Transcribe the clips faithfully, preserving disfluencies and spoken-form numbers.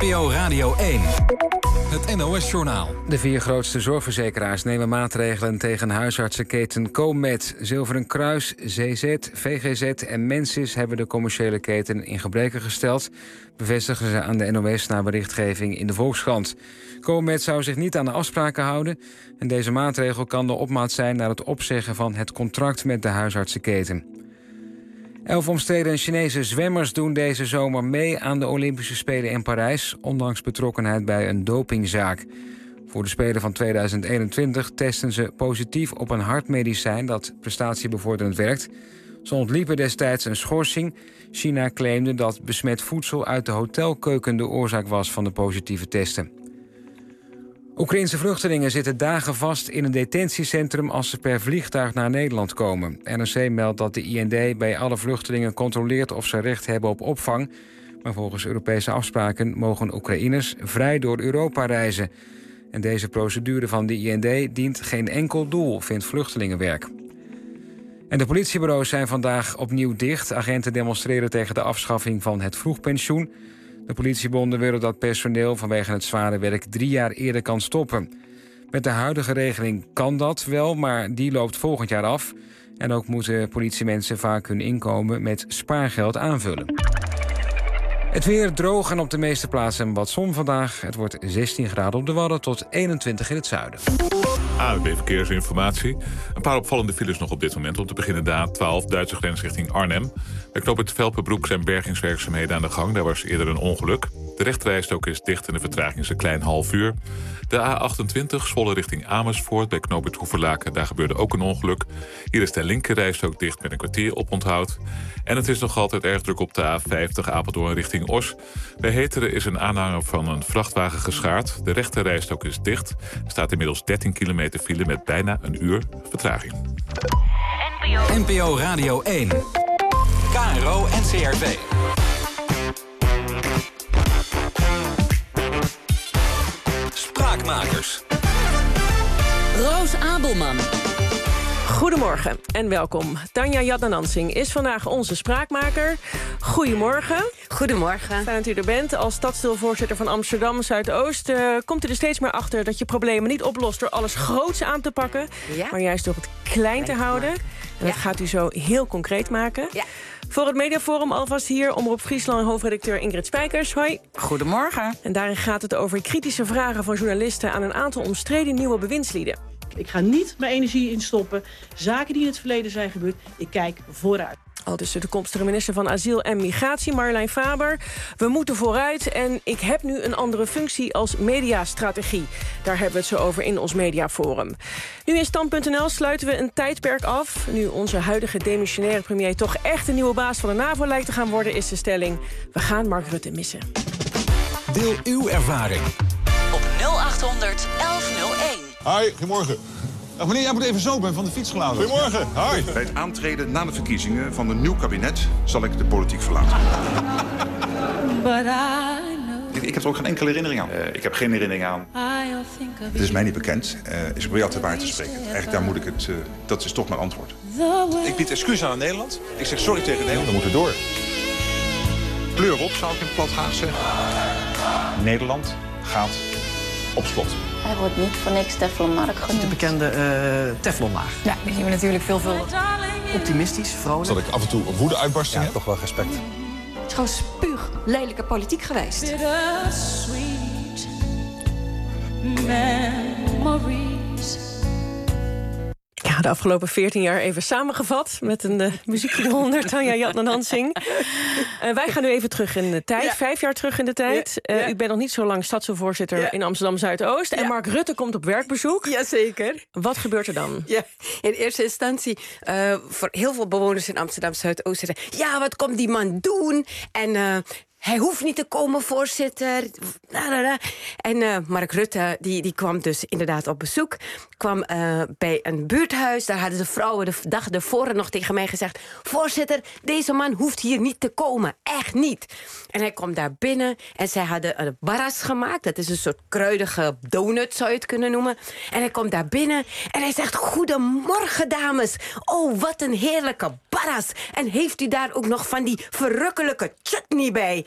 N P O Radio één. Het N O S-journaal. De vier grootste zorgverzekeraars nemen maatregelen tegen huisartsenketen Comet. Zilveren Kruis, Z Z, V G Z en Mensis hebben de commerciële keten in gebreken gesteld, bevestigen ze aan de N O S na berichtgeving in de Volkskrant. Comet zou zich niet aan de afspraken houden en deze maatregel kan de opmaat zijn naar het opzeggen van het contract met de huisartsenketen. Elf omstreden Chinese zwemmers doen deze zomer mee aan de Olympische Spelen in Parijs, ondanks betrokkenheid bij een dopingzaak. Voor de Spelen van tweeduizend eenentwintig testen ze positief op een hartmedicijn dat prestatiebevorderend werkt. Ze ontliepen destijds een schorsing. China claimde dat besmet voedsel uit de hotelkeuken de oorzaak was van de positieve testen. Oekraïense vluchtelingen zitten dagen vast in een detentiecentrum als ze per vliegtuig naar Nederland komen. N R C meldt dat de I N D bij alle vluchtelingen controleert of ze recht hebben op opvang. Maar volgens Europese afspraken mogen Oekraïners vrij door Europa reizen. En deze procedure van de I N D dient geen enkel doel, vindt Vluchtelingenwerk. En de politiebureaus zijn vandaag opnieuw dicht. Agenten demonstreren tegen de afschaffing van het vroegpensioen. De politiebonden willen dat personeel vanwege het zware werk drie jaar eerder kan stoppen. Met de huidige regeling kan dat wel, maar die loopt volgend jaar af. En ook moeten politiemensen vaak hun inkomen met spaargeld aanvullen. Het weer droog en op de meeste plaatsen wat zon vandaag. Het wordt zestien graden op de Wadden tot eenentwintig in het zuiden. A N W B Verkeersinformatie. Een paar opvallende files nog op dit moment. Om te beginnen de A twaalf, Duitse grens richting Arnhem. Bij knooppunt Velpenbroek zijn bergingswerkzaamheden aan de gang. Daar was eerder een ongeluk. De rechterrijstrook is dicht en de vertraging is een klein half uur. De A achtentwintig, Zwolle richting Amersfoort. Bij knooppunt Hoeverlaken, daar gebeurde ook een ongeluk. Hier is de linkerrijstrook dicht met een kwartier oponthoud. En het is nog altijd erg druk op de A vijftig, Apeldoorn richting Os. Bij Heteren is een aanhanger van een vrachtwagen geschaard. De rechterrijstrook is dicht. Er staat inmiddels dertien kilometer file met bijna een uur vertraging. N P O Radio één. K R O en C R V. Spraakmakers. Roos Abelman. Goedemorgen en welkom. Tanja Jadnanansing is vandaag onze spraakmaker. Goedemorgen. Goedemorgen. Fijn dat u er bent. Als stadsdeelvoorzitter van Amsterdam Zuidoost uh, komt u er steeds meer achter dat je problemen niet oplost door alles groots aan te pakken, ja, maar juist door het klein te houden. En dat ja. gaat u zo heel concreet maken. Ja. Voor het Mediaforum alvast hier Omroep Friesland hoofdredacteur Ingrid Spijkers. Hoi. Goedemorgen. En daarin gaat het over kritische vragen van journalisten aan een aantal omstreden nieuwe bewindslieden. Ik ga niet mijn energie instoppen. Zaken die in het verleden zijn gebeurd. Ik kijk vooruit. Al dus de toekomstige minister van Asiel en Migratie, Marjolein Faber. We moeten vooruit en ik heb nu een andere functie als mediastrategie. Daar hebben we het zo over in ons Mediaforum. Nu in stand punt n l sluiten we een tijdperk af. Nu onze huidige demissionaire premier toch echt de nieuwe baas van de NAVO lijkt te gaan worden, is de stelling: we gaan Mark Rutte missen. Deel uw ervaring op nul achthonderd elf nul één. Hoi, goedemorgen. Ach, meneer, jij moet even zo ben van de fiets geladen. Goedemorgen. Hoi. Bij het aantreden na de verkiezingen van een nieuw kabinet zal ik de politiek verlaten. But I know. Ik, ik heb er ook geen enkele herinnering aan. Uh, ik heb geen herinnering aan. Het is mij niet bekend. Uh, is probeer altijd waar te spreken. Eigenlijk daar moet ik het. Uh, dat is toch mijn antwoord. Ik bied excuus aan Nederland. Ik zeg sorry tegen Nederland. We moeten door. Kleur op, zou ik in het plat Haag zeggen. Nederland gaat op slot. Hij wordt niet voor niks Teflonmark genoemd. De bekende uh, Teflonlaag. Ja, die zien we natuurlijk veel veel optimistisch, vrolijk. Zal ik af en toe een woede-uitbarsting ja, hebben? Toch wel respect. Het is gewoon spuug lelijke politiek geweest. Bittersweet memories. Ja, de afgelopen veertien jaar even samengevat met een uh, muziekje eronder, Tanja Jadnanansing. Uh, wij gaan nu even terug in de tijd, ja. vijf jaar terug in de tijd. Uh, ja. U bent nog niet zo lang stadsdeelvoorzitter ja. in Amsterdam Zuidoost. En ja. Mark Rutte komt op werkbezoek. Jazeker. Wat gebeurt er dan? Ja, in eerste instantie uh, voor heel veel bewoners in Amsterdam Zuidoost. Ja, wat komt die man doen? En uh, hij hoeft niet te komen, voorzitter. En uh, Mark Rutte die, die kwam dus inderdaad op bezoek. Kwam uh, bij een buurthuis. Daar hadden de vrouwen de dag ervoor nog tegen mij gezegd: voorzitter, deze man hoeft hier niet te komen. Echt niet. En hij komt daar binnen en zij hadden een barras gemaakt. Dat is een soort kruidige donut, zou je het kunnen noemen. En hij komt daar binnen en hij zegt: goedemorgen, dames. Oh, wat een heerlijke barras. En heeft u daar ook nog van die verrukkelijke chutney bij?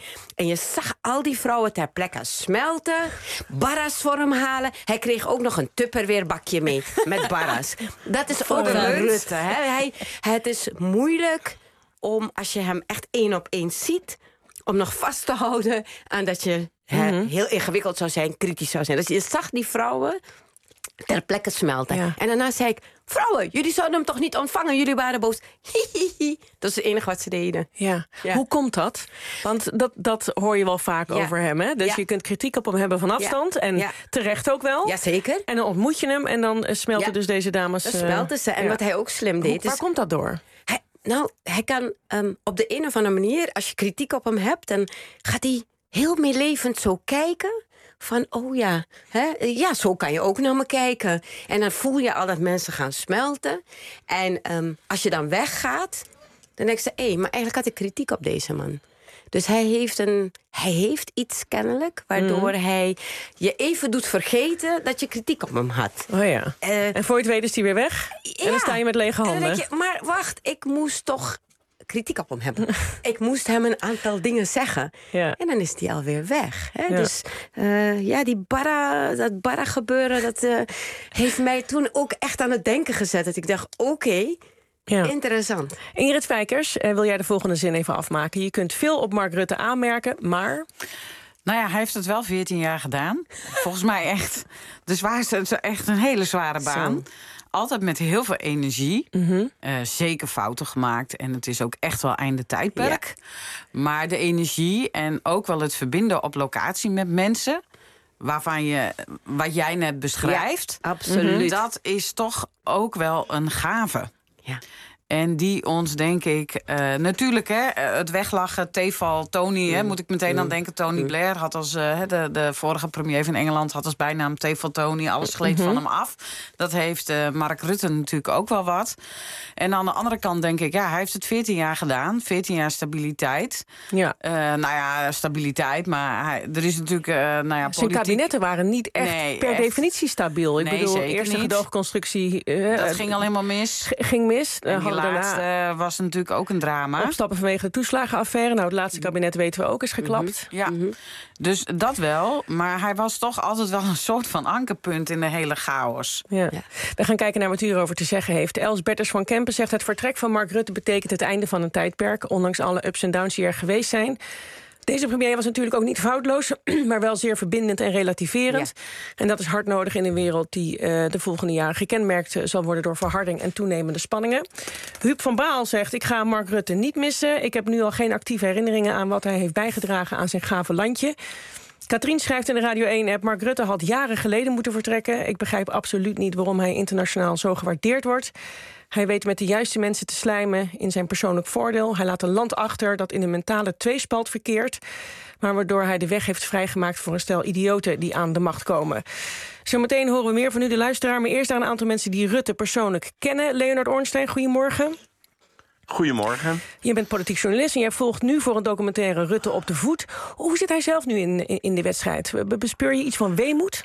En je zag al die vrouwen ter plekke smelten, barras voor hem halen. Hij kreeg ook nog een tupperweerbakje mee met barras. Dat is ook wel Rutte. Hè? Hij, het is moeilijk om, als je hem echt één op één ziet, om nog vast te houden aan dat je hè, mm-hmm. heel ingewikkeld zou zijn, kritisch zou zijn. Dus je zag die vrouwen ter plekke smelten. Ja. En daarna zei ik, vrouwen, jullie zouden hem toch niet ontvangen? Jullie waren boos. Hihihi. Dat is het enige wat ze deden. Ja. Ja. Hoe komt dat? Want dat, dat hoor je wel vaak ja. over hem. Hè? Dus ja. je kunt kritiek op hem hebben van afstand. Ja. En ja. terecht ook wel. Jazeker. En dan ontmoet je hem en dan smelten ja. dus deze dames. Dan smelten ze. En ja. wat hij ook slim deed. Hoe, waar is, komt dat door? Hij, nou, hij kan um, op de een of andere manier, als je kritiek op hem hebt, dan gaat hij heel meelevend zo kijken. Van, oh ja, hè? ja, zo kan je ook naar me kijken. En dan voel je al dat mensen gaan smelten. En um, als je dan weggaat, dan denk je, hé, hey, maar eigenlijk had ik kritiek op deze man. Dus hij heeft, een, hij heeft iets kennelijk, waardoor mm. hij je even doet vergeten dat je kritiek op hem had. Oh ja. Uh, en voor je het weet is hij weer weg. Ja. En dan sta je met lege handen. En dan denk je, maar wacht, ik moest toch kritiek op hem hebben. Ik moest hem een aantal dingen zeggen. Ja. En dan is die alweer weg. Hè? Ja. Dus uh, ja, die barra, dat barra gebeuren, dat uh, heeft mij toen ook echt aan het denken gezet. Dat ik dacht, oké, okay, ja. interessant. Ingrid Spijkers, uh, wil jij de volgende zin even afmaken? Je kunt veel op Mark Rutte aanmerken, maar... Nou ja, hij heeft het wel veertien jaar gedaan. Volgens mij echt. Dus waar is het echt een hele zware baan. Zo. Altijd met heel veel energie. Mm-hmm. Uh, zeker fouten gemaakt. En het is ook echt wel einde tijdperk. Ja. Maar de energie en ook wel het verbinden op locatie met mensen, waarvan je, wat jij net beschrijft, ja, absoluut. Dat is toch ook wel een gave. Ja. En die ons, denk ik, uh, natuurlijk, hè, het weglachen, Tefal, Tony, hè, moet ik meteen aan denken. Tony Blair had als, uh, de, de vorige premier van Engeland had als bijnaam Tefal Tony. Alles gleed mm-hmm. van hem af. Dat heeft uh, Mark Rutte natuurlijk ook wel wat. En aan de andere kant denk ik, ja, hij heeft het veertien jaar gedaan. veertien jaar stabiliteit. Ja. Uh, nou ja, stabiliteit, maar hij, er is natuurlijk, uh, nou ja, zijn politiek kabinetten waren niet echt nee, per echt. definitie stabiel. Ik nee, bedoel, eerste gedoogconstructie. Uh, dat ging al helemaal mis. Ging mis. Uh, De laatste daarna was natuurlijk ook een drama. Opstappen vanwege de toeslagenaffaire. Nou, het laatste kabinet weten we ook is geklapt. Mm-hmm. Ja, mm-hmm. Dus dat wel. Maar hij was toch altijd wel een soort van ankerpunt in de hele chaos. Ja. Ja. We gaan kijken naar wat u erover te zeggen heeft. Els Berters van Kempen zegt, het vertrek van Mark Rutte betekent het einde van een tijdperk, ondanks alle ups en downs die er geweest zijn. Deze premier was natuurlijk ook niet foutloos, maar wel zeer verbindend en relativerend. Ja. En dat is hard nodig in een wereld die uh, de volgende jaren gekenmerkt zal worden door verharding en toenemende spanningen. Huub van Baal zegt, ik ga Mark Rutte niet missen. Ik heb nu al geen actieve herinneringen aan wat hij heeft bijgedragen aan zijn gave landje. Katrien schrijft in de Radio één-app, Mark Rutte had jaren geleden moeten vertrekken. Ik begrijp absoluut niet waarom hij internationaal zo gewaardeerd wordt. Hij weet met de juiste mensen te slijmen in zijn persoonlijk voordeel. Hij laat een land achter dat in een mentale tweespalt verkeert, maar waardoor hij de weg heeft vrijgemaakt voor een stel idioten die aan de macht komen. Zometeen horen we meer van u, de luisteraar, maar eerst aan een aantal mensen die Rutte persoonlijk kennen. Leonard Ornstein, goedemorgen. Goedemorgen. Je bent politiek journalist en jij volgt nu voor een documentaire Rutte op de voet. Hoe zit hij zelf nu in, in de wedstrijd? Bespeur je iets van weemoed?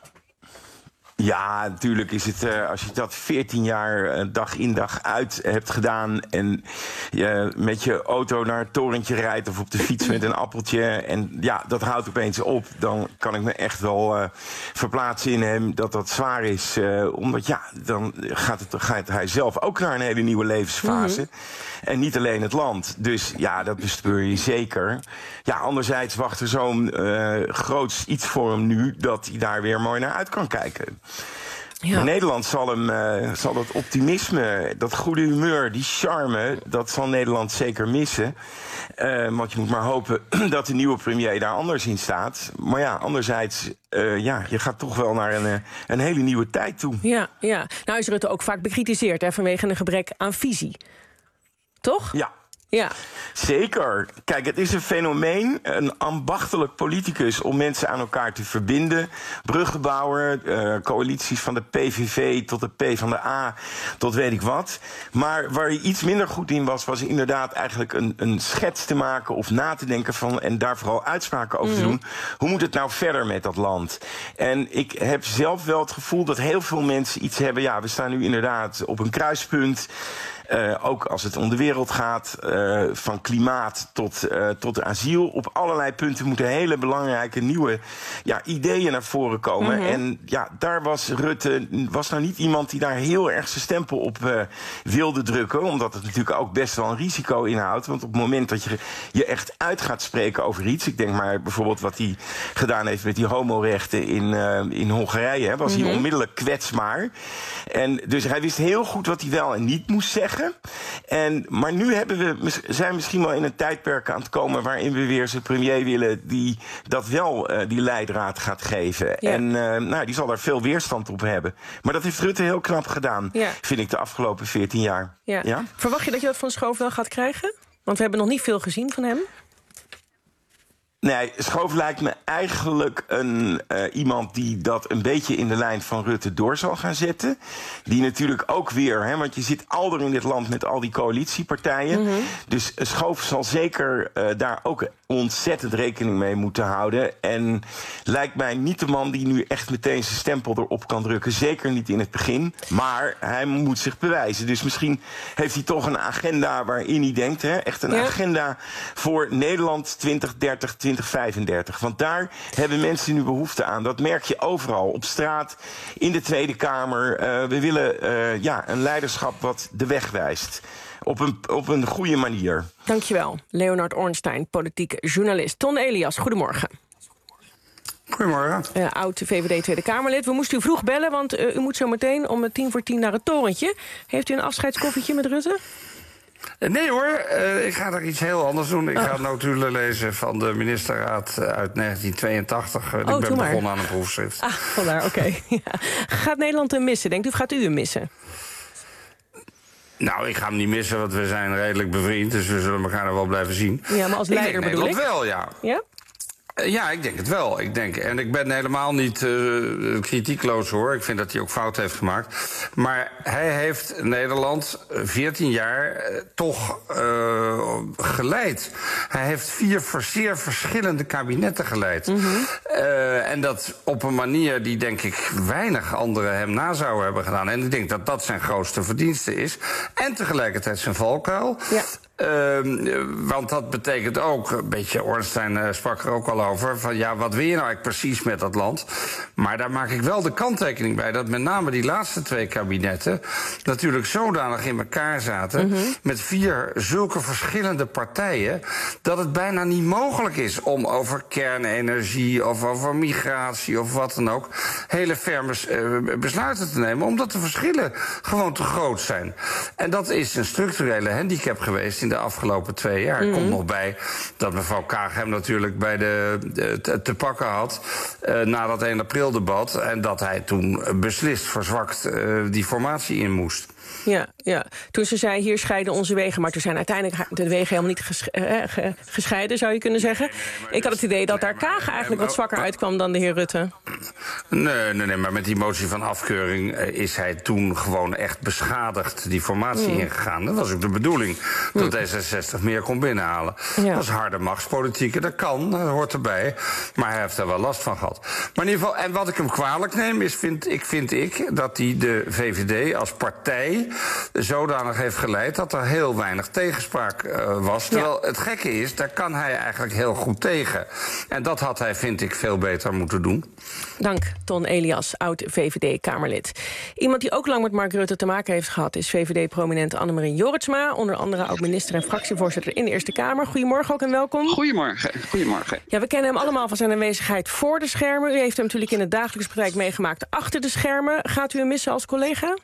Ja, natuurlijk is het, uh, als je dat veertien jaar uh, dag in dag uit hebt gedaan en je met je auto naar het torentje rijdt of op de fiets met een appeltje en ja, dat houdt opeens op, dan kan ik me echt wel uh, verplaatsen in hem dat dat zwaar is. Uh, omdat ja, dan gaat, het, gaat hij zelf ook naar een hele nieuwe levensfase. Mm-hmm. En niet alleen het land. Dus ja, dat bespeur je zeker. Ja, anderzijds wacht er zo'n uh, groots iets voor hem nu dat hij daar weer mooi naar uit kan kijken. Ja. Maar Nederland zal hem, uh, zal dat optimisme, dat goede humeur, die charme, dat zal Nederland zeker missen. Uh, want je moet maar hopen dat de nieuwe premier daar anders in staat. Maar ja, anderzijds, uh, ja, je gaat toch wel naar een, een hele nieuwe tijd toe. Ja, ja. Nou is Rutte ook vaak bekritiseerd hè, vanwege een gebrek aan visie. Toch? Ja. Ja. Zeker. Kijk, het is een fenomeen, een ambachtelijk politicus om mensen aan elkaar te verbinden. Bruggenbouwer, uh, coalities van de P V V tot de P van de A, tot weet ik wat. Maar waar hij iets minder goed in was, was inderdaad eigenlijk een, een schets te maken of na te denken van, en daar vooral uitspraken over mm. te doen. Hoe moet het nou verder met dat land? En ik heb zelf wel het gevoel dat heel veel mensen iets hebben, ja, we staan nu inderdaad op een kruispunt. Uh, ook als het om de wereld gaat, uh, van klimaat tot, uh, tot asiel. Op allerlei punten moeten hele belangrijke nieuwe ja, ideeën naar voren komen. Mm-hmm. En ja, daar was Rutte was nou niet iemand die daar heel erg zijn stempel op uh, wilde drukken. Omdat het natuurlijk ook best wel een risico inhoudt. Want op het moment dat je je echt uit gaat spreken over iets. Ik denk maar bijvoorbeeld wat hij gedaan heeft met die homorechten in, uh, in Hongarije. Hè, was mm-hmm. hij onmiddellijk kwetsbaar. En dus hij wist heel goed wat hij wel en niet moest zeggen. En, maar nu hebben we, zijn we misschien wel in een tijdperk aan het komen waarin we weer zo'n premier willen die dat wel uh, die leidraad gaat geven. Ja. En uh, nou, die zal daar veel weerstand op hebben. Maar dat heeft Rutte heel knap gedaan, ja. vind ik, de afgelopen veertien jaar. Ja. Ja? Verwacht je dat je dat van Schoof wel gaat krijgen? Want we hebben nog niet veel gezien van hem. Nee, Schoof lijkt me eigenlijk een, uh, iemand die dat een beetje in de lijn van Rutte door zal gaan zetten. Die natuurlijk ook weer, hè, want je zit alder in dit land met al die coalitiepartijen. Mm-hmm. Dus Schoof zal zeker uh, daar ook ontzettend rekening mee moeten houden. En lijkt mij niet de man die nu echt meteen zijn stempel erop kan drukken. Zeker niet in het begin. Maar hij moet zich bewijzen. Dus misschien heeft hij toch een agenda waarin hij denkt, hè, echt een ja. agenda voor Nederland twintig dertig, twintig vijfendertig. Want daar hebben mensen nu behoefte aan. Dat merk je overal. Op straat, in de Tweede Kamer. Uh, we willen uh, ja, een leiderschap wat de weg wijst. Op een, op een goede manier. Dankjewel. Leonard Ornstein, politiek journalist. Ton Elias, goedemorgen. Goedemorgen. Uh, oud V V D Tweede Kamerlid. We moesten u vroeg bellen, want uh, u moet zo meteen om tien voor tien naar het torentje. Heeft u een afscheidskoffietje met Rutte? Nee hoor, uh, ik ga er iets heel anders doen. Ik oh. ga notulen lezen van de ministerraad uit negentien tweeëntachtig. Oh, ik ben begonnen maar. aan een proefschrift. Ah, vandaar, oké. Okay. Ja. Gaat Nederland hem missen? Denkt u, of gaat u hem missen? Nou, ik ga hem niet missen, want we zijn redelijk bevriend. Dus we zullen elkaar nog wel blijven zien. Ja, maar als leider ik bedoel ik? wel, ja. Ja? Ja, ik denk het wel. Ik denk, en ik ben helemaal niet uh, kritiekloos, hoor. Ik vind dat hij ook fout heeft gemaakt. Maar hij heeft Nederland veertien jaar uh, toch uh, geleid. Hij heeft vier zeer verschillende kabinetten geleid. Mm-hmm. Uh, en dat op een manier die, denk ik, weinig anderen hem na zouden hebben gedaan. En ik denk dat dat zijn grootste verdienste is. En tegelijkertijd zijn valkuil. Ja. Uh, want dat betekent ook, een beetje, Ornstein uh, sprak er ook al over, van ja, wat wil je nou eigenlijk precies met dat land? Maar daar maak ik wel de kanttekening bij dat met name die laatste twee kabinetten natuurlijk zodanig in elkaar zaten, mm-hmm. met vier zulke verschillende partijen, dat het bijna niet mogelijk is om over kernenergie of over migratie of wat dan ook hele ferme uh, besluiten te nemen, omdat de verschillen gewoon te groot zijn. En dat is een structurele handicap geweest in de afgelopen twee jaar. Mm-hmm. Komt nog bij dat mevrouw Kaag hem natuurlijk bij de, de te, te pakken had uh, na dat één april debat en dat hij toen beslist verzwakt uh, die formatie in moest. Ja, ja, toen ze zei, hier scheiden onze wegen, maar toen zijn uiteindelijk de wegen helemaal niet ges, uh, gescheiden, zou je kunnen zeggen. Nee, nee, Ik had het idee dat daar Kaag eigenlijk wat zwakker uitkwam dan de heer Rutte. Nee, nee, nee, maar met die motie van afkeuring uh, is hij toen gewoon echt beschadigd die formatie mm. ingegaan. Dat was ook de bedoeling, dat mm. D zesenzestig meer kon binnenhalen. Ja. Dat was harde machtspolitiek, dat kan, dat hoort erbij, maar hij heeft er wel last van gehad. Maar in ieder geval, en wat ik hem kwalijk neem, is, vind ik, vind ik dat hij de V V D als partij zodanig heeft geleid dat er heel weinig tegenspraak uh, was. Terwijl ja. het gekke is, daar kan hij eigenlijk heel goed tegen. En dat had hij, vind ik, veel beter moeten doen. Dank, Ton Elias, oud V V D-Kamerlid. Iemand die ook lang met Mark Rutte te maken heeft gehad is V V D-prominent Annemarie Jorritsma, onder andere oud-minister en fractievoorzitter in de Eerste Kamer. Goedemorgen ook en welkom. Goedemorgen. Goedemorgen. Ja, we kennen hem allemaal van zijn aanwezigheid voor de schermen. U heeft hem natuurlijk in het dagelijks praktijk meegemaakt achter de schermen. Gaat u hem missen als collega?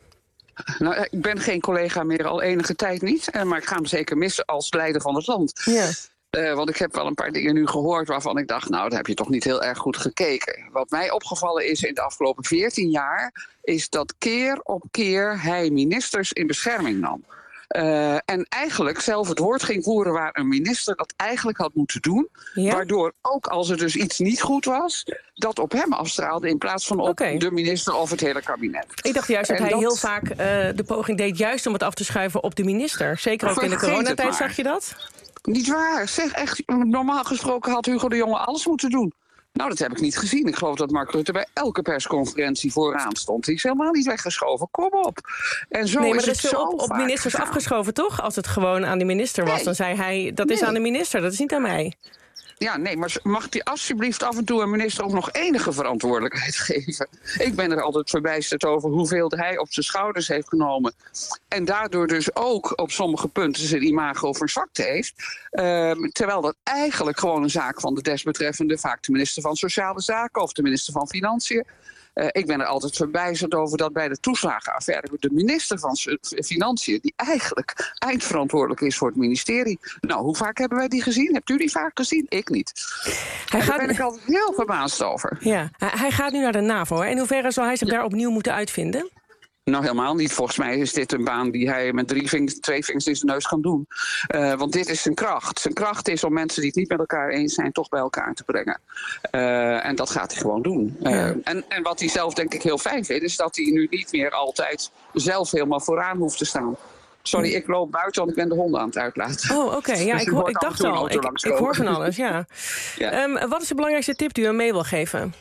Nou, ik ben geen collega meer, al enige tijd niet. Maar ik ga hem zeker missen als leider van het land. Ja. Uh, want ik heb wel een paar dingen nu gehoord waarvan ik dacht, nou, daar heb je toch niet heel erg goed gekeken. Wat mij opgevallen is in de afgelopen veertien jaar, is dat keer op keer hij ministers in bescherming nam. Uh, en eigenlijk zelf het woord ging voeren waar een minister dat eigenlijk had moeten doen. Ja? Waardoor ook als er dus iets niet goed was, dat op hem afstraalde in plaats van op okay. de minister of het hele kabinet. Ik dacht juist dat en hij dat... heel vaak uh, de poging deed juist om het af te schuiven op de minister. Zeker ook in de coronatijd, zag je dat? Niet waar. Zeg echt, normaal gesproken had Hugo de Jonge alles moeten doen. Nou, dat heb ik niet gezien. Ik geloof dat Mark Rutte bij elke persconferentie vooraan stond. Die is helemaal niet weggeschoven. Kom op. En zo nee, maar is dat het is zo op, op ministers gegaan. afgeschoven, toch? Als het gewoon aan de minister was, nee. dan zei hij... dat is nee. aan de minister, dat is niet aan mij. Ja, nee, maar mag die alsjeblieft af en toe een minister ook nog enige verantwoordelijkheid geven? Ik ben er altijd verbijsterd over hoeveel hij op zijn schouders heeft genomen. En daardoor dus ook op sommige punten zijn imago verzwakt heeft. Uh, terwijl dat eigenlijk gewoon een zaak van de desbetreffende, vaak de minister van Sociale Zaken of de minister van Financiën. Uh, ik ben er altijd verbijsterd over dat bij de toeslagenaffaire de minister van Financiën, die eigenlijk eindverantwoordelijk is voor het ministerie. Nou, hoe vaak hebben wij die gezien? Hebt u die vaak gezien? Ik niet. Hij gaat... Daar ben ik altijd heel verbaasd over. Ja, hij gaat nu naar de NAVO. Hè? In hoeverre zal hij zich ja. daar opnieuw moeten uitvinden? Nou, helemaal niet. Volgens mij is dit een baan die hij met drie vingers, twee vingers in zijn neus kan doen. Uh, want dit is zijn kracht. Zijn kracht is om mensen die het niet met elkaar eens zijn toch bij elkaar te brengen. Uh, en dat gaat hij gewoon doen. Uh, ja. en, en wat hij zelf denk ik heel fijn vindt, is dat hij nu niet meer altijd zelf helemaal vooraan hoeft te staan. Sorry, ik loop buiten, want ik ben de honden aan het uitlaten. Oh, oké. Okay. Ja, dus ik, ho- ik dacht al. Ik, ik hoor van alles, ja. ja. Um, wat is de belangrijkste tip die u hem mee wil geven?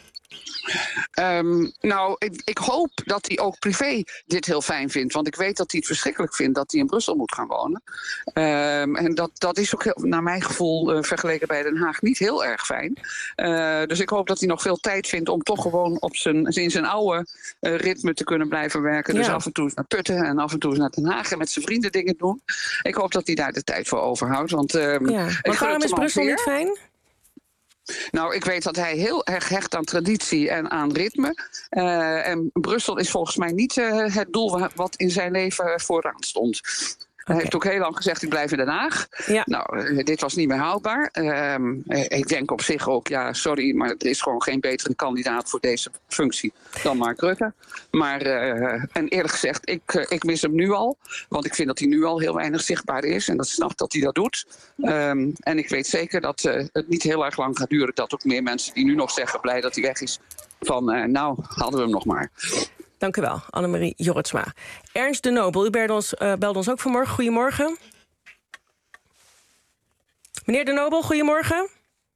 Um, nou, ik, ik hoop dat hij ook privé dit heel fijn vindt. Want ik weet dat hij het verschrikkelijk vindt dat hij in Brussel moet gaan wonen. Um, en dat, dat is ook heel, naar mijn gevoel uh, vergeleken bij Den Haag niet heel erg fijn. Uh, dus ik hoop dat hij nog veel tijd vindt om toch gewoon op zijn, in zijn oude uh, ritme te kunnen blijven werken. Ja. Dus af en toe eens naar Putten en af en toe eens naar Den Haag en met zijn vrienden dingen doen. Ik hoop dat hij daar de tijd voor overhoudt. Want, um, ja. maar waarom is Brussel niet fijn? Nou, ik weet dat hij heel erg hecht aan traditie en aan ritme. Uh, en Brussel is volgens mij niet uh, het doel wat in zijn leven vooraan stond. Hij okay. heeft ook heel lang gezegd, ik blijf in Den Haag. Ja. Nou, uh, dit was niet meer houdbaar. Uh, ik denk op zich ook, ja, sorry, maar er is gewoon geen betere kandidaat voor deze functie dan Mark Rutte. Maar, uh, en eerlijk gezegd, ik, uh, ik mis hem nu al. Want ik vind dat hij nu al heel weinig zichtbaar is. En dat snap dat hij dat doet. Um, en ik weet zeker dat uh, het niet heel erg lang gaat duren. Dat ook meer mensen die nu nog zeggen, blij dat hij weg is. Van, uh, nou, hadden we hem nog maar. Dank u wel, Annemarie Jorritsma. Ernst de Nobel, u belde ons, uh, belde ons ook vanmorgen. Goedemorgen. Meneer de Nobel, goedemorgen.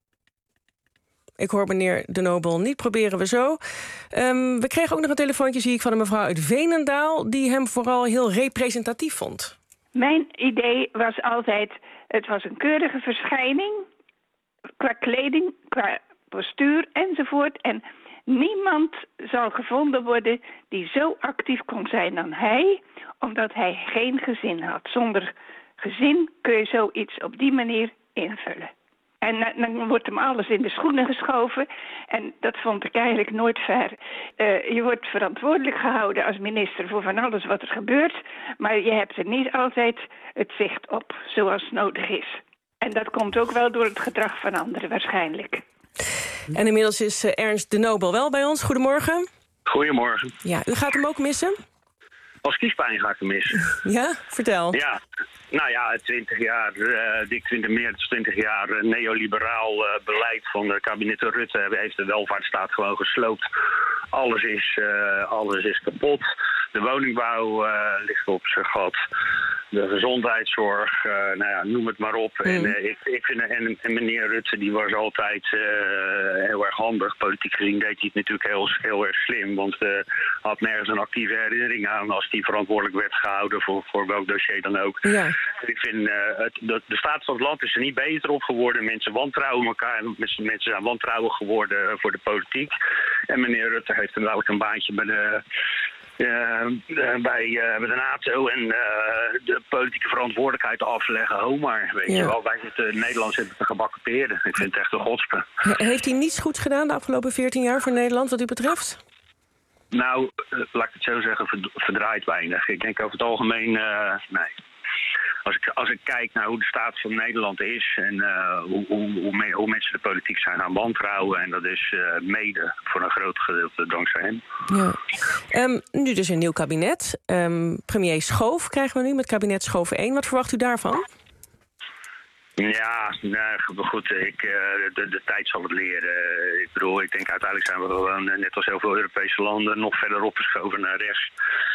Ik hoor meneer de Nobel niet, proberen we zo. Um, we kregen ook nog een telefoontje, zie ik, van een mevrouw uit Veenendaal, die hem vooral heel representatief vond. Mijn idee was altijd, het was een keurige verschijning, qua kleding, qua postuur enzovoort. En niemand zal gevonden worden die zo actief kon zijn dan hij, omdat hij geen gezin had. Zonder gezin kun je zoiets op die manier invullen. En dan wordt hem alles in de schoenen geschoven. En dat vond ik eigenlijk nooit fair. Uh, je wordt verantwoordelijk gehouden als minister voor van alles wat er gebeurt. Maar je hebt er niet altijd het zicht op, zoals nodig is. En dat komt ook wel door het gedrag van anderen waarschijnlijk. En inmiddels is uh, Ernst de Nobel wel bij ons. Goedemorgen. Goedemorgen. Ja, u gaat hem ook missen? Als kiespijn ga ik hem missen. Ja, vertel. Ja, nou ja, twintig jaar, uh, dik twintig meer dan twintig jaar uh, neoliberaal uh, beleid van de kabinetten Rutte heeft de welvaartsstaat gewoon gesloopt. Alles is, uh, alles is kapot. De woningbouw uh, ligt op zijn gat. De gezondheidszorg, uh, nou ja, noem het maar op. Mm. En, uh, ik, ik vind, en, en meneer Rutte die was altijd uh, heel erg handig. Politiek gezien deed hij het natuurlijk heel, heel erg slim. Want hij uh, had nergens een actieve herinnering aan als hij verantwoordelijk werd gehouden voor, voor welk dossier dan ook. Ja. Ik vind uh, het, de, de staat van het land is er niet beter op geworden. Mensen wantrouwen elkaar. Mensen, mensen zijn wantrouwen geworden voor de politiek. En meneer Rutte heeft inderdaad een baantje bij de... Uh, uh, bij, uh, bij de NATO en uh, de politieke verantwoordelijkheid afleggen. Ho maar, weet ja. je wel. Wij zitten in Nederland zitten te gebakken peren. Ik vind het echt een godspe. Heeft hij niets goeds gedaan de afgelopen veertien jaar voor Nederland wat u betreft? Nou, uh, laat ik het zo zeggen, verdraait weinig. Ik denk over het algemeen, uh, nee. Als ik, als ik kijk naar hoe de staat van Nederland is en uh, hoe, hoe, hoe, me, hoe mensen de politiek zijn gaan wantrouwen. En dat is uh, mede voor een groot gedeelte dankzij hem. Ja. Um, nu dus een nieuw kabinet. Um, premier Schoof krijgen we nu met kabinet Schoof één. Wat verwacht u daarvan? Ja, nou, goed, ik, uh, de, de tijd zal het leren. Ik bedoel, ik denk uiteindelijk zijn we gewoon, net als heel veel Europese landen, nog verder opgeschoven naar rechts.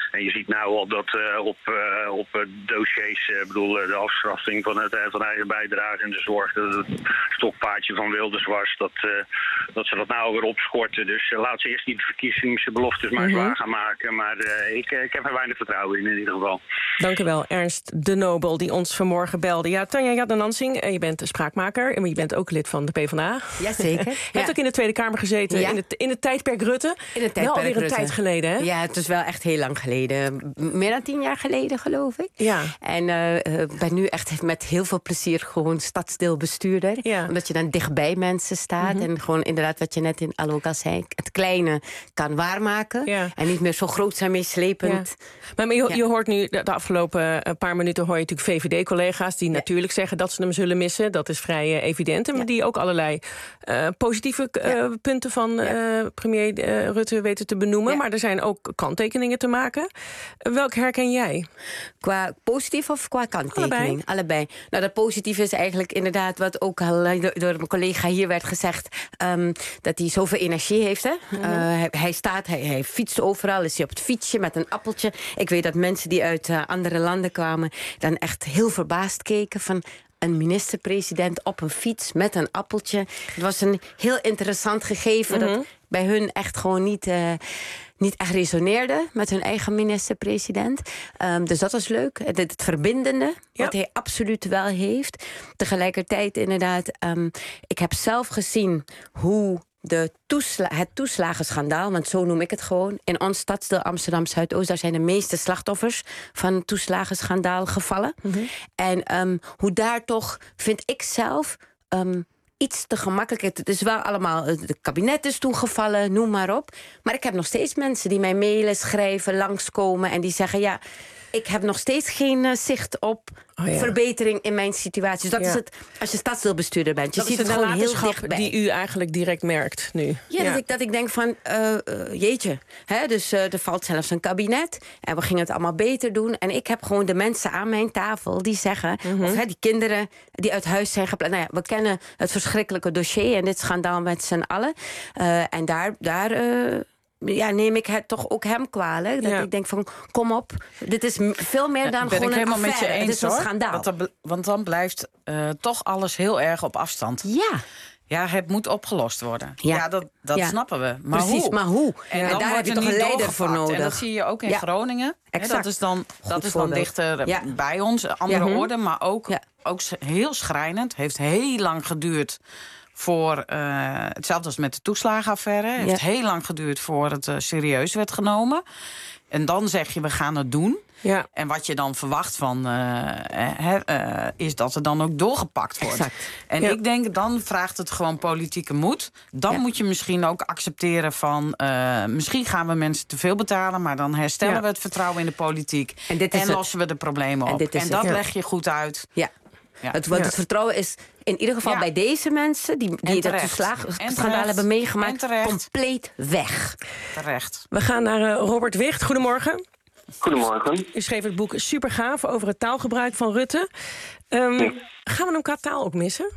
En je ziet nou al dat uh, op, uh, op uh, dossiers, ik uh, bedoel uh, de afstraffing van het uh, van eigen bijdrage en de zorg, dat het stokpaardje van Wilders was, dat, uh, dat ze dat nou weer opschorten. Dus uh, laat ze eerst niet de verkiezingsbeloftes maar mm-hmm. zwaar gaan maken. Maar uh, ik, ik heb er weinig vertrouwen in, in ieder geval. Dank u wel, Ernst de Nobel, die ons vanmorgen belde. Ja, Tanja Jadanansing, je bent spraakmaker, maar je bent ook lid van de PvdA. Jazeker. Je ja. hebt ook in de Tweede Kamer gezeten, ja. in, het, in het tijdperk Rutte. In het tijdperk wel alweer een Rutte. tijd geleden, hè? Ja, het is wel echt heel lang geleden. Meer dan tien jaar geleden, geloof ik. Ja. En ik uh, ben nu echt met heel veel plezier gewoon stadsdeelbestuurder. Ja. Omdat je dan dichtbij mensen staat. Mm-hmm. En gewoon inderdaad, wat je net in al ook al zei, het kleine kan waarmaken. Ja. En niet meer zo groot zijn meeslepend. Ja. Maar, maar je, ja. je hoort nu, de, de afgelopen uh, paar minuten hoor je natuurlijk V V D-collega's... die ja. natuurlijk zeggen dat ze hem zullen missen. Dat is vrij uh, evident. Maar ja. die ook allerlei uh, positieve uh, ja. punten van uh, premier uh, Rutte weten te benoemen. Ja. Maar er zijn ook kanttekeningen te maken. Uh, welke herken jij? Qua positief of qua kanttekening? Allebei. Allebei. Nou, dat positieve is eigenlijk inderdaad wat ook al door, door mijn collega hier werd gezegd. Um, dat hij zoveel energie heeft. Hè? Mm-hmm. Uh, hij, hij staat, hij, hij fietst overal. Is hij op het fietsje met een appeltje. Ik weet dat mensen die uit uh, andere landen kwamen dan echt heel verbaasd keken van een minister-president op een fiets met een appeltje. Het was een heel interessant gegeven mm-hmm. dat bij hun echt gewoon niet, uh, niet echt resoneerde met hun eigen minister-president. Um, dus dat was leuk. Het, het verbindende, ja. wat hij absoluut wel heeft. Tegelijkertijd inderdaad, um, ik heb zelf gezien hoe de toesla- het toeslagenschandaal, want zo noem ik het gewoon, in ons stadsdeel Amsterdam-Zuidoost, daar zijn de meeste slachtoffers van het toeslagenschandaal gevallen. Mm-hmm. En um, hoe daar toch, vind ik zelf, um, iets te gemakkelijk. Het is wel allemaal, het kabinet is toegevallen, noem maar op. Maar ik heb nog steeds mensen die mij mailen, schrijven, langskomen en die zeggen, ja, ik heb nog steeds geen uh, zicht op oh, ja. verbetering in mijn situatie. Dus dat ja. is het, als je stadsdeelbestuurder bent. Je dat ziet is het gewoon heel dichtbij. Die u eigenlijk direct merkt nu. Ja, ja. Dat, ik, dat ik denk van, uh, uh, jeetje. Hè, dus uh, er valt zelfs een kabinet. En we gingen het allemaal beter doen. En ik heb gewoon de mensen aan mijn tafel die zeggen, mm-hmm. of hè, die kinderen die uit huis zijn geplaatst. Nou ja, we kennen het verschrikkelijke dossier en dit schandaal met z'n allen. Uh, en daar... daar uh, ja, neem ik het toch ook hem kwalijk. Dat ja. ik denk van, kom op. Dit is m- veel meer dan ben gewoon ik een affaire. met je eens, het is een hoor. schandaal. Want dan, want dan blijft uh, toch alles heel erg op afstand. Ja. Ja, het moet opgelost worden. Ja, ja dat, dat ja. snappen we. Maar Precies, hoe? maar hoe? En, en dan daar wordt heb je toch een leider voor nodig. En dat zie je ook in ja. Groningen. Exact. He, dat is dan, dat is dan dichter ja. bij ons. Andere ja. orde, maar ook, ja. ook heel schrijnend. Heeft heel lang geduurd voor, uh, hetzelfde als met de toeslagenaffaire. Het heeft ja. heel lang geduurd voor het uh, serieus werd genomen. En dan zeg je, we gaan het doen. Ja. En wat je dan verwacht van, uh, he, uh, is dat er dan ook doorgepakt wordt. Exact. En ja. ik denk, dan vraagt het gewoon politieke moed. Dan ja. moet je misschien ook accepteren van, uh, misschien gaan we mensen te veel betalen, maar dan herstellen ja. we het vertrouwen in de politiek. En, dit is en lossen het. we de problemen op. En, en dat ja. leg je goed uit. Ja. Ja. Het, want ja. het vertrouwen is in ieder geval ja. bij deze mensen die, die dat toeslagenschandaal hebben meegemaakt, compleet weg. Terecht. We gaan naar uh, Robert Wicht. Goedemorgen. Goedemorgen. U schreef het boek Supergaaf over het taalgebruik van Rutte. Um, ja. Gaan we hem qua taal ook missen?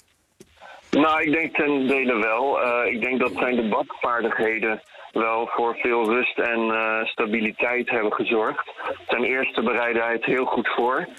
Nou, ik denk ten dele wel. Uh, ik denk dat zijn debatvaardigheden wel voor veel rust en uh, stabiliteit hebben gezorgd. Ten eerste bereidde hij het heel goed voor.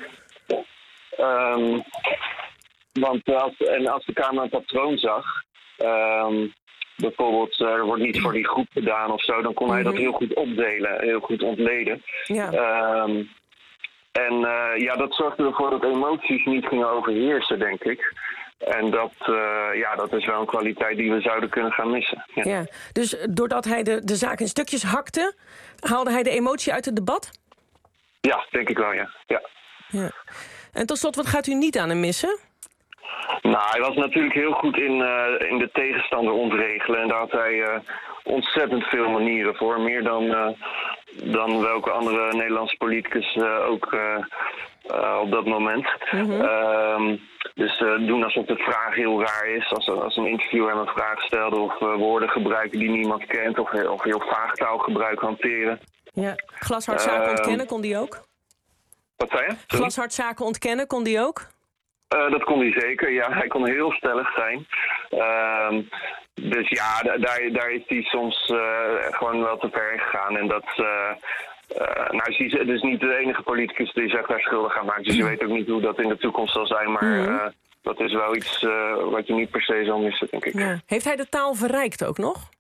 Um, want als, en als de Kamer een patroon zag, um, bijvoorbeeld er wordt niet voor die groep gedaan of zo, dan kon mm-hmm. hij dat heel goed opdelen, heel goed ontleden. Ja. Um, en uh, ja, dat zorgde ervoor dat emoties niet gingen overheersen, denk ik. En dat, uh, ja, dat is wel een kwaliteit die we zouden kunnen gaan missen. Ja. Ja. Dus doordat hij de, de zaak in stukjes hakte, haalde hij de emotie uit het debat? Ja, denk ik wel, ja. ja. ja. En tot slot, wat gaat u niet aan hem missen? Nou, hij was natuurlijk heel goed in, uh, in de tegenstander ontregelen. En daar had hij uh, ontzettend veel manieren voor. Meer dan, uh, dan welke andere Nederlandse politicus uh, ook uh, uh, op dat moment. Mm-hmm. Uh, dus uh, doen alsof de vraag heel raar is. Als, als een interviewer hem een vraag stelde. Of uh, woorden gebruiken die niemand kent. Of, of heel vaag taalgebruik hanteren. Ja, glashard zaken uh, ontkennen kon die ook? Wat zei je? Glashard zaken ontkennen kon die ook? Uh, dat kon hij zeker, ja. Hij kon heel stellig zijn. Uh, dus ja, d- daar, daar is hij soms uh, gewoon wel te ver gegaan. En dat, uh, Uh, nou, ze is dus niet de enige politicus die zich daar schuldig aan maakt. Dus je weet ook niet hoe dat in de toekomst zal zijn. Maar uh, dat is wel iets uh, wat je niet per se zal missen, denk ik. Ja. Heeft hij de taal verrijkt ook nog?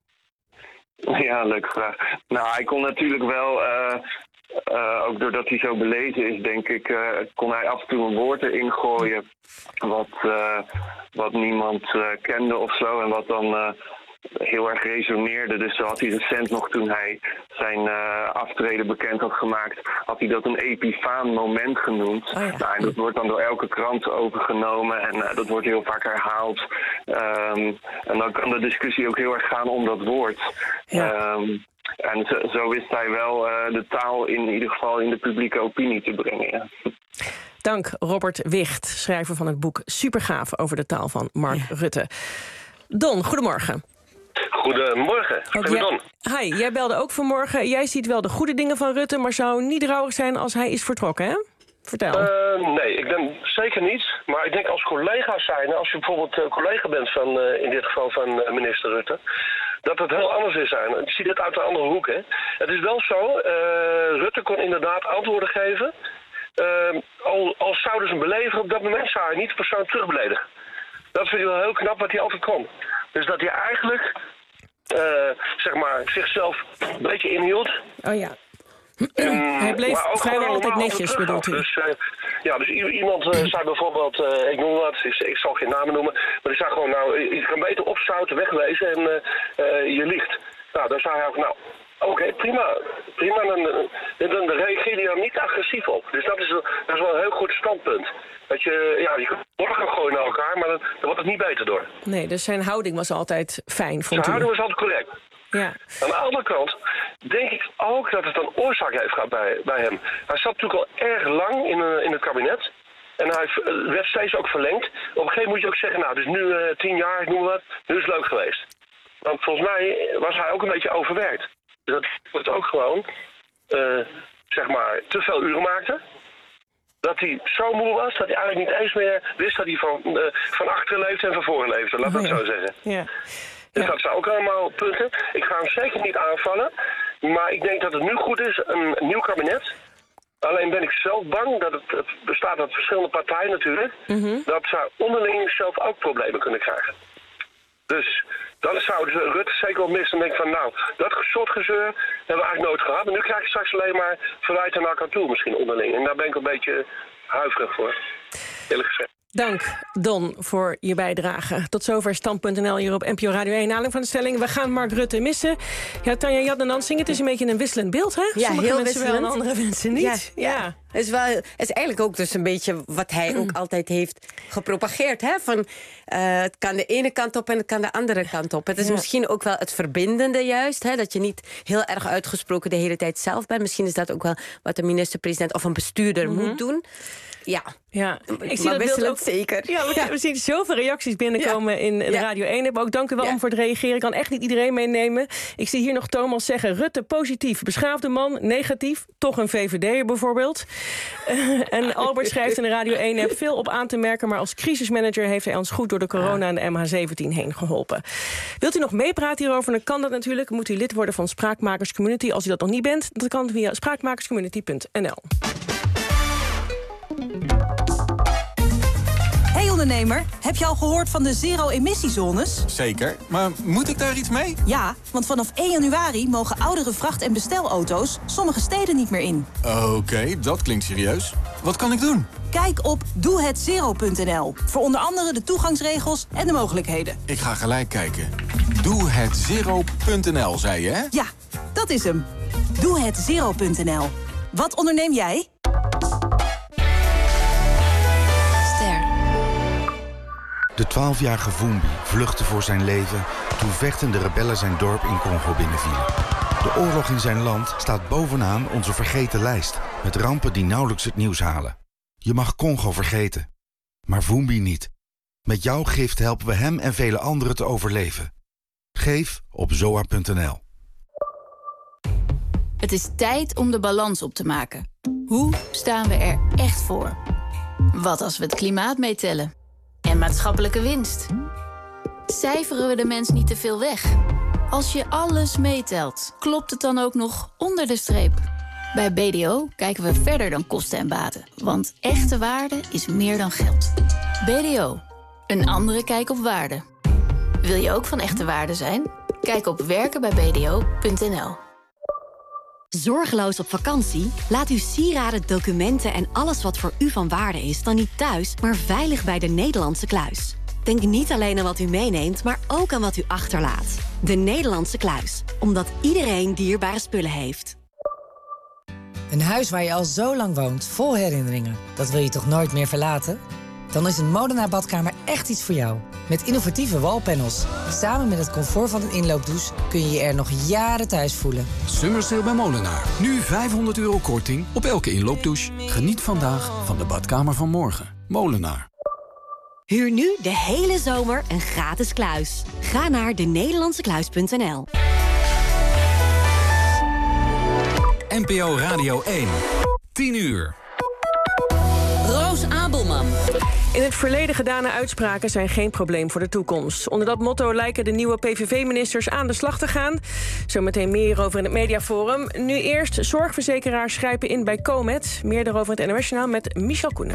Ja, leuke vraag. Nou, hij kon natuurlijk wel... Uh, Uh, ook doordat hij zo belezen is, denk ik, uh, kon hij af en toe een woord erin gooien wat, uh, wat niemand uh, kende of zo. En wat dan uh, heel erg resoneerde. Dus zo had hij recent nog, toen hij zijn uh, aftreden bekend had gemaakt, had hij dat een epifaan moment genoemd. Oh ja. Nou, en dat wordt dan door elke krant overgenomen en uh, dat wordt heel vaak herhaald. Um, en dan kan de discussie ook heel erg gaan om dat woord. Ja. Um, En zo, zo wist hij wel uh, de taal in ieder geval in de publieke opinie te brengen. Ja. Dank Robert Wicht, schrijver van het boek Supergaaf over de taal van Mark ja. Rutte. Don, goedemorgen. Goedemorgen, ik ben Don. Hi, jij belde ook vanmorgen. Jij ziet wel de goede dingen van Rutte, maar zou niet rouwig zijn als hij is vertrokken, hè? Vertel. Uh, nee, ik denk zeker niet. Maar ik denk als collega's zijn, als je bijvoorbeeld uh, collega bent van, uh, in dit geval van uh, minister Rutte, dat het heel anders is zijn. Ik zie dit uit een andere hoek, hè. Het is wel zo, uh, Rutte kon inderdaad antwoorden geven. Uh, al, al zouden ze hem beledigen, op dat moment zou hij niet de persoon terugbeledigen. Dat vind ik wel heel knap wat hij altijd kon. Dus dat hij eigenlijk, uh, zeg maar, zichzelf een beetje inhield. Oh ja. En, hij bleef vrijwel altijd netjes, bedoelt u? Dus, uh, ja, dus iemand uh, zei bijvoorbeeld, uh, ik noem wat, ik, ik zal geen namen noemen, maar die zei gewoon, nou, je kan beter opzouten, wegwezen en uh, uh, je liegt. Nou, dan zei hij ook, nou, oké, okay, prima, prima, dan, dan, dan reageer je daar niet agressief op. Dus dat is, dat is wel een heel goed standpunt. Dat je, ja, je kunt morgen gooien naar elkaar, maar dan, dan wordt het niet beter door. Nee, dus zijn houding was altijd fijn, vond u? Zijn houding was altijd correct. Ja. Aan de andere kant denk ik ook dat het een oorzaak heeft gehad bij, bij hem. Hij zat natuurlijk al erg lang in, uh, in het kabinet. En hij werd steeds ook verlengd. Op een gegeven moment moet je ook zeggen, nou, dus nu uh, tien jaar, ik noem wat, nu is het leuk geweest. Want volgens mij was hij ook een beetje overwerkt. Dus dat wordt ook gewoon, uh, zeg maar, te veel uren maakte. Dat hij zo moe was dat hij eigenlijk niet eens meer wist dat hij van, uh, van achteren leefde en van voren leefde. Laat ik oh, ja. dat zo zeggen. Ja. Dus ja. dat zijn ook allemaal punten. Ik ga hem zeker niet aanvallen. Maar ik denk dat het nu goed is, een nieuw kabinet. Alleen ben ik zelf bang dat het, het bestaat uit verschillende partijen natuurlijk. Mm-hmm. Dat ze onderling zelf ook problemen kunnen krijgen. Dus dan zouden ze Rutte zeker wel missen. En denk van, nou, dat soort gezeur hebben we eigenlijk nooit gehad. Maar nu krijg je straks alleen maar verwijten naar elkaar toe misschien onderling. En daar ben ik een beetje huiverig voor, eerlijk gezegd. Dank, Don, voor je bijdrage. Tot zover stand punt n l hier op N P O Radio één. Aanleiding van de stelling, we gaan Mark Rutte missen. Ja, Tanja Jadden-Dansing, het is een beetje een wisselend beeld, hè? Ja, sommige heel mensen wisselend. wel en andere mensen niet. Ja, ja. ja. Het is, wel, het is eigenlijk ook dus een beetje wat hij ook altijd heeft gepropageerd. Hè? Van, uh, het kan de ene kant op en het kan de andere kant op. Het is ja. misschien ook wel het verbindende juist. Hè? Dat je niet heel erg uitgesproken de hele tijd zelf bent. Misschien is dat ook wel wat de minister-president of een bestuurder mm-hmm. moet doen. Ja, ja. Ik zie dat beeld ook zeker. Ja, we, ja. we zien zoveel reacties binnenkomen ja. in de ja. Radio één. Ook dank u wel ja. om voor het reageren. Ik kan echt niet iedereen meenemen. Ik zie hier nog Thomas zeggen, Rutte positief, beschaafde man, negatief, toch een V V D'er bijvoorbeeld. Uh, en Albert schrijft in de Radio één, heb veel op aan te merken, maar als crisismanager heeft hij ons goed door de corona en de M H zeventien heen geholpen. Wilt u nog meepraten hierover? Dan kan dat natuurlijk. Moet u lid worden van Spraakmakers Community. Als u dat nog niet bent, dan kan via spraakmakerscommunity punt n l. Hey ondernemer, heb je al gehoord van de zero-emissiezones? Zeker, maar moet ik daar iets mee? Ja, want vanaf één januari mogen oudere vracht- en bestelauto's sommige steden niet meer in. Oké, okay, dat klinkt serieus. Wat kan ik doen? Kijk op doe het zero punt n l voor onder andere de toegangsregels en de mogelijkheden. Ik ga gelijk kijken. doe het zero punt n l, zei je, hè? Ja, dat is hem. doe het zero punt n l. Wat onderneem jij? De twaalfjarige Vumbi vluchtte voor zijn leven toen vechtende rebellen zijn dorp in Congo binnenvielen. De oorlog in zijn land staat bovenaan onze vergeten lijst, met rampen die nauwelijks het nieuws halen. Je mag Congo vergeten, maar Vumbi niet. Met jouw gift helpen we hem en vele anderen te overleven. Geef op zoa punt n l. Het is tijd om de balans op te maken. Hoe staan we er echt voor? Wat als we het klimaat meetellen? En maatschappelijke winst? Cijferen we de mens niet te veel weg? Als je alles meetelt, klopt het dan ook nog onder de streep? Bij B D O kijken we verder dan kosten en baten. Want echte waarde is meer dan geld. B D O, een andere kijk op waarde. Wil je ook van echte waarde zijn? Kijk op werken bij b d o punt n l. Zorgeloos op vakantie? Laat uw sieraden, documenten en alles wat voor u van waarde is... dan niet thuis, maar veilig bij de Nederlandse Kluis. Denk niet alleen aan wat u meeneemt, maar ook aan wat u achterlaat. De Nederlandse Kluis. Omdat iedereen dierbare spullen heeft. Een huis waar je al zo lang woont, vol herinneringen. Dat wil je toch nooit meer verlaten? Dan is een Molenaar badkamer echt iets voor jou. Met innovatieve wallpanels. Samen met het comfort van een inloopdouche kun je je er nog jaren thuis voelen. Summer Sale bij Molenaar. Nu vijfhonderd euro korting op elke inloopdouche. Geniet vandaag van de badkamer van morgen. Molenaar. Huur nu de hele zomer een gratis kluis. Ga naar de nederlandse kluis punt n l. N P O Radio één. tien uur. Roos Abelman. In het verleden gedane uitspraken zijn geen probleem voor de toekomst. Onder dat motto lijken de nieuwe P V V-ministers aan de slag te gaan. Zometeen meer over in het Mediaforum. Nu eerst zorgverzekeraars grijpen in bij Comet. Meer daarover in het N O S-journaal met Michel Koenen.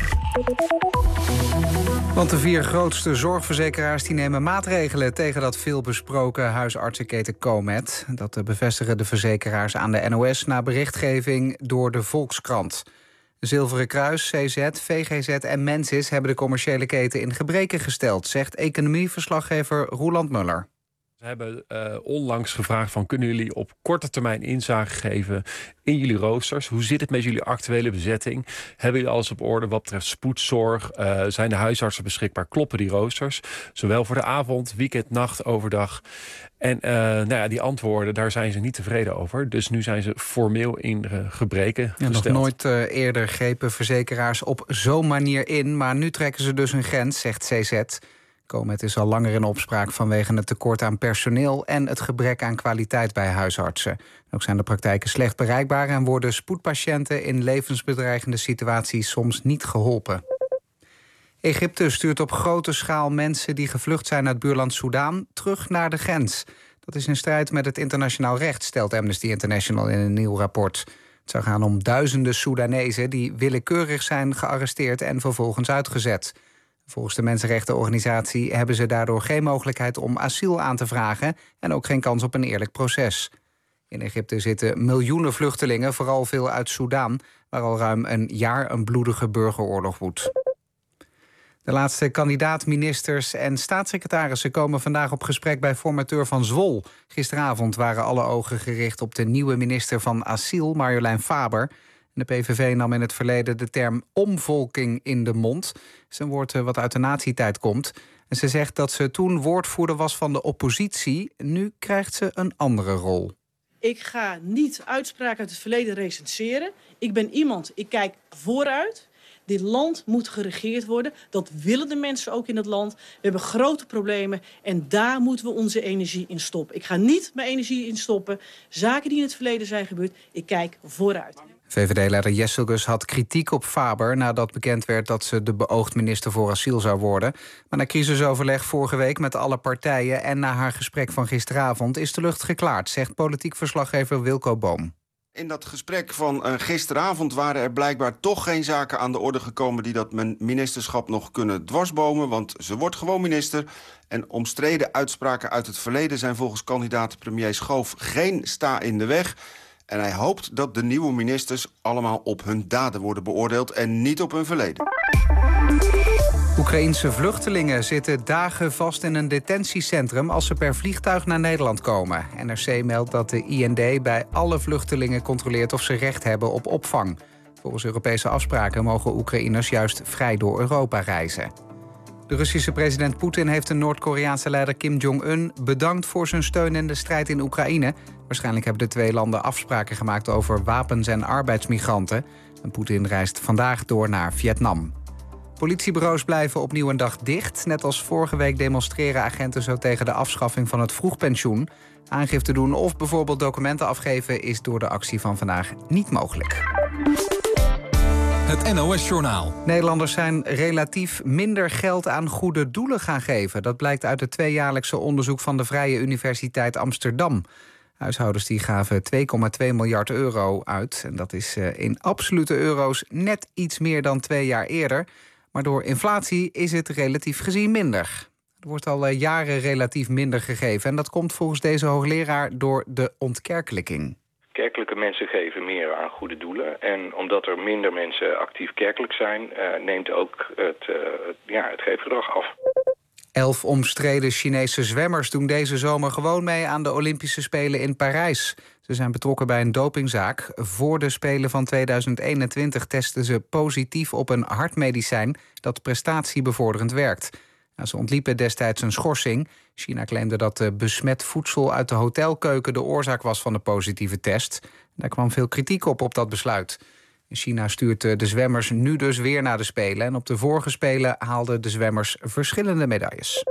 Want de vier grootste zorgverzekeraars die nemen maatregelen tegen dat veelbesproken huisartsenketen Comet. Dat bevestigen de verzekeraars aan de N O S na berichtgeving door de Volkskrant. Zilveren Kruis, C Z, V G Z en Mensis hebben de commerciële keten in gebreken gesteld, zegt economieverslaggever Roeland Muller. We hebben uh, onlangs gevraagd van kunnen jullie op korte termijn inzage geven in jullie roosters? Hoe zit het met jullie actuele bezetting? Hebben jullie alles op orde wat betreft spoedzorg? Uh, zijn de huisartsen beschikbaar? Kloppen die roosters? Zowel voor de avond, weekend, nacht, overdag. En uh, nou ja, die antwoorden, daar zijn ze niet tevreden over. Dus nu zijn ze formeel in uh, gebreken ja, gesteld. Nog nooit uh, eerder grepen verzekeraars op zo'n manier in, maar nu trekken ze dus een grens, zegt C Z. Comet is al langer in opspraak vanwege het tekort aan personeel en het gebrek aan kwaliteit bij huisartsen. Ook zijn de praktijken slecht bereikbaar en worden spoedpatiënten in levensbedreigende situaties soms niet geholpen. Egypte stuurt op grote schaal mensen die gevlucht zijn uit buurland Soedan terug naar de grens. Dat is in strijd met het internationaal recht, stelt Amnesty International in een nieuw rapport. Het zou gaan om duizenden Soedanezen die willekeurig zijn gearresteerd en vervolgens uitgezet. Volgens de mensenrechtenorganisatie hebben ze daardoor geen mogelijkheid om asiel aan te vragen en ook geen kans op een eerlijk proces. In Egypte zitten miljoenen vluchtelingen, vooral veel uit Soedan, waar al ruim een jaar een bloedige burgeroorlog woedt. De laatste kandidaat-ministers en staatssecretarissen komen vandaag op gesprek bij formateur van Zwol. Gisteravond waren alle ogen gericht op de nieuwe minister van Asiel, Marjolein Faber. De P V V nam in het verleden de term omvolking in de mond. Dat is een woord wat uit de nazi-tijd komt. En ze zegt dat ze toen woordvoerder was van de oppositie. Nu krijgt ze een andere rol. Ik ga niet uitspraken uit het verleden recenseren. Ik ben iemand, ik kijk vooruit. Dit land moet geregeerd worden. Dat willen de mensen ook in het land. We hebben grote problemen en daar moeten we onze energie in stoppen. Ik ga niet mijn energie in stoppen. Zaken die in het verleden zijn gebeurd. Ik kijk vooruit. V V D-leider Jesselgus had kritiek op Faber nadat bekend werd dat ze de beoogd minister voor asiel zou worden. Maar na crisisoverleg vorige week met alle partijen en na haar gesprek van gisteravond is de lucht geklaard, zegt politiek verslaggever Wilco Boom. In dat gesprek van uh, gisteravond waren er blijkbaar toch geen zaken aan de orde gekomen die dat ministerschap nog kunnen dwarsbomen, want ze wordt gewoon minister. En omstreden uitspraken uit het verleden zijn volgens kandidaat premier Schoof geen sta in de weg. En hij hoopt dat de nieuwe ministers allemaal op hun daden worden beoordeeld en niet op hun verleden. Oekraïense vluchtelingen zitten dagen vast in een detentiecentrum als ze per vliegtuig naar Nederland komen. N R C meldt dat de I N D bij alle vluchtelingen controleert of ze recht hebben op opvang. Volgens Europese afspraken mogen Oekraïners juist vrij door Europa reizen. De Russische president Poetin heeft de Noord-Koreaanse leider Kim Jong-un bedankt voor zijn steun in de strijd in Oekraïne. Waarschijnlijk hebben de twee landen afspraken gemaakt over wapens en arbeidsmigranten. En Poetin reist vandaag door naar Vietnam. Politiebureaus blijven opnieuw een dag dicht. Net als vorige week demonstreren agenten zo tegen de afschaffing van het vroegpensioen. Aangifte doen of bijvoorbeeld documenten afgeven is door de actie van vandaag niet mogelijk. Het N O S-journaal. Nederlanders zijn relatief minder geld aan goede doelen gaan geven. Dat blijkt uit het tweejaarlijkse onderzoek van de Vrije Universiteit Amsterdam. Huishoudens die gaven twee komma twee miljard euro uit. En dat is uh, in absolute euro's net iets meer dan twee jaar eerder. Maar door inflatie is het relatief gezien minder. Er wordt al uh, jaren relatief minder gegeven. En dat komt volgens deze hoogleraar door de ontkerkelijking. Kerkelijke mensen geven meer aan goede doelen. En omdat er minder mensen actief kerkelijk zijn, uh, neemt ook het, uh, het, ja, het geefgedrag af. Elf omstreden Chinese zwemmers doen deze zomer gewoon mee aan de Olympische Spelen in Parijs. Ze zijn betrokken bij een dopingzaak. Voor de Spelen van tweeduizend eenentwintig testen ze positief op een hartmedicijn dat prestatiebevorderend werkt. Nou, ze ontliepen destijds een schorsing. China claimde dat de besmet voedsel uit de hotelkeuken de oorzaak was van de positieve test. Daar kwam veel kritiek op op dat besluit. China stuurt de zwemmers nu dus weer naar de Spelen. En op de vorige Spelen haalden de zwemmers verschillende medailles.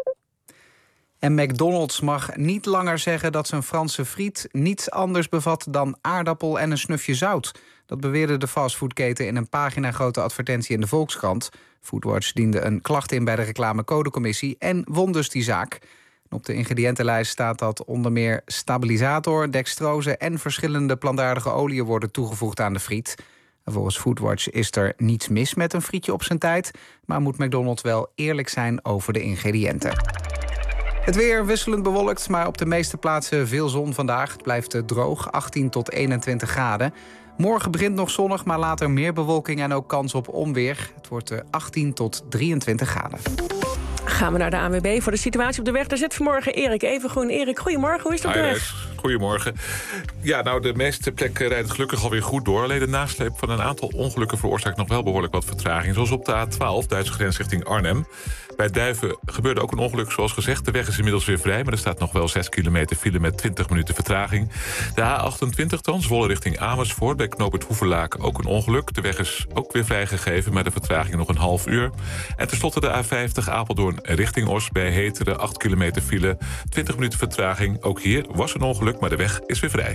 En McDonald's mag niet langer zeggen dat zijn Franse friet niets anders bevat dan aardappel en een snufje zout. Dat beweerde de fastfoodketen in een paginagrote advertentie in de Volkskrant. Foodwatch diende een klacht in bij de reclamecodecommissie en won dus die zaak. Op de ingrediëntenlijst staat dat onder meer stabilisator, dextrose en verschillende plantaardige oliën worden toegevoegd aan de friet. En volgens Foodwatch is er niets mis met een frietje op zijn tijd, maar moet McDonald's wel eerlijk zijn over de ingrediënten. Het weer wisselend bewolkt, maar op de meeste plaatsen veel zon vandaag. Het blijft droog, achttien tot eenentwintig graden. Morgen begint nog zonnig, maar later meer bewolking en ook kans op onweer. Het wordt achttien tot drieëntwintig graden. Gaan we naar de A N W B voor de situatie op de weg. Daar zit vanmorgen Erik Evengroen. Erik, goedemorgen. Hoe is het op de weg? Goedemorgen. Ja, nou, de meeste plekken rijdt het gelukkig alweer goed door. Alleen de nasleep van een aantal ongelukken veroorzaakt nog wel behoorlijk wat vertraging. Zoals op de A twaalf, Duitse grens richting Arnhem. Bij Duiven gebeurde ook een ongeluk, zoals gezegd. De weg is inmiddels weer vrij, maar er staat nog wel zes kilometer file met twintig minuten vertraging. De A achtentwintig dan, Zwolle richting Amersfoort. Bij knooppunt Hoevelaak ook een ongeluk. De weg is ook weer vrijgegeven, maar de vertraging nog een half uur. En tenslotte de A vijftig, Apeldoorn richting Os. Bij Heteren, acht kilometer file, twintig minuten vertraging. Ook hier was een ongeluk, maar de weg is weer vrij.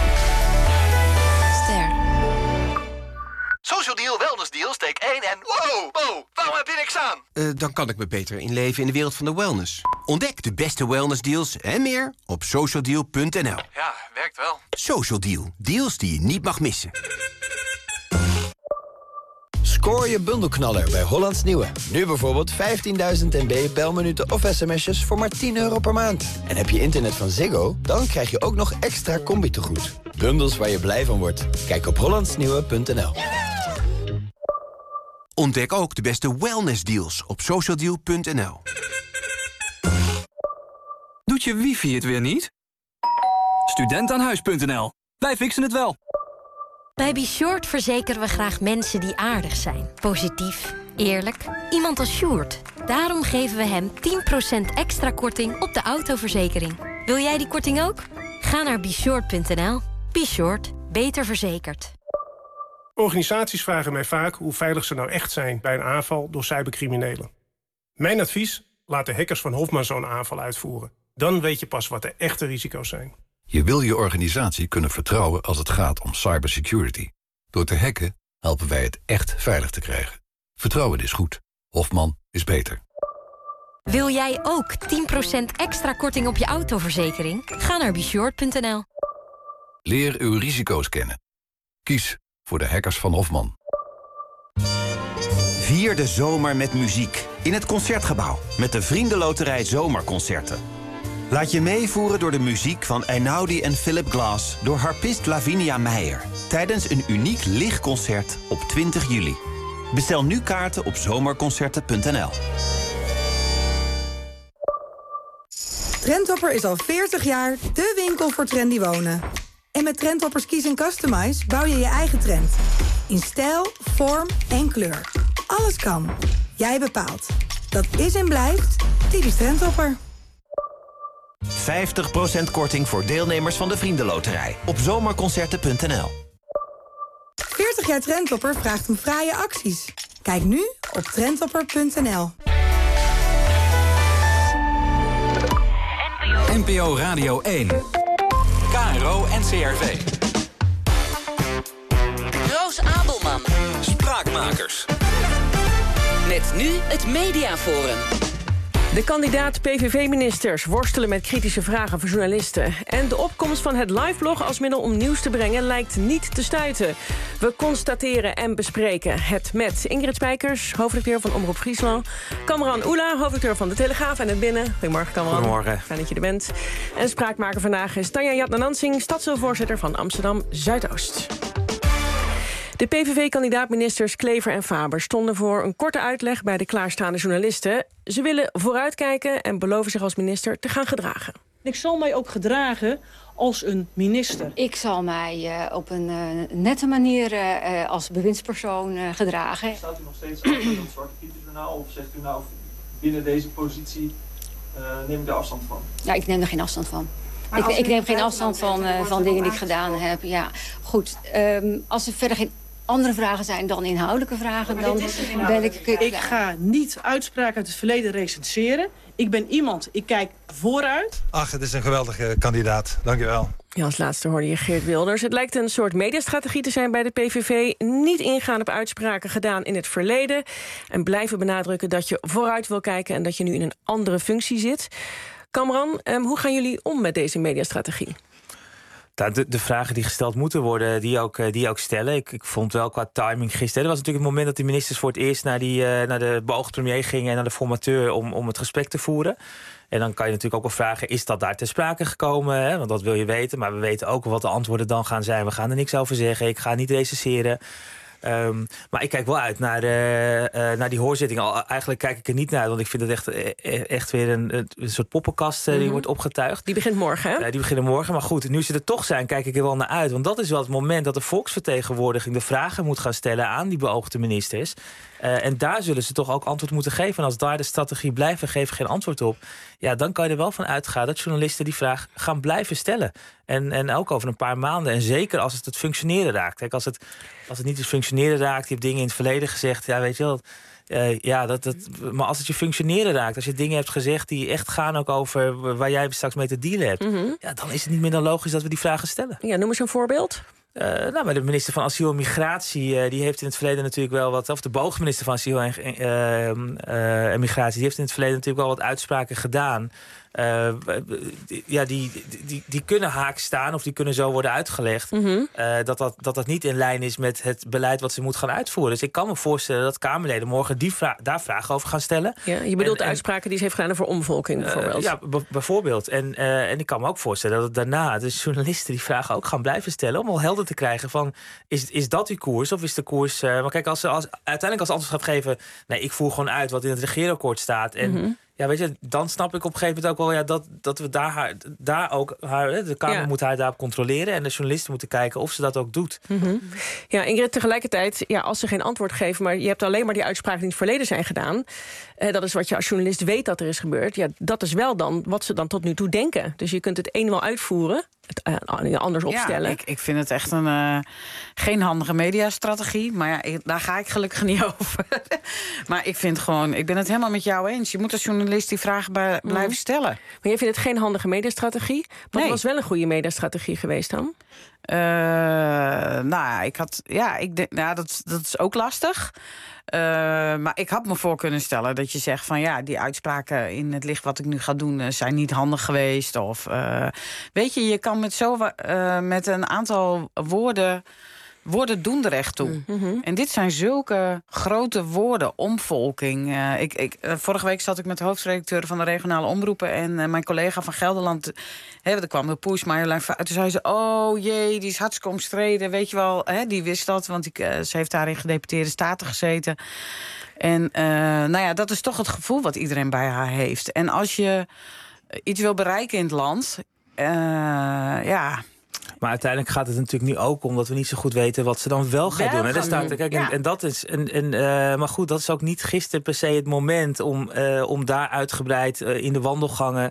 Ster. Social Deal, Wellness Deal, steek één en... Wow, wow, waarom heb je niks aan? Uh, dan kan ik me beter inleven in de wereld van de wellness. Ontdek de beste wellness deals en meer op social deal punt n l. Ja, werkt wel. Social Deal, deals die je niet mag missen. Scoor je bundelknaller bij Hollands Nieuwe. Nu bijvoorbeeld vijftienduizend M B belminuten of sms'jes voor maar tien euro per maand. En heb je internet van Ziggo? Dan krijg je ook nog extra combi-tegoed. Bundels waar je blij van wordt. Kijk op hollandsnieuwe punt n l. Ontdek ook de beste wellness deals op social deal punt n l. Doet je wifi het weer niet? studentaanhuis punt n l. Wij fixen het wel. Bij Beshort verzekeren we graag mensen die aardig zijn. Positief, eerlijk. Iemand als Sjoerd. Daarom geven we hem tien procent extra korting op de autoverzekering. Wil jij die korting ook? Ga naar beshort punt n l. Beshort. Beter verzekerd. Organisaties vragen mij vaak hoe veilig ze nou echt zijn bij een aanval door cybercriminelen. Mijn advies? Laat de hackers van Hofman zo'n aanval uitvoeren. Dan weet je pas wat de echte risico's zijn. Je wil je organisatie kunnen vertrouwen als het gaat om cybersecurity. Door te hacken helpen wij het echt veilig te krijgen. Vertrouwen is goed. Hofman is beter. Wil jij ook tien procent extra korting op je autoverzekering? Ga naar beshort punt n l. Leer uw risico's kennen. Kies voor de hackers van Hofman. Vier de zomer met muziek in het Concertgebouw met de Vriendenloterij Zomerconcerten. Laat je meevoeren door de muziek van Einaudi en Philip Glass door harpist Lavinia Meijer tijdens een uniek lichtconcert op twintig juli. Bestel nu kaarten op zomerconcerten punt n l. Trendhopper is al veertig jaar de winkel voor trendy wonen. En met Trendhoppers Kies en Customize bouw je je eigen trend. In stijl, vorm en kleur. Alles kan. Jij bepaalt. Dat is en blijft typisch Trendhopper. vijftig procent korting voor deelnemers van de Vriendenloterij op zomerconcerten punt n l. veertig jaar Trendhopper vraagt om fraaie acties. Kijk nu op trendhopper punt n l. N P O Radio één. K R O en C R V. Roos Abelman. Spraakmakers. Met nu het Mediaforum. De kandidaat P V V-ministers worstelen met kritische vragen van journalisten. En de opkomst van het liveblog als middel om nieuws te brengen lijkt niet te stuiten. We constateren en bespreken het met Ingrid Spijkers, hoofdredacteur van Omroep Friesland. Kamran Oela, hoofdredacteur van De Telegraaf en het Binnen. Goedemorgen, Kamran. Goedemorgen. Fijn dat je er bent. En spraakmaker vandaag is Tanja Jatnanansing, stadsdeelvoorzitter van Amsterdam Zuidoost. De P V V-kandidaat-ministers Klever en Faber stonden voor een korte uitleg bij de klaarstaande journalisten. Ze willen vooruitkijken en beloven zich als minister te gaan gedragen. Ik zal mij ook gedragen als een minister. Ik zal mij uh, op een uh, nette manier uh, als bewindspersoon uh, gedragen. Staat u nog steeds achter dat Zwarte Pieter-journaal of zegt u nou binnen deze positie uh, neem ik er afstand van? Ja, ik neem er geen afstand van. Ik, ik neem geen afstand van, uh, van dingen die ik gedaan heb. Ja, goed. Um, als er verder geen andere vragen zijn dan inhoudelijke vragen, dan ben ik... Ik ga niet uitspraken uit het verleden recenseren. Ik ben iemand, ik kijk vooruit. Ach, het is een geweldige kandidaat. Dank je wel. Ja, als laatste hoorde je Geert Wilders. Het lijkt een soort mediastrategie te zijn bij de P V V. Niet ingaan op uitspraken gedaan in het verleden. En blijven benadrukken dat je vooruit wil kijken en dat je nu in een andere functie zit. Kamran, um, hoe gaan jullie om met deze mediastrategie? De, de vragen die gesteld moeten worden, die ook, die ook stellen. Ik, ik vond wel qua timing gisteren. Er was natuurlijk het moment dat de ministers voor het eerst naar, die, uh, naar de beoogd premier gingen en naar de formateur om, om het gesprek te voeren. En dan kan je natuurlijk ook wel vragen, is dat daar ter sprake gekomen? Hè? Want dat wil je weten. Maar we weten ook wat de antwoorden dan gaan zijn. We gaan er niks over zeggen. Ik ga niet recenseren. Um, maar ik kijk wel uit naar, uh, uh, naar die hoorzitting. Al, eigenlijk kijk ik er niet naar, want ik vind het echt, echt weer een, een soort poppenkast uh, die mm-hmm. wordt opgetuigd. Die begint morgen, hè? Uh, die beginnen morgen. Maar goed, nu ze er toch zijn, kijk ik er wel naar uit. Want dat is wel het moment dat de volksvertegenwoordiging de vragen moet gaan stellen aan die beoogde ministers. Uh, en daar zullen ze toch ook antwoord moeten geven. En als daar de strategie blijft en geven geen antwoord op, ja, dan kan je er wel van uitgaan dat journalisten die vraag gaan blijven stellen. En, en ook over een paar maanden. En zeker als het het functioneren raakt. Kijk, als het, als het niet het functioneren raakt, je hebt dingen in het verleden gezegd, ja, weet je wel. Uh, ja, dat, dat, maar als het je functioneren raakt, als je dingen hebt gezegd die echt gaan ook over waar jij straks mee te dealen hebt, mm-hmm. ja, dan is het niet meer dan logisch dat we die vragen stellen. Ja, noem eens een voorbeeld. Uh, nou, maar de minister van Asiel en Migratie, uh, die heeft in het verleden natuurlijk wel wat, of de beoogde minister van Asiel en, uh, uh, en Migratie, die heeft in het verleden natuurlijk wel wat uitspraken gedaan. Uh, ja, die, die, die kunnen haak staan of die kunnen zo worden uitgelegd. Mm-hmm. Uh, dat, dat, dat dat niet in lijn is met het beleid wat ze moet gaan uitvoeren. Dus ik kan me voorstellen dat Kamerleden morgen die vra- daar vragen over gaan stellen. Ja, je bedoelt en, de uitspraken die ze heeft gedaan over omvolking bijvoorbeeld. Uh, ja, b- bijvoorbeeld. En, uh, en ik kan me ook voorstellen dat daarna de journalisten die vragen ook gaan blijven stellen om al helder te krijgen van, is, is dat die koers of is de koers... Uh, maar kijk, als ze als, uiteindelijk als antwoord gaat geven, nee, ik voer gewoon uit wat in het regeerakkoord staat en... Mm-hmm. Ja, weet je, dan snap ik op een gegeven moment ook wel ja, dat, dat we daar, haar, daar ook haar, de Kamer ja. moet haar daarop controleren en de journalisten moeten kijken of ze dat ook doet. Mm-hmm. Ja, Ingrid, tegelijkertijd, ja, als ze geen antwoord geven, maar je hebt alleen maar die uitspraken die in het verleden zijn gedaan, eh, dat is wat je als journalist weet dat er is gebeurd. Ja, dat is wel dan wat ze dan tot nu toe denken. Dus je kunt het een wel uitvoeren, het uh, anders opstellen. Ja, ik, ik vind het echt een uh, geen handige mediastrategie, maar ja, ik, daar ga ik gelukkig niet over. Maar ik vind gewoon, ik ben het helemaal met jou eens. Je moet als journalist die vragen bij, blijven stellen. Maar jij vindt het geen handige mediastrategie? Wat nee. was wel een goede mediastrategie geweest dan? Uh, nou, ik had, ja, ik denk, nou, dat, dat is ook lastig. Uh, maar ik had me voor kunnen stellen dat je zegt van ja, die uitspraken in het licht wat ik nu ga doen uh, zijn niet handig geweest. Of uh, weet je, je kan met zo uh, met een aantal woorden. Woorden doen er echt toe. Mm-hmm. En dit zijn zulke grote woorden. Omvolking. Uh, ik, ik, uh, vorige week zat ik met de hoofdredacteur van de regionale omroepen en uh, mijn collega van Gelderland. Hè, er kwam de Poes, Marjolein uit. Toen zei ze, oh jee, die is hartstikke omstreden. Weet je wel, hè, die wist dat, want ik, uh, ze heeft daar in gedeputeerde staten gezeten. En uh, nou ja, dat is toch het gevoel wat iedereen bij haar heeft. En als je iets wil bereiken in het land, uh, ja... Maar uiteindelijk gaat het natuurlijk nu ook om dat we niet zo goed weten wat ze dan wel gaat wel doen. En, daar staat, kijk, ja. en, en dat is. En, en, uh, maar goed, dat is ook niet gisteren per se het moment om, uh, om daar uitgebreid uh, in de wandelgangen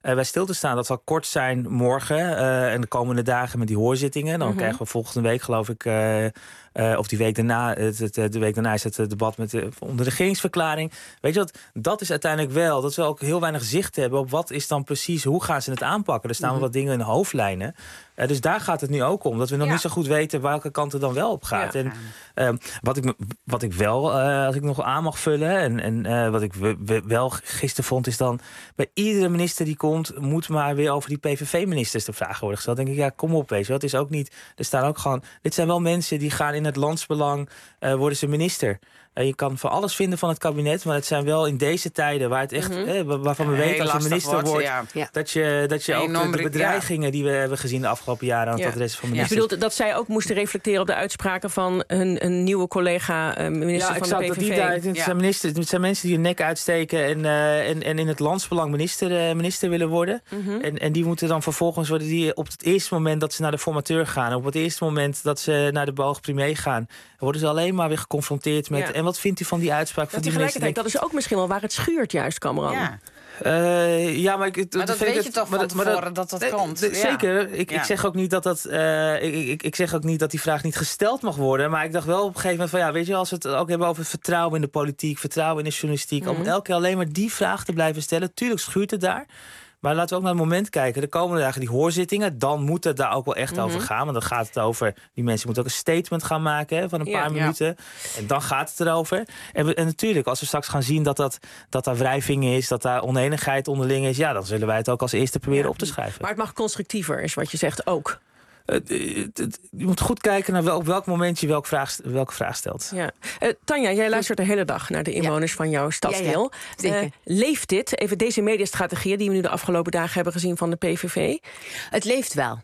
uh, bij stil te staan. Dat zal kort zijn morgen uh, en de komende dagen met die hoorzittingen. Dan mm-hmm. krijgen we volgende week, geloof ik... Uh, Uh, of die week daarna, het, het, de week daarna is het debat met de, om de regeringsverklaring. Weet je wat, dat is uiteindelijk wel... dat we ook heel weinig zicht hebben op wat is dan precies... hoe gaan ze het aanpakken. Er staan wel mm-hmm. wat dingen in de hoofdlijnen. Uh, dus daar gaat het nu ook om. Dat we nog ja. niet zo goed weten welke kant het dan wel op gaat. Ja. En uh, wat, ik, wat ik wel, uh, als ik nog aan mag vullen... en, en uh, wat ik w- w- wel gisteren vond, is dan... bij iedere minister die komt... moet maar weer over die P V V-ministers de vragen worden gesteld. Dan denk ik, ja, kom op, weet je. Dat is ook niet... Er staan ook gewoon... Dit zijn wel mensen die gaan in het landsbelang... Uh, worden ze minister. Uh, je kan van alles vinden van het kabinet... maar het zijn wel in deze tijden waar het echt, mm-hmm. eh, waarvan we weten als je minister wordt... wordt ja. Ja. dat je, dat je ook de, de bedreigingen ja. die we hebben gezien de afgelopen jaren... aan ja. het adres van ministers... Je bedoelt dat zij ook moesten reflecteren op de uitspraken... van een, een nieuwe collega, uh, minister ja, van de P V V? Ja, het, het, ja. zijn ministers, het zijn mensen die hun nek uitsteken... en, uh, en, en in het landsbelang minister, uh, minister willen worden. Mm-hmm. En, en die moeten dan vervolgens worden... die op het eerste moment dat ze naar de formateur gaan... op het eerste moment dat ze naar de beoogd premier gaan... worden ze alleen maar weer geconfronteerd met... Ja. en wat vindt u van die uitspraak van ja, die minister? Tegelijkertijd, dat is ook misschien wel waar het schuurt juist, Kamran. Ja. Uh, ja, maar, ik, maar dat, dat weet je het, toch van maar, tevoren maar dat dat, dat komt. D- d- zeker. Ik, ja. ik zeg ook niet dat dat. Uh, ik, ik, ik zeg ook niet dat die vraag niet gesteld mag worden. Maar ik dacht wel op een gegeven moment van ja, weet je, als we het ook hebben over vertrouwen in de politiek, vertrouwen in de journalistiek, mm-hmm. om elke keer alleen maar die vraag te blijven stellen. Tuurlijk schuurt het daar. Maar laten we ook naar het moment kijken. De komende dagen die hoorzittingen, dan moet het daar ook wel echt mm-hmm. over gaan. Want dan gaat het over, die mensen moeten ook een statement gaan maken hè, van een ja, paar minuten. Ja. En dan gaat het erover. En, we, en natuurlijk, als we straks gaan zien dat, dat, dat daar wrijving is, dat daar onenigheid onderling is, ja, dan zullen wij het ook als eerste proberen ja. op te schrijven. Maar het mag constructiever, is wat je zegt ook. Uh, je moet goed kijken naar wel, op welk moment je welke vraag, welke vraag stelt. Ja. Uh, Tanja, jij luistert de hele dag naar de inwoners ja. van jouw stadsdeel. Ja, ja. Uh, leeft dit, even deze mediastrategieën die we nu de afgelopen dagen hebben gezien van de P V V? Het leeft wel.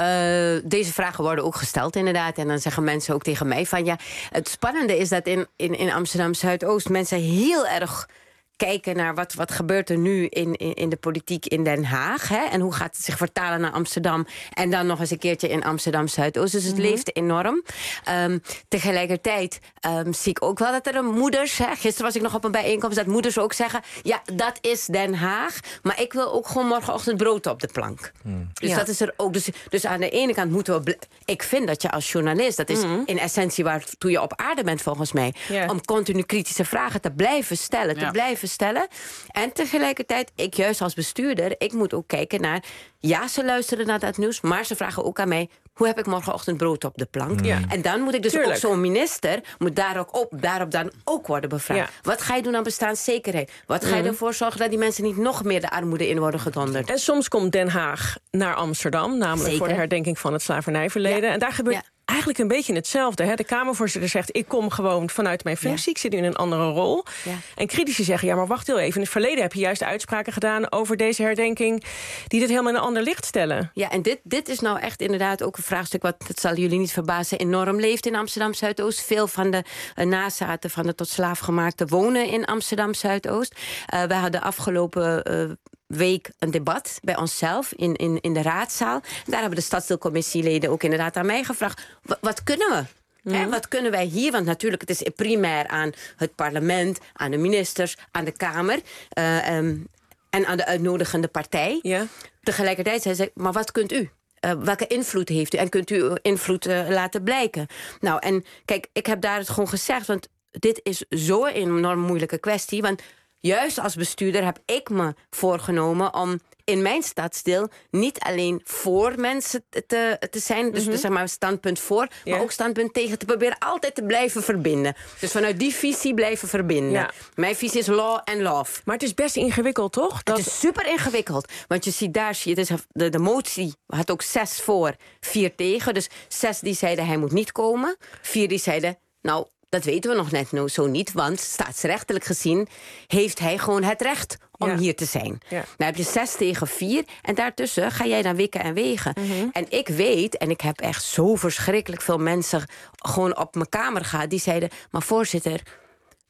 Uh, deze vragen worden ook gesteld inderdaad. En dan zeggen mensen ook tegen mij van ja, het spannende is dat in, in, in Amsterdam Zuidoost mensen heel erg kijken naar wat, wat gebeurt er nu in, in, in de politiek in Den Haag. Hè? En hoe gaat het zich vertalen naar Amsterdam. En dan nog eens een keertje in Amsterdam Zuidoost. Dus het mm-hmm. leeft enorm. Um, tegelijkertijd um, zie ik ook wel dat er een moeders... Hè, gisteren was ik nog op een bijeenkomst dat moeders ook zeggen... ja, dat is Den Haag. Maar ik wil ook gewoon morgenochtend brood op de plank. Mm. Dus ja. dat is er ook. Dus, dus aan de ene kant moeten we... Bl- ik vind dat je als journalist... dat is mm-hmm. in essentie waartoe je op aarde bent volgens mij... Yeah. om continu kritische vragen te blijven stellen. Te ja. blijven stellen. En tegelijkertijd, ik juist als bestuurder... ik moet ook kijken naar... ja, ze luisteren naar dat nieuws... maar ze vragen ook aan mij... hoe heb ik morgenochtend brood op de plank? Ja. En dan moet ik dus Tuurlijk. ook zo'n minister... moet daar ook op, daarop dan ook worden bevraagd. Ja. Wat ga je doen aan bestaanszekerheid? Wat ga je mm. ervoor zorgen dat die mensen niet nog meer de armoede in worden gedonderd? En soms komt Den Haag naar Amsterdam... namelijk Zeker. voor de herdenking van het slavernijverleden. Ja. En daar gebeurt... Ja. eigenlijk een beetje hetzelfde. Hè? De Kamervoorzitter zegt, ik kom gewoon vanuit mijn functie. Ja. Ik zit nu in een andere rol. Ja. En critici zeggen, ja, maar wacht heel even. In het verleden heb je juist uitspraken gedaan over deze herdenking... die dit helemaal in een ander licht stellen. Ja, en dit, dit is nou echt inderdaad ook een vraagstuk... wat, dat zal jullie niet verbazen, enorm leeft in Amsterdam Zuidoost. Veel van de uh, nazaten van de tot slaafgemaakte wonen in Amsterdam Zuidoost. Uh, we hadden afgelopen... Uh, week een debat bij onszelf in, in, in de raadzaal. Daar hebben de stadsdeelcommissieleden ook inderdaad aan mij gevraagd... W- wat kunnen we? Mm. Hè, wat kunnen wij hier? Want natuurlijk, het is primair aan het parlement... aan de ministers, aan de Kamer... Uh, um, en aan de uitnodigende partij. Yeah. Tegelijkertijd zei ze, maar wat kunt u? Uh, welke invloed heeft u? En kunt u uw invloed uh, laten blijken? Nou, en kijk, ik heb daar het gewoon gezegd... want dit is zo'n enorm moeilijke kwestie... want juist als bestuurder heb ik me voorgenomen om in mijn stadsdeel niet alleen voor mensen te, te zijn, dus mm-hmm. zeg maar standpunt voor, yeah. maar ook standpunt tegen, te proberen altijd te blijven verbinden. Dus vanuit die visie blijven verbinden. Ja. Mijn visie is law and love. Maar het is best ingewikkeld, toch? Dat... Het is super ingewikkeld. Want je ziet daar, zie je, het is de, de motie had ook zes voor, vier tegen. Dus zes die zeiden hij moet niet komen. Vier die zeiden, nou, dat weten we nog net nou zo niet, want staatsrechtelijk gezien heeft hij gewoon het recht om ja. hier te zijn. Ja. Nou heb je zes tegen vier en daartussen ga jij dan wikken en wegen. Mm-hmm. En ik weet, en ik heb echt zo verschrikkelijk veel mensen gewoon op mijn kamer gehad, die zeiden, maar voorzitter,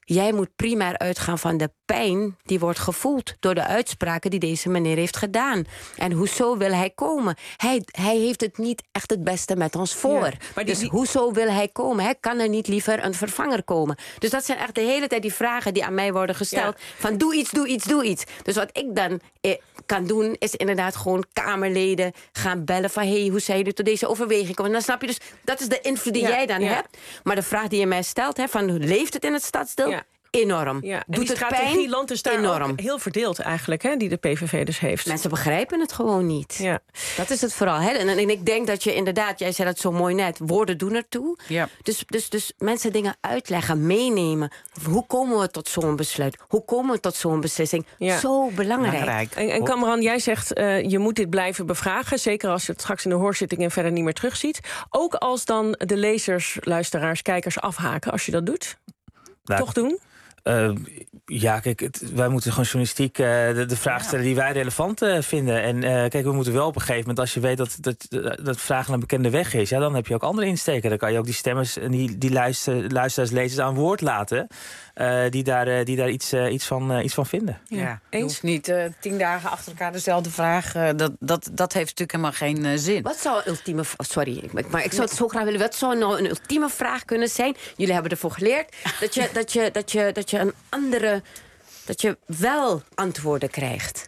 jij moet primair uitgaan van de pijn die wordt gevoeld door de uitspraken die deze meneer heeft gedaan. En hoezo wil hij komen? Hij, hij heeft het niet echt het beste met ons voor. Ja, maar die, dus die... hoezo wil hij komen? Hij kan er niet liever een vervanger komen? Dus dat zijn echt de hele tijd die vragen die aan mij worden gesteld. Ja. Van doe iets, doe iets, doe iets. Dus wat ik dan eh, kan doen, is inderdaad gewoon Kamerleden gaan bellen van hé, hey, hoe zijn jullie tot deze overweging komen? Dan snap je dus, dat is de invloed die ja, jij dan ja. hebt. Maar de vraag die je mij stelt, hè, van leeft het in het stadsdeel? Ja. Enorm. Ja, en Doet die het strategie land is daar enorm. Ook heel verdeeld eigenlijk, hè, die de P V V dus heeft. Mensen begrijpen het gewoon niet. Ja. Dat is het vooral. Hè? En, en ik denk dat je inderdaad, jij zei dat zo mooi net, woorden doen ertoe. Ja. Dus, dus, dus mensen dingen uitleggen, meenemen. Hoe komen we tot zo'n besluit? Hoe komen we tot zo'n beslissing? Ja. Zo belangrijk. belangrijk. En, en Kamran, jij zegt, uh, je moet dit blijven bevragen. Zeker als je het straks in de hoorzitting en verder niet meer terugziet. Ook als dan de lezers, luisteraars, kijkers afhaken, als je dat doet? Nou, toch doen? Uh, ja, kijk, het, wij moeten gewoon journalistiek uh, de, de vraag stellen die wij relevant uh, vinden. En uh, kijk, we moeten wel op een gegeven moment, als je weet dat, dat, dat vragen een bekende weg is, ja, dan heb je ook andere insteken. Dan kan je ook die stemmers en die, die luister, luisteraars, lezers aan woord laten. Uh, die daar, uh, die daar iets, uh, iets, van, uh, iets van vinden. Ja, ja. Je hoeft niet uh, tien dagen achter elkaar dezelfde vraag. Uh, dat, dat, dat heeft natuurlijk helemaal geen uh, zin. Wat zou een ultieme... Sorry, maar ik zou het zo graag willen. Wat zou nou een ultieme vraag kunnen zijn? Jullie hebben ervoor geleerd dat je, dat je, dat je, dat je een andere... dat je wel antwoorden krijgt.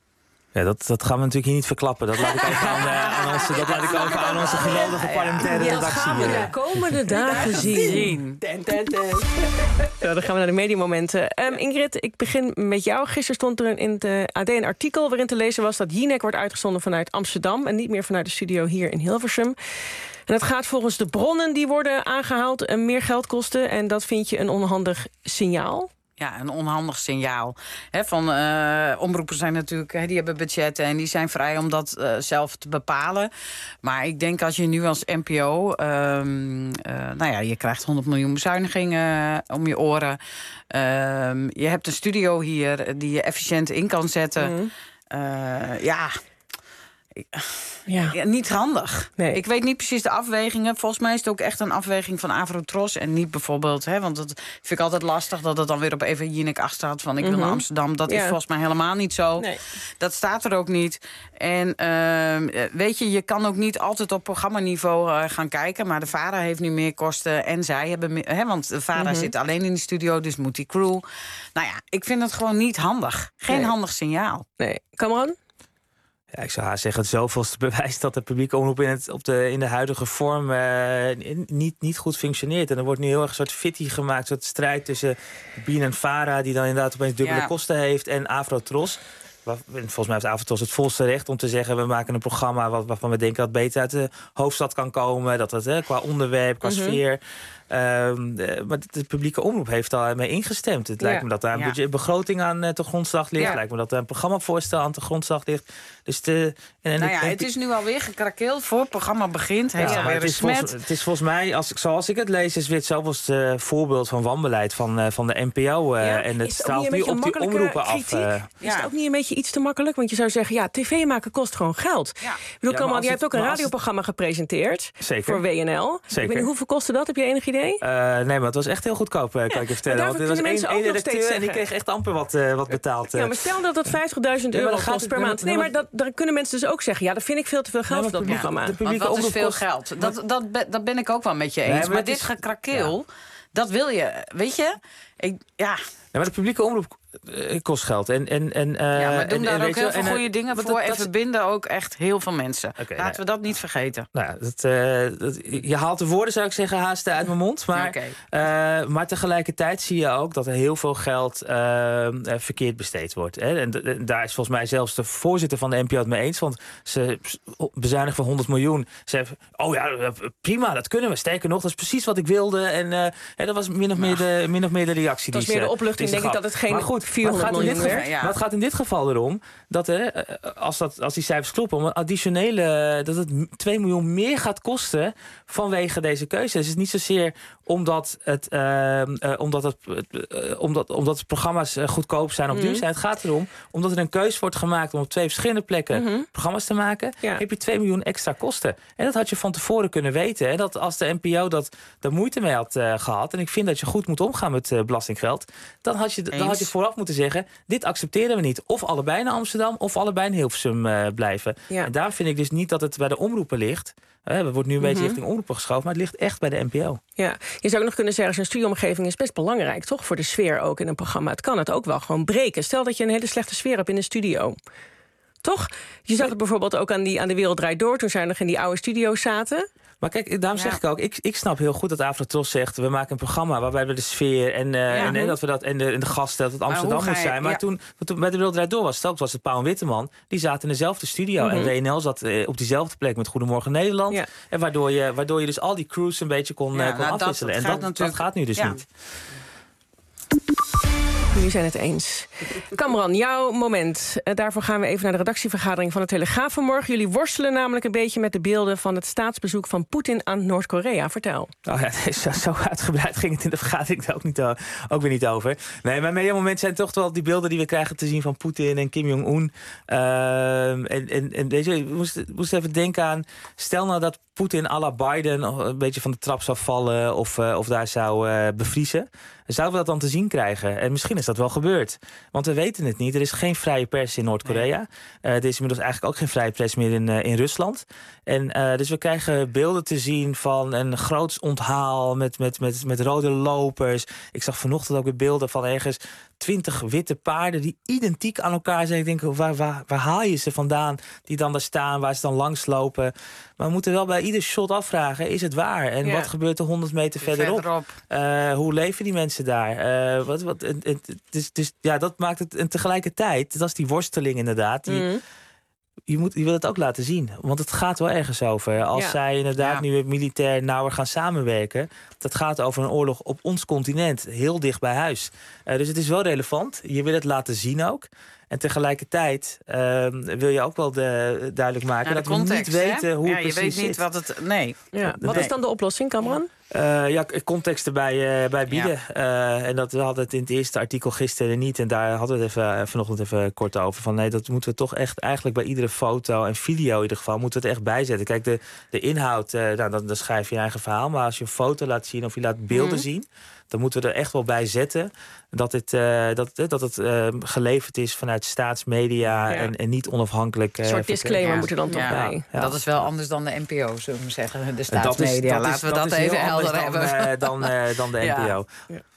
Ja, dat, dat gaan we natuurlijk hier niet verklappen. Dat laat ik over aan, uh, aan, onze, dat laat ik over aan onze geweldige parlementaire ja, redactie. Dat gaan we de komende dagen zien. Ten, ten, ten. Zo, dan gaan we naar de mediamomenten. Um, Ingrid, ik begin met jou. Gisteren stond er in het A D een artikel waarin te lezen was dat Jinek wordt uitgezonden vanuit Amsterdam en niet meer vanuit de studio hier in Hilversum. En dat gaat volgens de bronnen die worden aangehaald en meer geld kosten. En dat vind je een onhandig signaal. Ja, een onhandig signaal. He, van, uh, omroepen zijn natuurlijk, he, die hebben budgetten en die zijn vrij om dat uh, zelf te bepalen. Maar ik denk als je nu als N P O, um, uh, nou ja, je krijgt honderd miljoen bezuinigingen uh, om je oren. Um, je hebt een studio hier die je efficiënt in kan zetten. Mm. Uh, ja... Ja. Ja, niet handig. Nee. Ik weet niet precies de afwegingen. Volgens mij is het ook echt een afweging van Avrotros. En niet bijvoorbeeld, hè, want dat vind ik altijd lastig dat het dan weer op even Jinek acht staat van ik wil mm-hmm. naar Amsterdam. Dat ja. is volgens mij helemaal niet zo. Nee. Dat staat er ook niet. En uh, weet je, je kan ook niet altijd op programmaniveau uh, gaan kijken. Maar de VARA heeft nu meer kosten en zij hebben meer, hè, want de VARA mm-hmm. zit alleen in de studio, dus moet die crew. Nou ja, ik vind het gewoon niet handig. Geen nee. handig signaal. Nee. Kamran? Ja, ik zou haar zeggen, het zoveelste bewijs dat de publieke omroep in, het, op de, in de huidige vorm uh, niet, niet goed functioneert. En er wordt nu heel erg een soort fitty gemaakt, een soort strijd tussen B N en VARA, die dan inderdaad opeens dubbele ja. kosten heeft, en Avrotros. Volgens mij heeft Avrotros het volste recht om te zeggen, we maken een programma wat, waarvan we denken dat het beter uit de hoofdstad kan komen. Dat het hè, qua onderwerp, qua mm-hmm. sfeer. Um, de, maar de publieke omroep heeft daarmee ingestemd. Het ja. lijkt me dat daar een ja. budget, begroting aan uh, de grondslag ligt. Het ja. lijkt me dat er een programmavoorstel aan de grondslag ligt. Dus de, en nou ja, de, het is nu alweer gekrakeeld voor het programma begint. Heeft ja, het, is volgens, het is volgens mij, als, zoals ik het lees, is weer zelfs het uh, voorbeeld van wanbeleid van, uh, van de N P O. Uh, ja, en het straalt nu op die omroepen af. Uh, is ja. het ook niet een beetje iets te makkelijk? Want je zou zeggen, ja, tv maken kost gewoon geld. Ja. Ik bedoel, ja, Kamal, je hebt ook een radioprogramma het... gepresenteerd. Zeker. Voor W N L. Zeker. Ik weet niet, hoeveel kostte dat? Heb je enig idee? Uh, nee, maar het was echt heel goedkoop, kan ja, ik je vertellen. Want er was één, één redacteur en die kreeg echt amper wat, uh, wat betaald. Ja, maar stel dat dat vijftigduizend euro ja, kost per maand. Nee, maar dat, dan kunnen mensen dus ook zeggen, ja, dat vind ik veel te veel geld voor dat ja, programma. De want dat is veel kost... geld. Dat, dat, dat ben ik ook wel met je eens. Nee, maar, maar dit is... gekrakeel, ja. dat wil je, weet je? Ik, ja... Ja, maar de publieke omroep uh, kost geld. En, en, en, uh, ja, maar doen en, daar en, ook heel veel en, goede dingen voor. Dat, en dat verbinden ook echt heel veel mensen. Okay, Laten nou, we dat niet vergeten. Nou, dat, uh, dat, je haalt de woorden, zou ik zeggen, haast uit mijn mond. Maar, okay. uh, maar tegelijkertijd zie je ook dat er heel veel geld uh, verkeerd besteed wordt. Hè? En, en daar is volgens mij zelfs de voorzitter van de N P O het mee eens. Want ze bezuinigen van honderd miljoen. Ze hebben, oh ja, prima, dat kunnen we. Sterker nog, dat is precies wat ik wilde. En uh, ja, dat was min of meer de, min of meer de reactie. Dat is meer de opluchting misschien denk ik dat het geen maar goed, vierhonderd maar het gaat in dit miljoen geval, werd. maar het gaat in dit geval erom dat, hè, als, dat, als die cijfers kloppen, om een additionele, dat het twee miljoen meer gaat kosten vanwege deze keuze. Dus het is niet zozeer omdat het, uh, uh, omdat het, uh, omdat, omdat de programma's uh, goedkoop zijn of Mm. duur zijn. Het gaat erom, omdat er een keuze wordt gemaakt om op twee verschillende plekken Mm-hmm. programma's te maken, Ja. heb je twee miljoen extra kosten. En dat had je van tevoren kunnen weten. Hè, dat als de N P O dat er moeite mee had uh, gehad, en ik vind dat je goed moet omgaan met uh, belastinggeld, dan had, je, dan had je vooraf moeten zeggen, dit accepteren we niet. Of allebei naar Amsterdam, of allebei in Hilversum uh, blijven. Ja. En daar vind ik dus niet dat het bij de omroepen ligt. Uh, we wordt nu een beetje Mhm. richting omroepen geschoven, maar het ligt echt bij de N P O. Ja, je zou ook nog kunnen zeggen, zo'n studioomgeving is best belangrijk, toch? Voor de sfeer ook in een programma. Het kan het ook wel gewoon breken. Stel dat je een hele slechte sfeer hebt in een studio. Toch? Je zag het bijvoorbeeld ook aan, die, aan De Wereld Draait Door, toen zij nog in die oude studio's zaten. Maar kijk, daarom zeg ik ook, ik, ik snap heel goed dat Afrotros zegt, we maken een programma waarbij we de sfeer en, uh, Ja. en, en dat we dat en de, en de gasten dat het Maar Amsterdam hoe ga moest je- zijn. Maar ja. toen, toen bij De Wereld Draait Door was het ook, was het Pauw en Witteman, die zaten in dezelfde studio. Mhm. En W N L zat uh, op diezelfde plek met Goedemorgen Nederland. Ja. En waardoor je, waardoor je dus al die crews een beetje kon, Ja, uh, kon nou, dat afwisselen. En gaat dat, dat natuurlijk- gaat nu dus ja. niet. Jullie zijn het eens. Kamran, jouw moment. Uh, daarvoor gaan we even naar de redactievergadering van de Telegraaf vanmorgen. Jullie worstelen namelijk een beetje met de beelden van het staatsbezoek van Poetin aan Noord-Korea. Vertel. Oh ja, zo, zo uitgebreid ging het in de vergadering ook, niet, uh, ook weer niet over. Nee, maar mijn moment zijn toch wel die beelden die we krijgen te zien van Poetin en Kim Jong-un. Uh, en, en, en weet je, ik moest, moest even denken aan, stel nou dat Poetin à la Biden een beetje van de trap zou vallen of, uh, of daar zou uh, bevriezen. Zouden we dat dan te zien krijgen? En misschien is dat wel gebeurd. Want we weten het niet. Er is geen vrije pers in Noord-Korea. Nee. Uh, er is inmiddels eigenlijk ook geen vrije pers meer in, uh, in Rusland. En uh, dus we krijgen beelden te zien van een groots onthaal met, met, met, met rode lopers. Ik zag vanochtend ook weer beelden van ergens twintig witte paarden die identiek aan elkaar zijn. Ik denk, waar, waar, waar haal je ze vandaan? Die dan daar staan, waar ze dan langs lopen. Maar we moeten wel bij ieder shot afvragen, is het waar? En ja. wat gebeurt er honderd meter verderop? verderop. Uh, hoe leven die mensen daar? Uh, wat, wat, het, het, het is, het is, ja, dat maakt het. En tegelijkertijd, dat is die worsteling inderdaad. Die, mm. je, moet, je wil het ook laten zien. Want het gaat wel ergens over. Als ja. zij inderdaad ja. nu militair nauwer gaan samenwerken. Dat gaat over een oorlog op ons continent. Heel dicht bij huis. Uh, dus het is wel relevant. Je wil het laten zien ook. En tegelijkertijd uh, wil je ook wel de, duidelijk maken... Ja, dat context, we niet weten hè? hoe ja, het precies je weet niet zit. wat het... Nee. Ja. Wat nee. is dan de oplossing, Kamran? Uh, ja, context erbij uh, bij bieden. Ja. Uh, en dat we hadden het in het eerste artikel gisteren niet. En daar hadden we het even, uh, vanochtend even kort over. Van nee, dat moeten we toch echt eigenlijk bij iedere foto en video in ieder geval... moeten we het echt bijzetten. Kijk, de, de inhoud, uh, nou, dan, dan schrijf je je eigen verhaal. Maar als je een foto laat zien of je laat beelden mm. zien... dan moeten we er echt wel bij zetten dat het, uh, dat, dat het uh, geleverd is vanuit staatsmedia... Ja. En, en niet onafhankelijk. Uh, een soort disclaimer ja. moet er dan toch ja. bij. Ja. Dat is wel anders dan de N P O, zullen we zeggen. De staatsmedia. Dat is, dat Laten is, we dat, dat even helder dan, hebben. Uh, dan, uh, dan de N P O. Ja. Ja.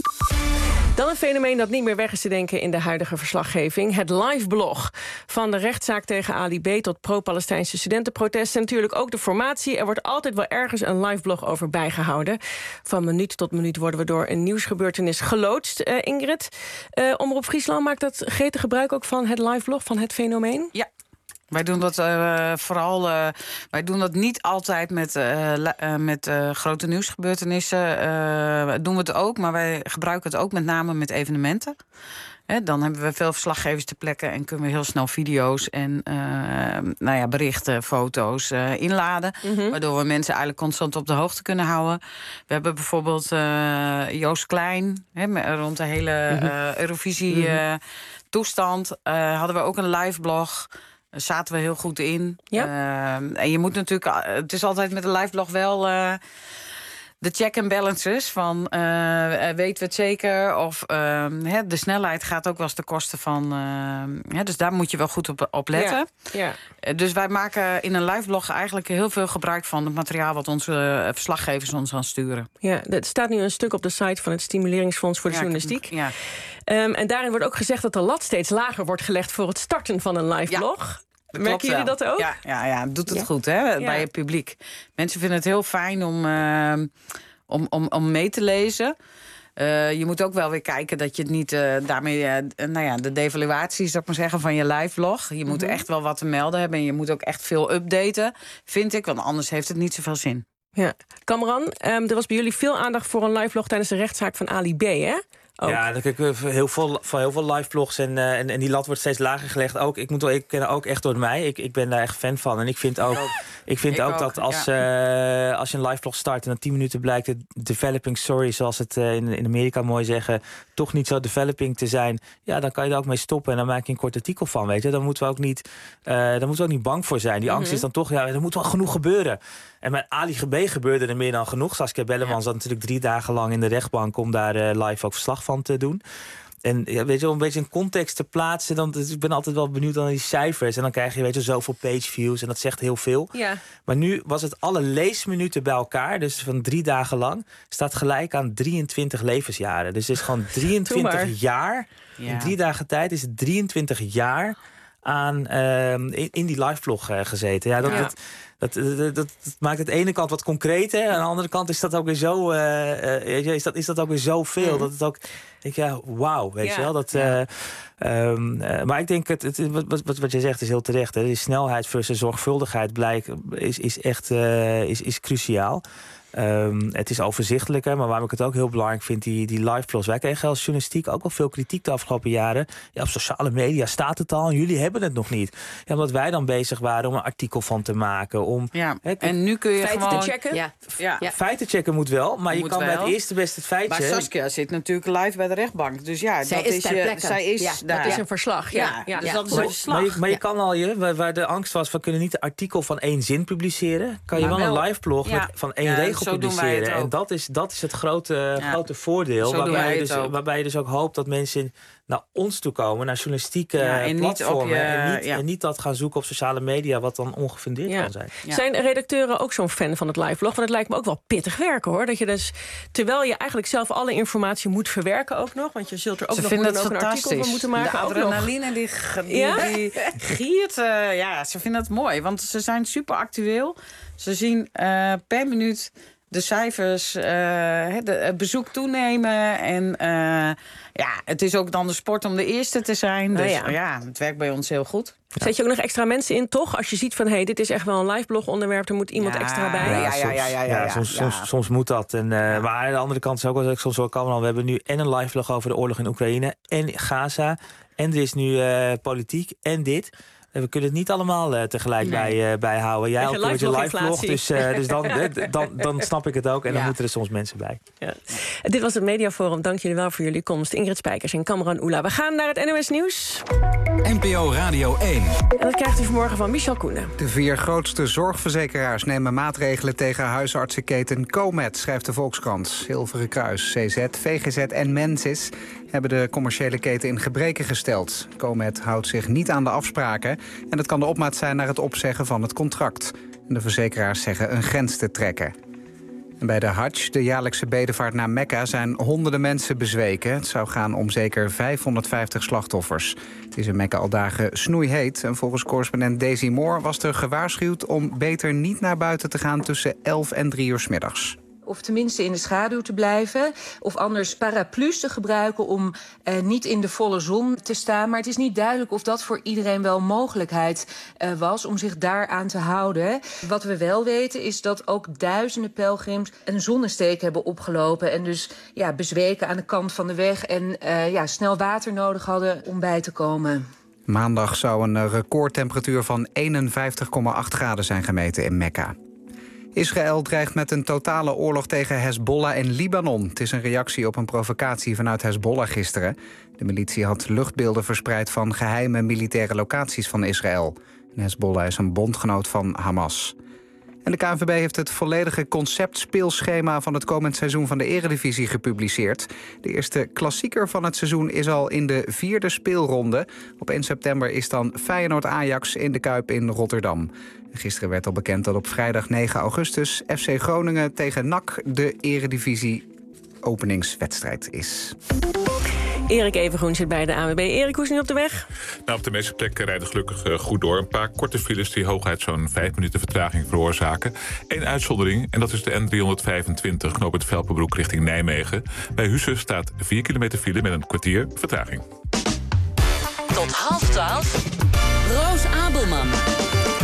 Dan een fenomeen dat niet meer weg is te denken in de huidige verslaggeving. Het liveblog. Van de rechtszaak tegen Ali B. tot pro-Palestijnse studentenprotesten. En natuurlijk ook de formatie. Er wordt altijd wel ergens een liveblog over bijgehouden. Van minuut tot minuut worden we door een nieuwsgebeurtenis geloodst. Uh, Ingrid, uh, Omroep Friesland maakt dat gretig gebruik ook van het liveblog, van het fenomeen? Ja. Wij doen dat uh, vooral. Uh, wij doen dat niet altijd met, uh, uh, met uh, grote nieuwsgebeurtenissen. Uh, doen we het ook, maar wij gebruiken het ook met name met evenementen. He, dan hebben we veel verslaggevers ter plekke en kunnen we heel snel video's en uh, nou ja, berichten, foto's uh, inladen. Mm-hmm. Waardoor we mensen eigenlijk constant op de hoogte kunnen houden. We hebben bijvoorbeeld uh, Joost Klein, he, rond de hele mm-hmm. uh, Eurovisie mm-hmm. uh, toestand. Uh, hadden we ook een live blog. Daar zaten we heel goed in. Ja. Uh, en je moet natuurlijk... Het is altijd met een liveblog wel... Uh, de check and balances van uh, weten we het zeker? Of uh, hè, de snelheid gaat ook wel eens ten koste van... Uh, hè, dus daar moet je wel goed op, op letten. Ja. Ja. Uh, dus wij maken in een liveblog eigenlijk heel veel gebruik van het materiaal... wat onze uh, verslaggevers ons gaan sturen. Ja, er staat nu een stuk op de site van het Stimuleringsfonds voor de ja, Journalistiek. Ja. Um, en daarin wordt ook gezegd dat de lat steeds lager wordt gelegd... voor het starten van een liveblog. Ja. Merken jullie dat ook? Ja, ja, ja, doet het ja. goed hè, ja. bij het publiek. Mensen vinden het heel fijn om, uh, om, om, om mee te lezen. Uh, je moet ook wel weer kijken dat je het niet... Uh, daarmee, uh, nou ja, de devaluatie, zou ik maar zeggen, van je liveblog. Je mm-hmm. moet echt wel wat te melden hebben. En je moet ook echt veel updaten, vind ik. Want anders heeft het niet zoveel zin. Ja. Kamran, um, er was bij jullie veel aandacht voor een liveblog... tijdens de rechtszaak van Ali B, hè? Ook. Ja, dan kijk ik heel veel, van heel veel live vlogs en, uh, en, en die lat wordt steeds lager gelegd. Ook, ik, moet wel, ik ken ook echt door mij. Ik, ik ben daar echt fan van. En ik vind ook, ik vind ik ook, ook dat als, ja. uh, als je een live vlog start en na tien minuten blijkt de developing story, zoals het uh, in, in Amerika mooi zeggen, toch niet zo developing te zijn. Ja, dan kan je er ook mee stoppen en dan maak je een kort artikel van. Weet je, dan moeten we ook niet, uh, dan moeten we ook niet bang voor zijn. Die angst mm-hmm. is dan toch, ja, er moet wel genoeg gebeuren. En met Ali G B gebeurde er meer dan genoeg. Saskia Bellemans zat natuurlijk drie dagen lang in de rechtbank om daar uh, live ook verslag van te doen. En ja, weet je, om een beetje een context te plaatsen, dan, dus ik ben altijd wel benieuwd naar die cijfers. En dan krijg je, weet je, zoveel page views en dat zegt heel veel. Ja. Maar nu was het alle leesminuten bij elkaar, dus van drie dagen lang, staat gelijk aan drieëntwintig levensjaren. Dus het is gewoon drieëntwintig jaar. Ja. In drie dagen tijd is het drieëntwintig jaar aan uh, in, in die live vlog uh, gezeten. Ja, dat, ja. Dat, Dat, dat, dat, dat maakt het ene kant wat concreter. Aan de andere kant is dat ook weer zo, uh, uh, is dat, is dat ook weer zoveel. Mm. Dat het ook, denk ik, ja, wauw, weet ja. je wel. Dat, uh, um, uh, maar ik denk, het, het, wat, wat, wat je zegt is heel terecht. Hè. Die snelheid versus zorgvuldigheid blijkt, is, is echt uh, is, is cruciaal. Um, het is overzichtelijker, maar waarom ik het ook heel belangrijk vind, die, die live vlogs. Wij kregen als journalistiek ook wel veel kritiek de afgelopen jaren. Ja, op sociale media staat het al en jullie hebben het nog niet. Ja, omdat wij dan bezig waren om een artikel van te maken. Om, ja, he, en nu kun je feiten gewoon te checken. Ja. Ja. Ja. Feiten checken moet wel, maar moet je kan wel. Bij het eerste best het feitje. Maar Saskia zit natuurlijk live bij de rechtbank. Dus ja, zij dat is, is je, zij is ja, daar. Dat is een verslag. Ja, ja. ja. Dus ja. dat is maar, een verslag. Maar je, maar je ja. kan al je, waar, waar de angst was, we kunnen niet een artikel van één zin publiceren. Kan je maar wel, wel een live blog ja. met, van één ja, regel publiceren. En dat is, dat is het grote, ja. grote voordeel. Waarbij je, dus, ook. waarbij je dus ook hoopt dat mensen naar ons toe komen, naar journalistieke ja, en platformen. Niet je, en, niet, ja. en niet dat gaan zoeken op sociale media, wat dan ongefundeerd ja. kan zijn. Ja. Zijn redacteuren ook zo'n fan van het live blog? Want het lijkt me ook wel pittig werken, hoor. Dat je dus, terwijl je eigenlijk zelf alle informatie moet verwerken ook nog, want je zult er ook Ze nog vinden een artikel van moeten maken. De adrenaline die, die, ja? die giert. Uh, ja, ze vinden het mooi, want ze zijn super actueel. Ze zien uh, per minuut de cijfers, uh, het bezoek toenemen. En uh, ja, het is ook dan de sport om de eerste te zijn. Dus oh ja. ja, het werkt bij ons heel goed. Ja. Zet je ook nog extra mensen in, toch? Als je ziet van, hé, hey, dit is echt wel een live blog onderwerp, er moet iemand ja, extra bij. Ja, ja, soms, ja, ja, ja, ja, ja, soms, ja. soms, soms moet dat. En, uh, ja. Maar aan de andere kant is ook wel, soms wel kan al. We hebben nu en een live blog over de oorlog in Oekraïne en Gaza. En er is nu uh, politiek en dit. We kunnen het niet allemaal uh, tegelijk nee. bij, uh, bijhouden. Jij ook met je live vlog, dus, uh, dus dan, dan, dan snap ik het ook. En ja. dan moeten er soms mensen bij. Ja. Dit was het Mediaforum. Dank jullie wel voor jullie komst. Ingrid Spijkers en Kamran Oela. We gaan naar het N O S Nieuws. N P O Radio één. En dat krijgt u vanmorgen van Michel Koenen. De vier grootste zorgverzekeraars nemen maatregelen tegen huisartsenketen Comet, schrijft de Volkskrant. Zilveren Kruis, C Z, V G Z en Mensis hebben de commerciële keten in gebreken gesteld. Comet houdt zich niet aan de afspraken en dat kan de opmaat zijn naar het opzeggen van het contract. En de verzekeraars zeggen een grens te trekken. En bij de Hajj, de jaarlijkse bedevaart naar Mekka, zijn honderden mensen bezweken. Het zou gaan om zeker vijfhonderdvijftig slachtoffers. Het is in Mekka al dagen snoeiheet. En volgens correspondent Daisy Moore was er gewaarschuwd om beter niet naar buiten te gaan tussen elf en drie uur 's middags. Of tenminste in de schaduw te blijven. Of anders paraplu's te gebruiken om uh, niet in de volle zon te staan. Maar het is niet duidelijk of dat voor iedereen wel mogelijkheid uh, was om zich daaraan te houden. Wat we wel weten is dat ook duizenden pelgrims een zonnesteek hebben opgelopen. En dus ja, bezweken aan de kant van de weg. En uh, ja, snel water nodig hadden om bij te komen. Maandag zou een recordtemperatuur van eenenvijftig komma acht graden zijn gemeten in Mekka. Israël dreigt met een totale oorlog tegen Hezbollah in Libanon. Het is een reactie op een provocatie vanuit Hezbollah gisteren. De militie had luchtbeelden verspreid van geheime militaire locaties van Israël. En Hezbollah is een bondgenoot van Hamas. En de K N V B heeft het volledige conceptspeelschema van het komend seizoen van de Eredivisie gepubliceerd. De eerste klassieker van het seizoen is al in de vierde speelronde. Op één september is dan Feyenoord-Ajax in de Kuip in Rotterdam. Gisteren werd al bekend dat op vrijdag negen augustus F C Groningen tegen N A C de Eredivisie openingswedstrijd is. Erik Evengroen zit bij de A N W B. Erik, hoe is het nu op de weg? Nou, op de meeste plekken rijden gelukkig uh, goed door. Een paar korte files die hooguit zo'n vijf minuten vertraging veroorzaken. Eén uitzondering, en dat is de N driehonderdvijfentwintig... knooppunt Velpenbroek richting Nijmegen. Bij Hussen staat vier kilometer file met een kwartier vertraging. Tot half twaalf, Roos Abelman.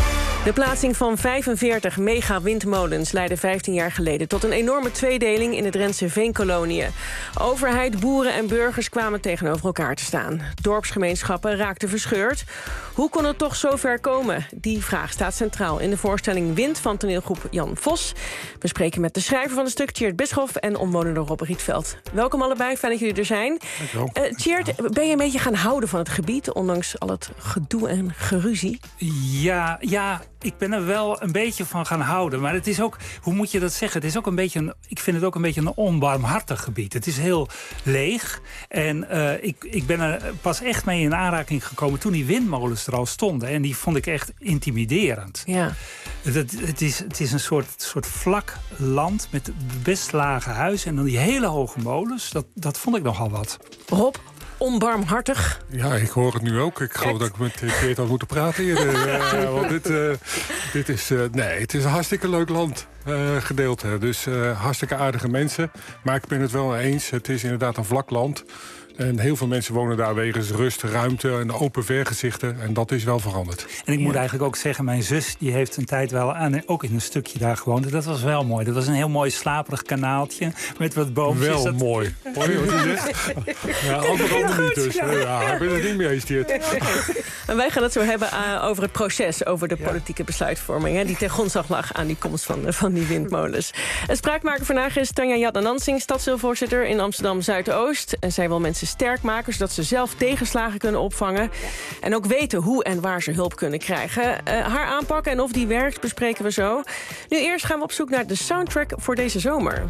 De plaatsing van vijfenveertig mega-windmolens leidde vijftien jaar geleden tot een enorme tweedeling in de Drentse veenkoloniën. Overheid, boeren en burgers kwamen tegenover elkaar te staan. Dorpsgemeenschappen raakten verscheurd. Hoe kon het toch zo ver komen? Die vraag staat centraal in de voorstelling Wind van toneelgroep Jan Vos. We spreken met de schrijver van het stuk, Tjeerd Bisschop, en omwonender Rob Rietveld. Welkom allebei, fijn dat jullie er zijn. Uh, Tjeerd, ben je een beetje gaan houden van het gebied, ondanks al het gedoe en geruzie? Ja, ja, ik ben er wel een beetje van gaan houden. Maar het is ook, hoe moet je dat zeggen? Het is ook een beetje een, ik vind het ook een beetje een onbarmhartig gebied. Het is heel leeg. En uh, ik, ik ben er pas echt mee in aanraking gekomen toen die windmolens er al stonden. En die vond ik echt intimiderend. Ja. Het, het, is, het is een soort, soort vlak land met best lage huizen. En dan die hele hoge molens. Dat, dat vond ik nogal wat. Rob? Onbarmhartig. Ja, ik hoor het nu ook. Ik geloof dat ik met Tjeerd had moeten praten eerder. uh, want dit, uh, dit is... Uh, nee, het is een hartstikke leuk land. Uh, gedeelte. Dus uh, hartstikke aardige mensen. Maar ik ben het wel eens. Het is inderdaad een vlak land. En heel veel mensen wonen daar wegens rust, ruimte en open vergezichten. En dat is wel veranderd. En ik moet eigenlijk ook zeggen, mijn zus die heeft een tijd wel aan, ook in een stukje daar gewoond. Dat was wel mooi. Dat was een heel mooi slaperig kanaaltje met wat boompjes. Wel dat... mooi. Hoor je wat hij zegt? Ja, anderhalve niet dus. Ja, ik ben het niet mee eens, dit. En wij gaan het zo hebben uh, over het proces, over de politieke besluitvorming, hè, die ten grondslag lag aan die komst van, van die windmolens. Een spraakmaker vandaag is Tanja Jadnanansing, stadsdeelvoorzitter in Amsterdam Zuidoost. En zij wil mensen sterk maken, zodat ze zelf tegenslagen kunnen opvangen. En ook weten hoe en waar ze hulp kunnen krijgen. Uh, haar aanpak en of die werkt bespreken we zo. Nu eerst gaan we op zoek naar de soundtrack voor deze zomer.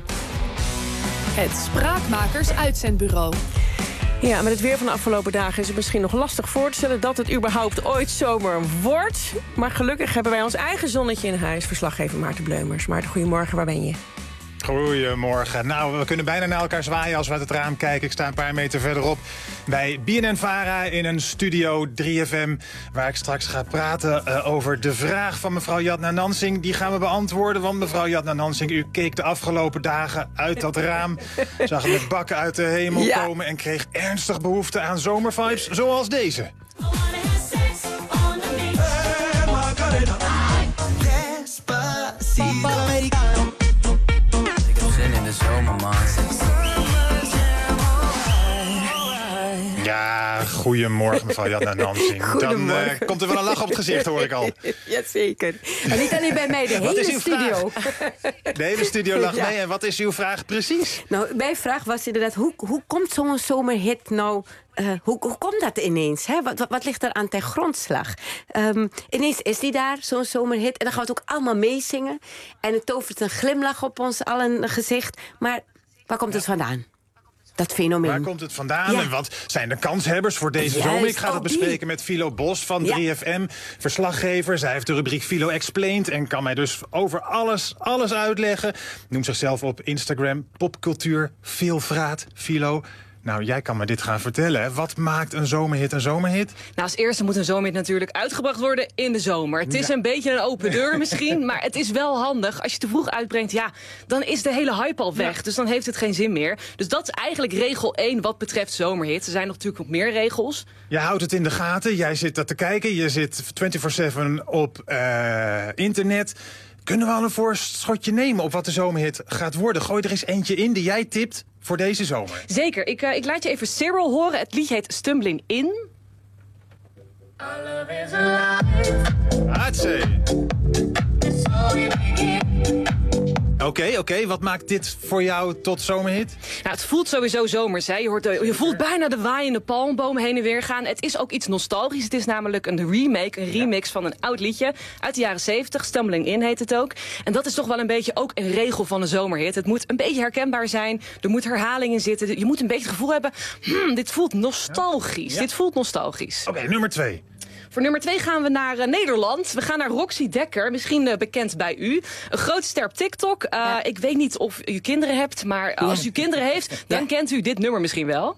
Het Spraakmakers Uitzendbureau. Ja, met het weer van de afgelopen dagen is het misschien nog lastig voor te stellen dat het überhaupt ooit zomer wordt. Maar gelukkig hebben wij ons eigen zonnetje in huis. Verslaggever Maarten Bleumers. Maarten, goedemorgen, waar ben je? Goedemorgen. Nou, we kunnen bijna naar elkaar zwaaien als we uit het raam kijken. Ik sta een paar meter verderop bij B N N Vara in een studio drie F M... waar ik straks ga praten uh, over de vraag van mevrouw Jadnanansing. Die gaan we beantwoorden, want mevrouw Jadnanansing, u keek de afgelopen dagen uit dat raam, zag met bakken uit de hemel ja. komen en kreeg ernstig behoefte aan zomervibes zoals deze. In de zomer, man. Ja, goedemorgen mevrouw Jadnanansing. Dan uh, komt er wel een lach op het gezicht, hoor ik al. Jazeker. En niet alleen bij mij, de wat hele studio. De hele studio lacht ja. mee. En wat is uw vraag precies? Nou, mijn vraag was inderdaad, hoe, hoe komt zo'n zomerhit nou... Uh, hoe, hoe komt dat ineens? Hè? Wat, wat, wat ligt er aan ten grondslag? Um, ineens is die daar, zo'n zomerhit. En dan gaan we het ook allemaal meezingen. En het tovert een glimlach op ons allen gezicht. Maar waar komt het vandaan? Dat fenomeen. Waar komt het vandaan? Ja. En wat zijn de kanshebbers voor deze Juist, zomer? Ik ga dat oh, bespreken die. met Philo Bos van drie ja. F M. Verslaggever. Zij heeft de rubriek Philo Explained. En kan mij dus over alles, alles uitleggen. Noemt zichzelf op Instagram popcultuur veelvraat Philo. Nou, jij kan me dit gaan vertellen. Hè? Wat maakt een zomerhit een zomerhit? Nou, als eerste moet een zomerhit natuurlijk uitgebracht worden in de zomer. Het is ja. een beetje een open deur misschien, maar het is wel handig. Als je te vroeg uitbrengt, ja, dan is de hele hype al weg. Ja. Dus dan heeft het geen zin meer. Dus dat is eigenlijk regel één wat betreft zomerhit. Er zijn nog natuurlijk nog meer regels. Je houdt het in de gaten, jij zit dat te kijken. Je zit vierentwintig zeven op uh, internet. Kunnen we al een voorschotje nemen op wat de zomerhit gaat worden? Gooi er eens eentje in die jij tipt voor deze zomer. Zeker. Ik, uh, ik laat je even Cyril horen. Het liedje heet Stumbling In. Hatsé. Oké, okay, oké. Okay. Wat maakt dit voor jou tot zomerhit? Nou, het voelt sowieso zomers. Hè. Je, hoort, je voelt bijna de waaiende palmbomen heen en weer gaan. Het is ook iets nostalgisch. Het is namelijk een remake, een remix van een oud liedje uit de jaren zeventig. Stumbling In heet het ook. En dat is toch wel een beetje ook een regel van een zomerhit. Het moet een beetje herkenbaar zijn. Er moet herhaling in zitten. Je moet een beetje het gevoel hebben, hmm, dit voelt nostalgisch. Ja. Dit voelt nostalgisch. Oké, okay, nummer twee. Voor nummer twee gaan we naar uh, Nederland. We gaan naar Roxy Dekker, misschien uh, bekend bij u. Een groot ster op TikTok. Uh, ja. Ik weet niet of u kinderen hebt, maar uh, als u kinderen heeft, dan ja. kent u dit nummer misschien wel.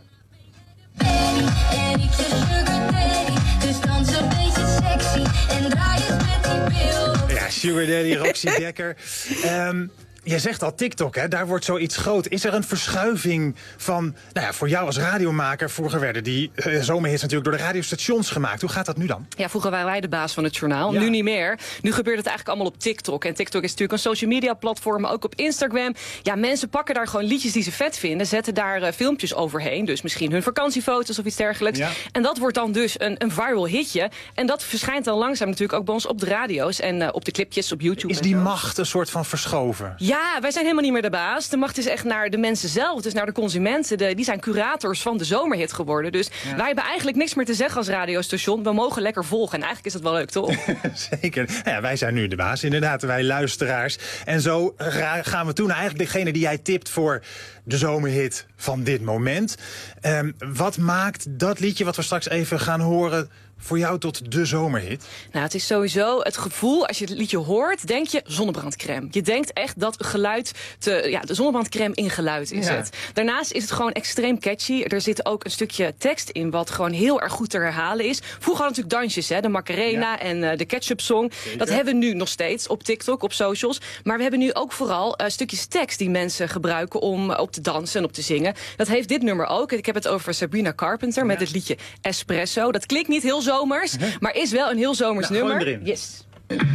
Ja, Sugar Daddy, Roxy Dekker. Um, Je zegt al TikTok, hè? Daar wordt zoiets groot. Is er een verschuiving van, nou ja, voor jou als radiomaker... vroeger werden die uh, zomerhits natuurlijk door de radiostations gemaakt. Hoe gaat dat nu dan? Ja, vroeger waren wij de baas van het journaal, Ja. nu niet meer. Nu gebeurt het eigenlijk allemaal op TikTok. En TikTok is natuurlijk een social media platform, maar ook op Instagram. Ja, mensen pakken daar gewoon liedjes die ze vet vinden... zetten daar uh, filmpjes overheen, dus misschien hun vakantiefoto's of iets dergelijks. Ja. En dat wordt dan dus een, een viral hitje. En dat verschijnt dan langzaam natuurlijk ook bij ons op de radio's... en uh, op de clipjes op YouTube. Is die macht een soort van verschoven? Ja, wij zijn helemaal niet meer de baas. De macht is echt naar de mensen zelf, dus naar de consumenten. De, die zijn curators van de zomerhit geworden. Dus Ja. wij hebben eigenlijk niks meer te zeggen als radiostation. We mogen lekker volgen en eigenlijk is dat wel leuk, toch? Zeker. Nou ja, wij zijn nu de baas, inderdaad, wij luisteraars. En zo ra- gaan we toen naar eigenlijk degene die jij tipt voor de zomerhit van dit moment. Um, wat maakt dat liedje wat we straks even gaan horen voor jou tot de zomerhit? Nou, het is sowieso het gevoel, als je het liedje hoort, denk je zonnebrandcrème. Je denkt echt dat geluid, te, ja, de zonnebrandcrème in geluid is Ja. het. Daarnaast is het gewoon extreem catchy. Er zit ook een stukje tekst in wat gewoon heel erg goed te herhalen is. Vroeger hadden we natuurlijk dansjes, hè, de Macarena Ja. en uh, de Ketchup Song. Dat hebben we nu nog steeds op TikTok, op socials. Maar we hebben nu ook vooral uh, stukjes tekst die mensen gebruiken om uh, op te dansen en op te zingen. Dat heeft dit nummer ook. Ik heb het over Sabrina Carpenter met het liedje Espresso. Dat klinkt niet heel zomers, maar is wel een heel zomers Nou, gooi nummer. hem erin. Yes.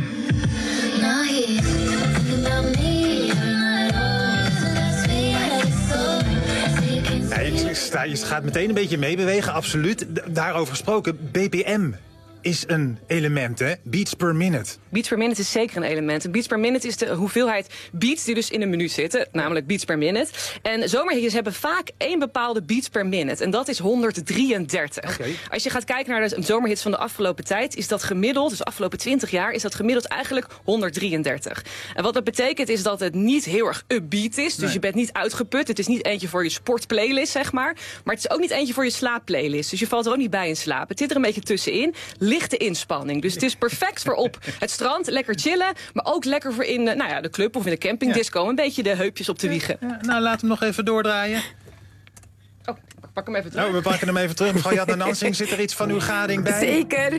Ja, je, sta- je gaat meteen een beetje meebewegen, absoluut. D- daarover gesproken, B P M is een element, hè? Beats per minute. Beats per minute is zeker een element. Een beats per minute is de hoeveelheid beats die dus in een minuut zitten. Namelijk beats per minute. En zomerhitjes hebben vaak één bepaalde beats per minute. En dat is honderddrieëndertig. Okay. Als je gaat kijken naar de zomerhits van de afgelopen tijd... is dat gemiddeld, dus de afgelopen twintig jaar... is dat gemiddeld eigenlijk honderddrieëndertig. En wat dat betekent is dat het niet heel erg upbeat is. Dus Nee. je bent niet uitgeput. Het is niet eentje voor je sportplaylist, zeg maar. Maar het is ook niet eentje voor je slaapplaylist. Dus je valt er ook niet bij in slaap. Het zit er een beetje tussenin. Lichte inspanning. Dus het is perfect voor op het strand, lekker chillen. Maar ook lekker voor in uh, nou ja, de club of in de campingdisco. Een beetje de heupjes op te wiegen. Ja, nou, laat hem nog even doordraaien. Oh, ik pak hem even terug. Nou, we pakken hem even terug. Mevrouw Jadna Nansing, zit er iets van uw gading bij? Zeker.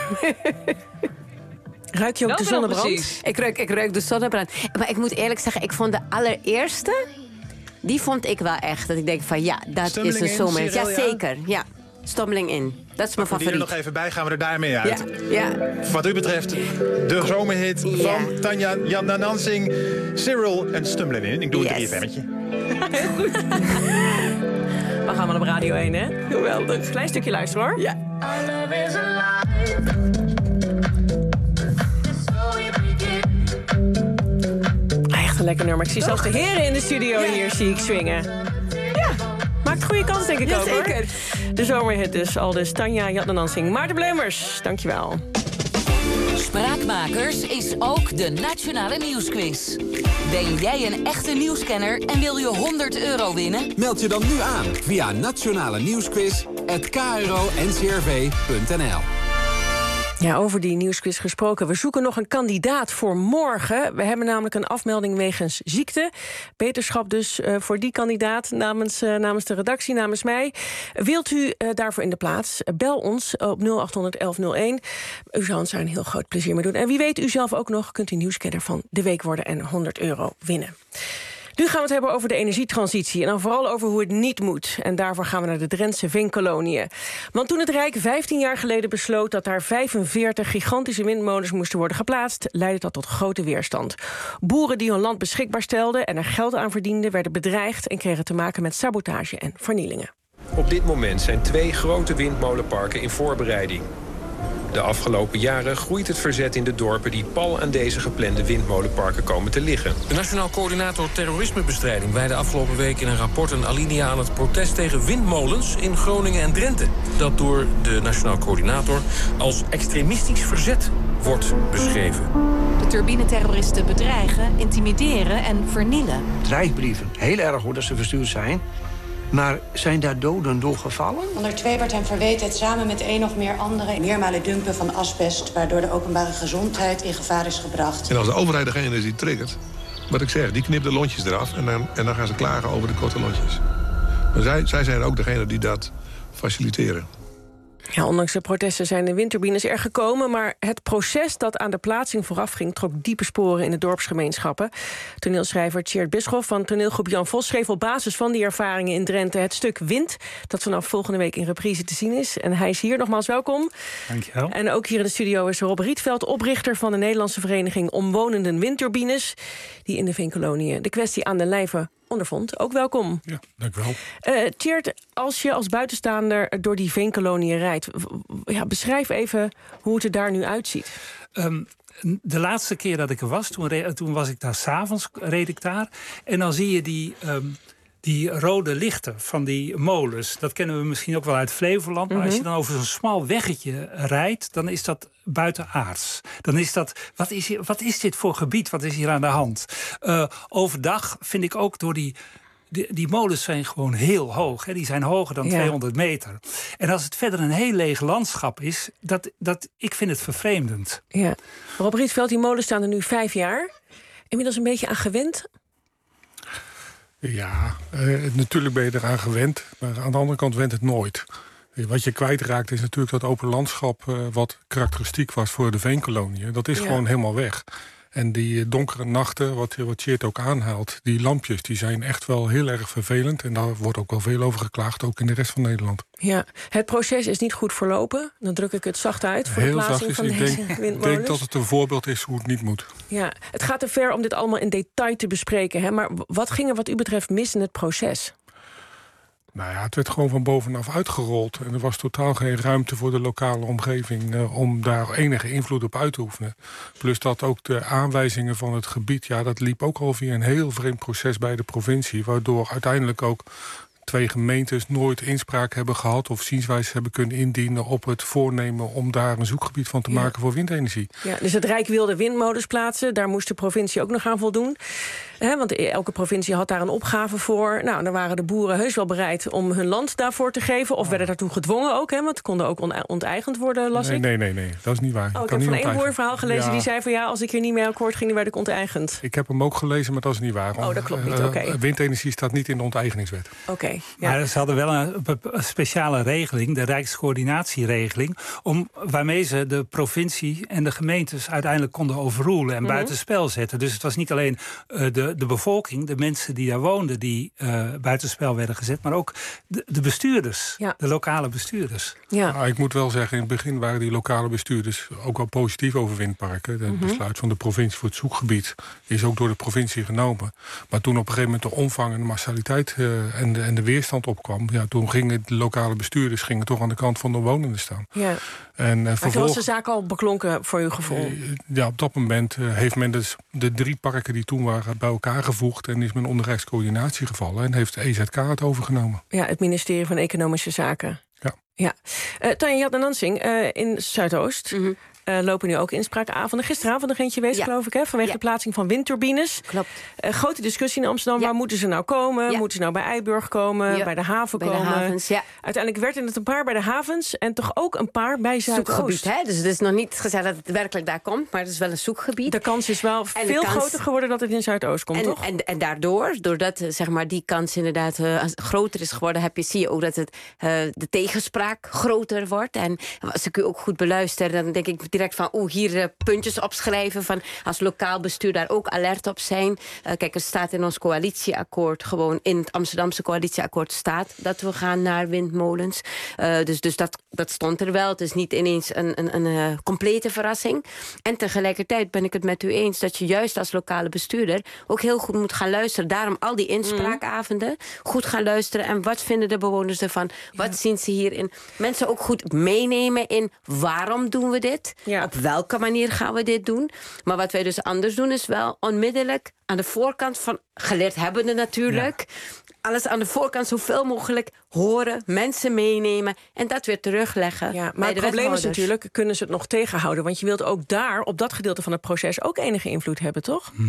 Ruik je ook Welke de dan zonnebrand? precies? Ik ruik, ik ruik de zonnebrand. Maar ik moet eerlijk zeggen, ik vond de allereerste... die vond ik wel echt. Dat ik denk van ja, dat Stummeling is een in, zomer. Cyril, Ja, ja? zeker. Ja, stommeling in. Dat is mijn Pakken we die er favoriet. nog even bij, gaan we er daarmee uit. Ja, ja. Wat u betreft, de zomerhit Ja. van Tanja Jadna Nansing. Cyril en Stumbling in. Ik doe een Yes. drie F M'tje. We gaan maar op Radio één, hè? Geweldig. Klein stukje luisteren, hoor. Ja. Echt een lekker nummer. Ik zie zelfs de heren in de studio hier zie ik swingen. Ja, maakt goede kans, denk ik ook, hoor. Jazeker. De zomerhit dus, al dus Tanja Jadna Nansing. Maarten Bleumers, dankjewel. Spraakmakers is ook de Nationale Nieuwsquiz. Ben jij een echte nieuwskenner en wil je honderd euro winnen? Meld je dan nu aan via nationale nieuwsquiz at k r o n c r v punt n l. Ja, over die nieuwsquiz gesproken. We zoeken nog een kandidaat voor morgen. We hebben namelijk een afmelding wegens ziekte. Beterschap dus uh, voor die kandidaat namens, uh, namens de redactie, namens mij. Wilt u uh, daarvoor in de plaats? Bel ons op nul acht honderd elf nul één. U zou ons daar een heel groot plezier mee doen. En wie weet, u zelf ook nog, kunt u nieuwskenner van de week worden en honderd euro winnen. Nu gaan we het hebben over de energietransitie en dan vooral over hoe het niet moet. En daarvoor gaan we naar de Drentse veenkoloniën. Want toen het Rijk vijftien jaar geleden besloot dat daar vijfenveertig gigantische windmolens moesten worden geplaatst, leidde dat tot grote weerstand. Boeren die hun land beschikbaar stelden en er geld aan verdienden, werden bedreigd en kregen te maken met sabotage en vernielingen. Op dit moment zijn twee grote windmolenparken in voorbereiding. De afgelopen jaren groeit het verzet in de dorpen die pal aan deze geplande windmolenparken komen te liggen. De Nationaal Coördinator Terrorismebestrijding wijde afgelopen week in een rapport een alinea aan het protest tegen windmolens in Groningen en Drenthe. Dat door de Nationaal Coördinator als extremistisch verzet wordt beschreven. De turbineterroristen bedreigen, intimideren en vernielen. Dreigbrieven, heel erg hoe dat ze verstuurd zijn. Maar zijn daar doden door gevallen? Onder twee werd hem verweten het samen met één of meer anderen meermalen dumpen van asbest, waardoor de openbare gezondheid in gevaar is gebracht. En als de overheid degene is die triggert, wat ik zeg, die knipt de lontjes eraf en dan, en dan gaan ze klagen over de korte lontjes. Maar zij, zij zijn ook degene die dat faciliteren. Ja, ondanks de protesten zijn de windturbines er gekomen, maar het proces dat aan de plaatsing vooraf ging trok diepe sporen in de dorpsgemeenschappen. Toneelschrijver Tjeerd Bischoff van toneelgroep Jan Vos schreef op basis van die ervaringen in Drenthe het stuk Wind, dat vanaf volgende week in reprise te zien is. En hij is hier, nogmaals welkom. Dankjewel. En ook hier in de studio is Rob Rietveld, oprichter van de Nederlandse Vereniging Omwonenden Windturbines, die in de Veenkoloniën de kwestie aan de lijve ondervond. Ook welkom. Ja, dank u wel. Uh, Tjeerd, als je als buitenstaander door die Veenkoloniën rijdt, ja, beschrijf even hoe het er daar nu uitziet. Um, de laatste keer dat ik er was, toen, re- toen was ik daar 's avonds, reed ik daar. En dan zie je die, um, die rode lichten van die molens. Dat kennen we misschien ook wel uit Flevoland. Maar Mm-hmm. als je dan over zo'n smal weggetje rijdt, dan is dat buitenaards. Dan is dat, wat is, hier, wat is dit voor gebied? Wat is hier aan de hand? Uh, overdag vind ik ook door die... Die, die molens zijn gewoon heel hoog. Hè. Die zijn hoger dan Ja. tweehonderd meter. En als het verder een heel leeg landschap is, dat, dat, ik vind het vervreemdend. Ja. Rob Rietveld, die molens staan er nu vijf jaar. Inmiddels een beetje aan gewend. Ja, uh, natuurlijk ben je eraan gewend. Maar aan de andere kant went het nooit. Wat je kwijtraakt is natuurlijk dat open landschap uh, wat karakteristiek was voor de Veenkoloniën. Dat is Ja. gewoon helemaal weg. En die donkere nachten, wat, wat Tjeerd ook aanhaalt, die lampjes, die zijn echt wel heel erg vervelend. En daar wordt ook wel veel over geklaagd, ook in de rest van Nederland. Ja. Het proces is niet goed verlopen. Dan druk ik het zacht uit voor Heel de plaatsing zachtjes. van Ik deze denk, ik windmolens. denk dat het een voorbeeld is hoe het niet moet. Ja. Het gaat te ver om dit allemaal in detail te bespreken. Hè? Maar wat ging er wat u betreft mis in het proces? Nou ja, het werd gewoon van bovenaf uitgerold. En er was totaal geen ruimte voor de lokale omgeving uh, om daar enige invloed op uit te oefenen. Plus dat ook de aanwijzingen van het gebied, ja, dat liep ook al via een heel vreemd proces bij de provincie. Waardoor uiteindelijk ook twee gemeentes nooit inspraak hebben gehad of zienswijze hebben kunnen indienen op het voornemen om daar een zoekgebied van te Ja. maken voor windenergie. Ja, dus het Rijk wilde windmolens plaatsen. Daar moest de provincie ook nog aan voldoen. He, want elke provincie had daar een opgave voor. Nou, dan waren de boeren heus wel bereid om hun land daarvoor te geven. Of werden daartoe gedwongen ook. He, want het konden ook on- onteigend worden, las Nee, ik. nee, nee, nee, dat is niet waar. Oh, ik Kan heb van niet één onteigenen. boer een verhaal gelezen Ja. die zei van ja, als ik hier niet mee akkoord ging, dan werd ik onteigend. Ik heb hem ook gelezen, maar dat is niet waar. Oh, dat klopt niet, Uh, oké. windenergie staat niet in de onteigeningswet. Oké. Okay, ja. Maar ze hadden wel een, een speciale regeling, de Rijkscoördinatieregeling, om, waarmee ze de provincie en de gemeentes uiteindelijk konden overroelen en Mhm. buitenspel zetten. Dus het was niet alleen uh, de, de bevolking, de mensen die daar woonden, die uh, buitenspel werden gezet, maar ook de, de bestuurders, Ja. de lokale bestuurders. Ja. Nou, ik moet wel zeggen, in het begin waren die lokale bestuurders ook wel positief over windparken. Het Mhm. besluit van de provincie voor het zoekgebied is ook door de provincie genomen. Maar toen op een gegeven moment de omvang en de massaliteit uh, en, de, en de weerstand opkwam, ja, toen gingen de lokale bestuurders gingen toch aan de kant van de omwonenden staan. Ja. En, uh, Maar toen was vervolg- de zaak al beklonken voor uw gevoel. Uh, ja, op dat moment uh, heeft men dus de drie parken die toen waren bij elkaar gevoegd en is men onder rechtscoördinatie gevallen en heeft de E Z K het overgenomen. Ja, het ministerie van Economische Zaken. Ja. Ja. Uh, Tanja Jad en Nansing, uh, in Zuidoost Mm-hmm. uh, lopen nu ook inspraakavonden. Gisteravond nog eentje geweest, Ja. geloof ik, hè, vanwege Ja. de plaatsing van windturbines. Klopt. Uh, grote discussie in Amsterdam. Waar moeten ze nou komen? Ja. Moeten ze nou bij Eiburg komen? Ja. Bij de haven Bij de komen? havens, ja. Uiteindelijk werden het een paar bij de havens en toch ook een paar bij Zuidoost. Zoekgebied, hè? Dus het is nog niet gezegd dat het werkelijk daar komt, maar het is wel een zoekgebied. De kans is wel En de veel kans- groter geworden dat het in Zuidoost komt, en, toch? En, en daardoor, doordat eh, zeg maar, die kans inderdaad eh, als het groter is geworden, heb je, zie je ook dat het, uh, de tegenspraak groter wordt. En als ik u ook goed beluister, dan denk ik direct van, oeh, hier uh, puntjes opschrijven van als lokaal bestuur daar ook alert op zijn. Uh, kijk, er staat in ons coalitieakkoord, gewoon in het Amsterdamse coalitieakkoord staat dat we gaan naar windmolens. Uh, dus dus dat, dat stond er wel. Het is niet ineens een, een, een uh, complete verrassing. En tegelijkertijd ben ik het met u eens dat je juist als lokale bestuurder ook heel goed moet gaan luisteren. Daarom al die inspraakavonden goed gaan luisteren. En wat vinden de bewoners ervan? Wat zien ze hierin? Mensen ook goed meenemen in waarom doen we dit? Ja. Op welke manier gaan we dit doen? Maar wat wij dus anders doen is wel onmiddellijk aan de voorkant van geleerd hebbende natuurlijk. Ja. Alles aan de voorkant zoveel mogelijk horen, mensen meenemen en dat weer terugleggen. Ja, bij maar het de probleem is wethouders. natuurlijk, kunnen ze het nog tegenhouden? Want je wilt ook daar, op dat gedeelte van het proces, ook enige invloed hebben, toch? Mm-hmm.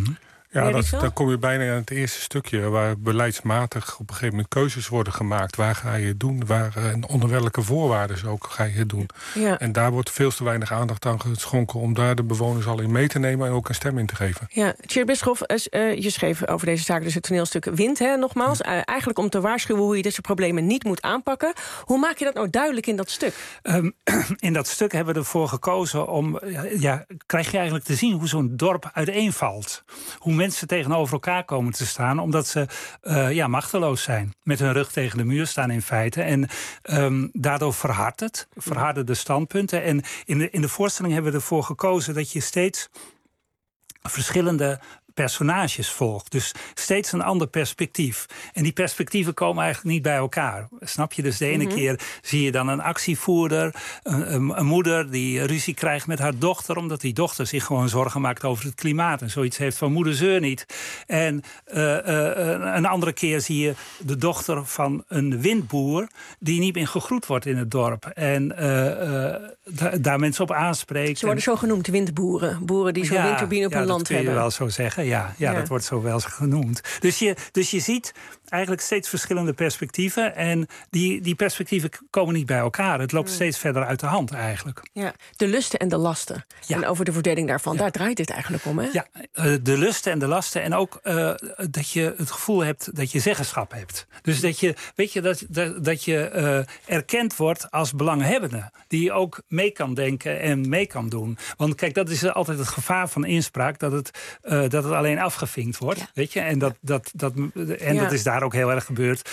Ja, dat, dan kom je bijna aan het eerste stukje... waar beleidsmatig op een gegeven moment keuzes worden gemaakt. Waar ga je het doen? Waar, en onder welke voorwaarden ook ga je het doen? Ja. En daar wordt veel te weinig aandacht aan geschonken... om daar de bewoners al in mee te nemen en ook een stem in te geven. Ja, Tjeerd Bisschop, uh, je schreef over deze zaak dus het toneelstuk Wind, hè, nogmaals. Ja. Uh, eigenlijk om te waarschuwen hoe je dit soort problemen niet moet aanpakken. Hoe maak je dat nou duidelijk in dat stuk? Um, in dat stuk hebben we ervoor gekozen om... Ja, krijg je eigenlijk te zien hoe zo'n dorp uiteenvalt. Hoe mensen tegenover elkaar komen te staan... omdat ze uh, ja, machteloos zijn. Met hun rug tegen de muur staan in feite. En um, daardoor verhardt het. Verharden de standpunten. En in de, in de voorstelling hebben we ervoor gekozen... dat je steeds verschillende personages volgt. Dus steeds een ander perspectief. En die perspectieven komen eigenlijk niet bij elkaar. Snap je? Dus de ene mm-hmm. keer zie je dan een actievoerder... Een, een, een moeder die ruzie krijgt met haar dochter... omdat die dochter zich gewoon zorgen maakt over het klimaat... en zoiets heeft van moeder zeur niet. En uh, uh, een andere keer zie je de dochter van een windboer... die niet meer gegroet wordt in het dorp. En uh, uh, da- daar mensen op aanspreken. Ze worden zo genoemd, windboeren. Boeren die zo'n ja, windturbine op ja, hun land hebben. Ja, dat kun je wel zo zeggen. Ja, ja, ja, dat wordt zo wel eens genoemd. Dus je, dus je ziet eigenlijk steeds verschillende perspectieven. En die, die perspectieven komen niet bij elkaar. Het loopt mm. steeds verder uit de hand eigenlijk. Ja, de lusten en de lasten. Ja. En over de verdeling daarvan, ja. daar draait dit eigenlijk om, hè? Ja, uh, de lusten en de lasten. En ook uh, dat je het gevoel hebt dat je zeggenschap hebt. Dus dat je, weet je, dat, dat, dat je uh, erkend wordt als belanghebbende. Die ook mee kan denken en mee kan doen. Want kijk, dat is altijd het gevaar van inspraak. Dat het, uh, dat het alleen afgevinkt wordt. Ja. Weet je? En, dat, dat, dat, en ja. dat is daar ook heel erg gebeurd.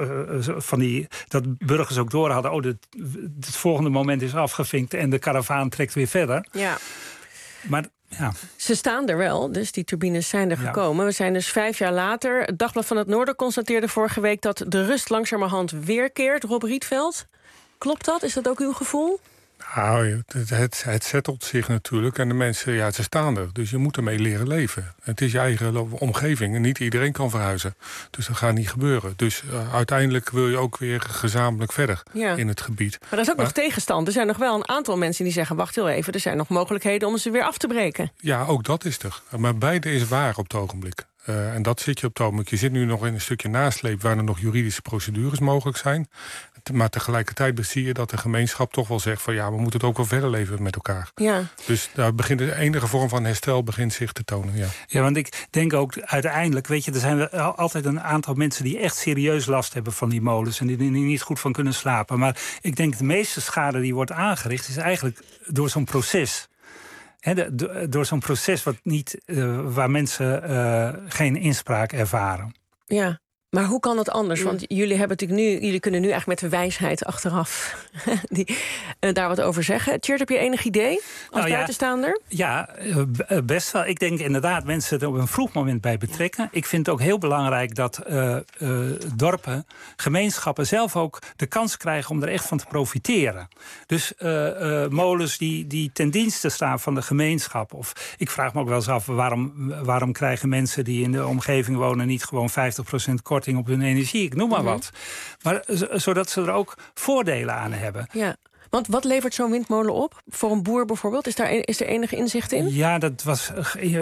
Van die, dat burgers ook door hadden. Oh, dit, het volgende moment is afgevinkt en de karavaan trekt weer verder. Ja. Maar ja. Ze staan er wel, dus die turbines zijn er gekomen. Ja. We zijn dus vijf jaar later. Het Dagblad van het Noorden constateerde vorige week... dat de rust langzamerhand weerkeert. Rob Rietveld, klopt dat? Is dat ook uw gevoel? Nou, het, het, het zettelt zich natuurlijk en de mensen, ja, ze staan er. Dus je moet ermee leren leven. Het is je eigen omgeving en niet iedereen kan verhuizen. Dus dat gaat niet gebeuren. Dus uh, uiteindelijk wil je ook weer gezamenlijk verder ja. in het gebied. Maar er is ook maar, nog tegenstand. Er zijn nog wel een aantal mensen die zeggen... wacht heel even, er zijn nog mogelijkheden om ze weer af te breken. Ja, ook dat is er. Maar beide is waar op het ogenblik. Uh, en dat zit je op het ogenblik. Je zit nu nog in een stukje nasleep... waar er nog juridische procedures mogelijk zijn. Maar tegelijkertijd zie je dat de gemeenschap toch wel zegt... van ja, we moeten het ook wel verder leven met elkaar. Ja. Dus daar begint de enige vorm van herstel begint zich te tonen. Ja. ja, want ik denk ook uiteindelijk... weet je, er zijn altijd een aantal mensen die echt serieus last hebben van die molens... en die er niet goed van kunnen slapen. Maar ik denk de meeste schade die wordt aangericht... is eigenlijk door zo'n proces... He, de, de, door zo'n proces wat niet, uh, waar mensen uh, geen inspraak ervaren. Ja, maar hoe kan het anders? Want jullie hebben natuurlijk nu, jullie kunnen nu eigenlijk met de wijsheid achteraf die, uh, daar wat over zeggen. Tjeerd, heb je enig idee als nou ja, buitenstaander? Ja, uh, best wel. Ik denk inderdaad mensen er op een vroeg moment bij betrekken. Ik vind het ook heel belangrijk dat uh, uh, dorpen, gemeenschappen zelf ook de kans krijgen om er echt van te profiteren. Dus uh, uh, molens die, die ten dienste staan van de gemeenschap. Of ik vraag me ook wel eens af waarom, waarom krijgen mensen die in de omgeving wonen niet gewoon vijftig procent korting op hun energie, ik noem maar mm-hmm. wat. Maar zodat ze er ook voordelen aan hebben. Ja. Want wat levert zo'n windmolen op? Voor een boer bijvoorbeeld? Is, daar, is er enige inzicht in? Ja, dat was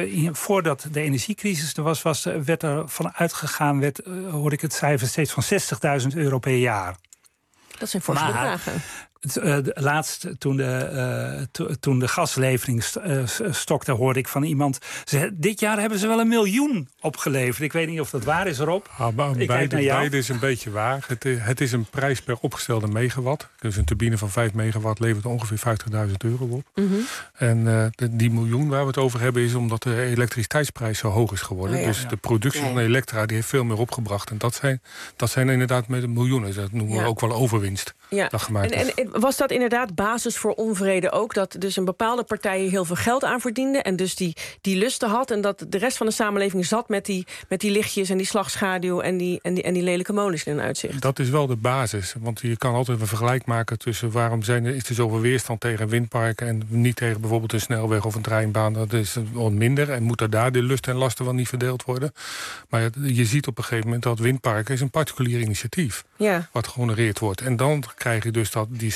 voordat de energiecrisis er was, was werd er van uitgegaan, werd, hoorde ik het cijfer steeds van zestigduizend euro per jaar. Dat zijn forse bedragen. Uh, laatst, toen de, uh, to, toen de gaslevering st uh, stokte, hoorde ik van iemand... Ze, dit jaar hebben ze wel een miljoen opgeleverd. Ik weet niet of dat waar is, Rob. Ah, beide, beide is een beetje waar. Het is, het is een prijs per opgestelde megawatt. Dus een turbine van vijf megawatt levert ongeveer vijftigduizend euro op. Mm-hmm. En uh, de, die miljoen waar we het over hebben... is omdat de elektriciteitsprijs zo hoog is geworden. Oh ja. Dus de productie ja. van elektra die heeft veel meer opgebracht. En dat zijn, dat zijn inderdaad met miljoenen. Dat noemen ja. we ook wel overwinst. Ja. Dat gemaakt en, en, was dat inderdaad basis voor onvrede ook? Dat dus een bepaalde partij heel veel geld aan verdiende... en dus die, die lusten had... en dat de rest van de samenleving zat met die, met die lichtjes... en die slagschaduw en die, en die, en die lelijke molens in een uitzicht? Dat is wel de basis. Want je kan altijd een vergelijk maken tussen... waarom zijn er, is er zoveel weerstand tegen windparken... en niet tegen bijvoorbeeld een snelweg of een treinbaan. Dat is wat minder. En moet er daar de lust en lasten wel niet verdeeld worden. Maar je ziet op een gegeven moment dat windparken... is een particulier initiatief. Ja. Wat gehonoreerd wordt. En dan krijg je dus dat die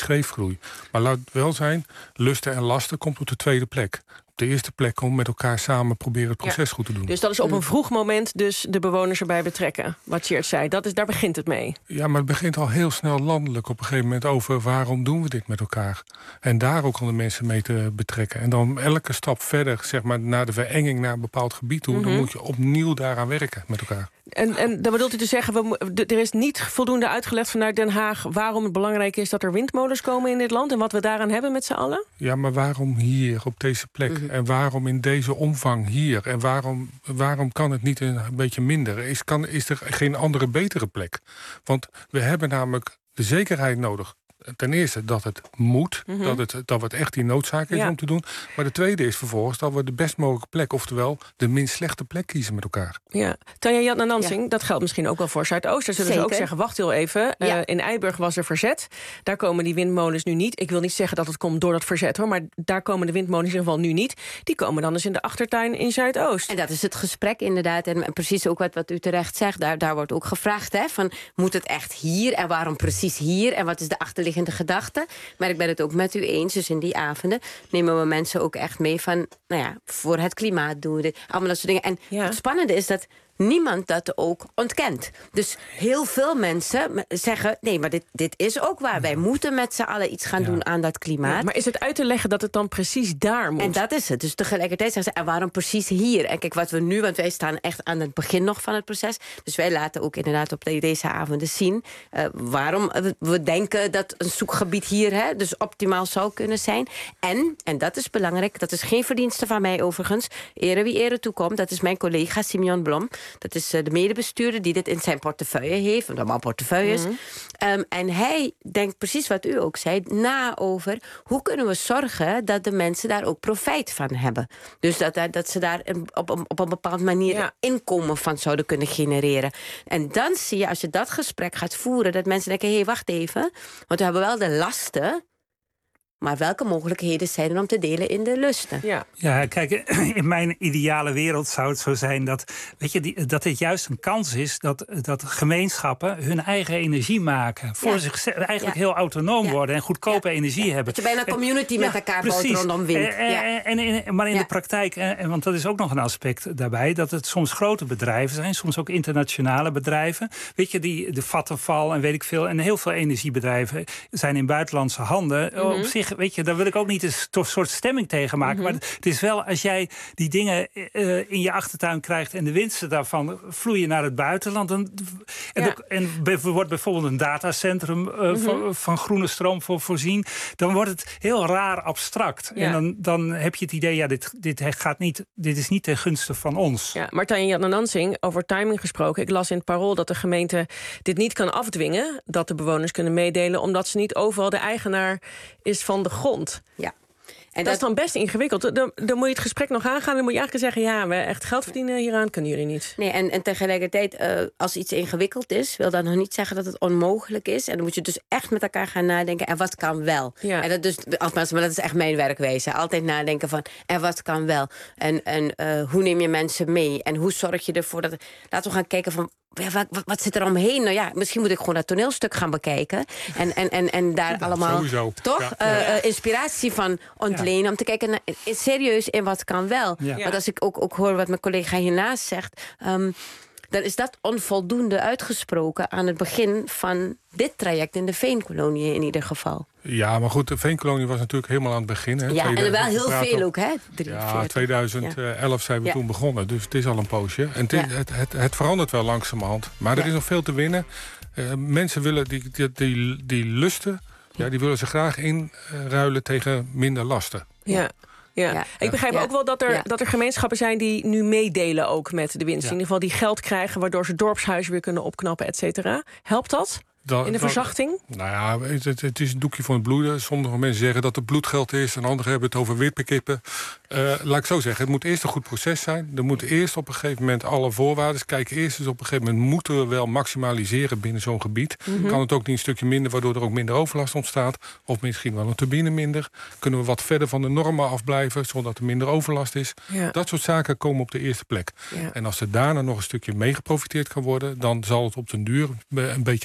scheefgroei. Maar laat het wel zijn, lusten en lasten komt op de tweede plek. Op de eerste plek om met elkaar samen proberen het proces ja. goed te doen. Dus dat is op een vroeg moment dus de bewoners erbij betrekken. Wat Tjeerd zei, dat is, daar begint het mee. Ja, maar het begint al heel snel landelijk op een gegeven moment over waarom doen we dit met elkaar. En daar ook al de mensen mee te betrekken. En dan elke stap verder, zeg maar, naar de verenging naar een bepaald gebied toe, mm-hmm. dan moet je opnieuw daaraan werken met elkaar. En, en dan bedoelt u te zeggen, we, er is niet voldoende uitgelegd vanuit Den Haag waarom het belangrijk is dat er windmolens komen in dit land en wat we daaraan hebben met z'n allen? Ja, maar waarom hier, op deze plek? Mm-hmm. En waarom in deze omvang hier? En waarom, waarom kan het niet een beetje minder? Is, kan, is er geen andere, betere plek? Want we hebben namelijk de zekerheid nodig. Ten eerste dat het moet, mm-hmm. dat, het, dat het echt die noodzaak is ja. om te doen. Maar de tweede is vervolgens dat we de best mogelijke plek, oftewel de minst slechte plek kiezen met elkaar. Ja, Tanja Jatna-Nansing, ja. dat geldt misschien ook wel voor Zuidoost. Daar zullen Zeker. ze ook zeggen, wacht heel even, ja. uh, in Eiburg was er verzet. Daar komen die windmolens nu niet. Ik wil niet zeggen dat het komt door dat verzet, hoor, maar daar komen de windmolens in ieder geval nu niet. Die komen dan eens in de achtertuin in Zuidoost. En dat is het gesprek inderdaad. En, en precies ook wat, wat u terecht zegt, daar, daar wordt ook gevraagd, hè, van moet het echt hier en waarom precies hier en wat is de achterliggende gedachte? Maar ik ben het ook met u eens. Dus in die avonden nemen we mensen ook echt mee van, nou ja, voor het klimaat doen we dit. Allemaal dat soort dingen. En ja. het spannende is dat niemand dat ook ontkent. Dus heel veel mensen zeggen, nee, maar dit, dit is ook waar. Wij moeten met z'n allen iets gaan ja. doen aan dat klimaat. Ja, maar is het uit te leggen dat het dan precies daar moet? En dat is het. Dus tegelijkertijd zeggen ze, en waarom precies hier? En kijk, wat we nu, want wij staan echt aan het begin nog van het proces. Dus wij laten ook inderdaad op deze avonden zien uh, waarom we denken dat een zoekgebied hier hè, dus optimaal zou kunnen zijn. En, en dat is belangrijk, dat is geen verdienste van mij overigens. Ere wie ere toekomt, dat is mijn collega Simeon Blom. Dat is de medebestuurder die dit in zijn portefeuille heeft. Want allemaal portefeuilles. Mm-hmm. Um, en hij denkt precies wat u ook zei, na over hoe kunnen we zorgen dat de mensen daar ook profijt van hebben. Dus dat, dat ze daar op, op, op een bepaalde manier ja. inkomen van zouden kunnen genereren. En dan zie je, als je dat gesprek gaat voeren, dat mensen denken, hé, hey, wacht even. Want we hebben wel de lasten. Maar welke mogelijkheden zijn er om te delen in de lusten? Ja, ja kijk, in mijn ideale wereld zou het zo zijn dat, weet je, die, dat het juist een kans is dat, dat gemeenschappen hun eigen energie maken. Voor ja. zichzelf eigenlijk ja. heel autonoom ja. worden en goedkope ja. energie ja. hebben. Dat je bijna een community en, met ja, elkaar bouwt rondom wind. En, ja. en, en, maar in ja. de praktijk, en, want dat is ook nog een aspect daarbij, dat het soms grote bedrijven zijn, soms ook internationale bedrijven. Weet je, die de Vattenfall en weet ik veel, en heel veel energiebedrijven zijn in buitenlandse handen. Mm-hmm. Op zich, weet je, daar wil ik ook niet een soort stemming tegen maken. Mm-hmm. Maar het is wel, als jij die dingen uh, in je achtertuin krijgt en de winsten daarvan vloeien naar het buitenland. Dan, en, ja. ook, en er wordt bijvoorbeeld een datacentrum uh, mm-hmm. van, van groene stroom voor voorzien. Dan wordt het heel raar abstract. Ja. En dan, dan heb je het idee, ja, dit, dit, gaat niet, dit is niet ten gunste van ons. Ja, Martijn Jatna-Nansing, over timing gesproken. Ik las in het Parool dat de gemeente dit niet kan afdwingen, dat de bewoners kunnen meedelen, omdat ze niet overal de eigenaar is van de grond. Ja. En dat, dat is dan best ingewikkeld. Dan, dan moet je het gesprek nog aangaan. Dan moet je eigenlijk zeggen, ja, we echt geld verdienen hieraan kunnen jullie niet. Nee, en, en tegelijkertijd, uh, als iets ingewikkeld is, wil dat nog niet zeggen dat het onmogelijk is. En dan moet je dus echt met elkaar gaan nadenken. En wat kan wel? Ja. En dat, dus, althans, maar dat is echt mijn werkwijze. Altijd nadenken van, en wat kan wel? En, en uh, hoe neem je mensen mee? En hoe zorg je ervoor dat... Laten we gaan kijken van, ja, wat, wat, wat zit er omheen? Nou ja, misschien moet ik gewoon dat toneelstuk gaan bekijken. En, en, en, en daar ja, allemaal sowieso. toch ja. uh, uh, inspiratie van ontlenen. Ja. Om te kijken naar, serieus in wat kan wel. Ja. Want als ik ook, ook hoor wat mijn collega hiernaast zegt, Um, dan is dat onvoldoende uitgesproken aan het begin van dit traject in de Veenkolonie in ieder geval. Ja, maar goed, de Veenkolonie was natuurlijk helemaal aan het begin. Hè. Ja, en er wel heel veel op, ook, hè? drieënveertig. Ja, tweeduizend elf ja. zijn we ja. toen begonnen, dus het is al een poosje. En het, ja. het, het, het verandert wel langzamerhand. Maar er ja. is nog veel te winnen. Uh, mensen willen die, die, die, die lusten, ja, die willen ze graag inruilen tegen minder lasten. Ja. Ja. ja, ik begrijp ja. ook wel dat er, ja. dat er gemeenschappen zijn die nu meedelen ook met de winst. Ja. In ieder geval die geld krijgen, waardoor ze dorpshuizen weer kunnen opknappen, et cetera. Helpt dat? Dan, in de verzachting? Dan, nou ja, het, het is een doekje voor het bloeden. Sommige mensen zeggen dat het bloedgeld is en anderen hebben het over wippenkippen. Uh, laat ik zo zeggen, het moet eerst een goed proces zijn. Er moeten eerst op een gegeven moment alle voorwaarden. Kijk, eerst eens op een gegeven moment moeten we wel maximaliseren binnen zo'n gebied. Mm-hmm. Kan het ook niet een stukje minder, waardoor er ook minder overlast ontstaat? Of misschien wel een turbine minder? Kunnen we wat verder van de normen afblijven, zodat er minder overlast is? Ja. Dat soort zaken komen op de eerste plek. Ja. En als er daarna nog een stukje mee geprofiteerd kan worden, dan zal het op den duur een beetje mee kunnen werken.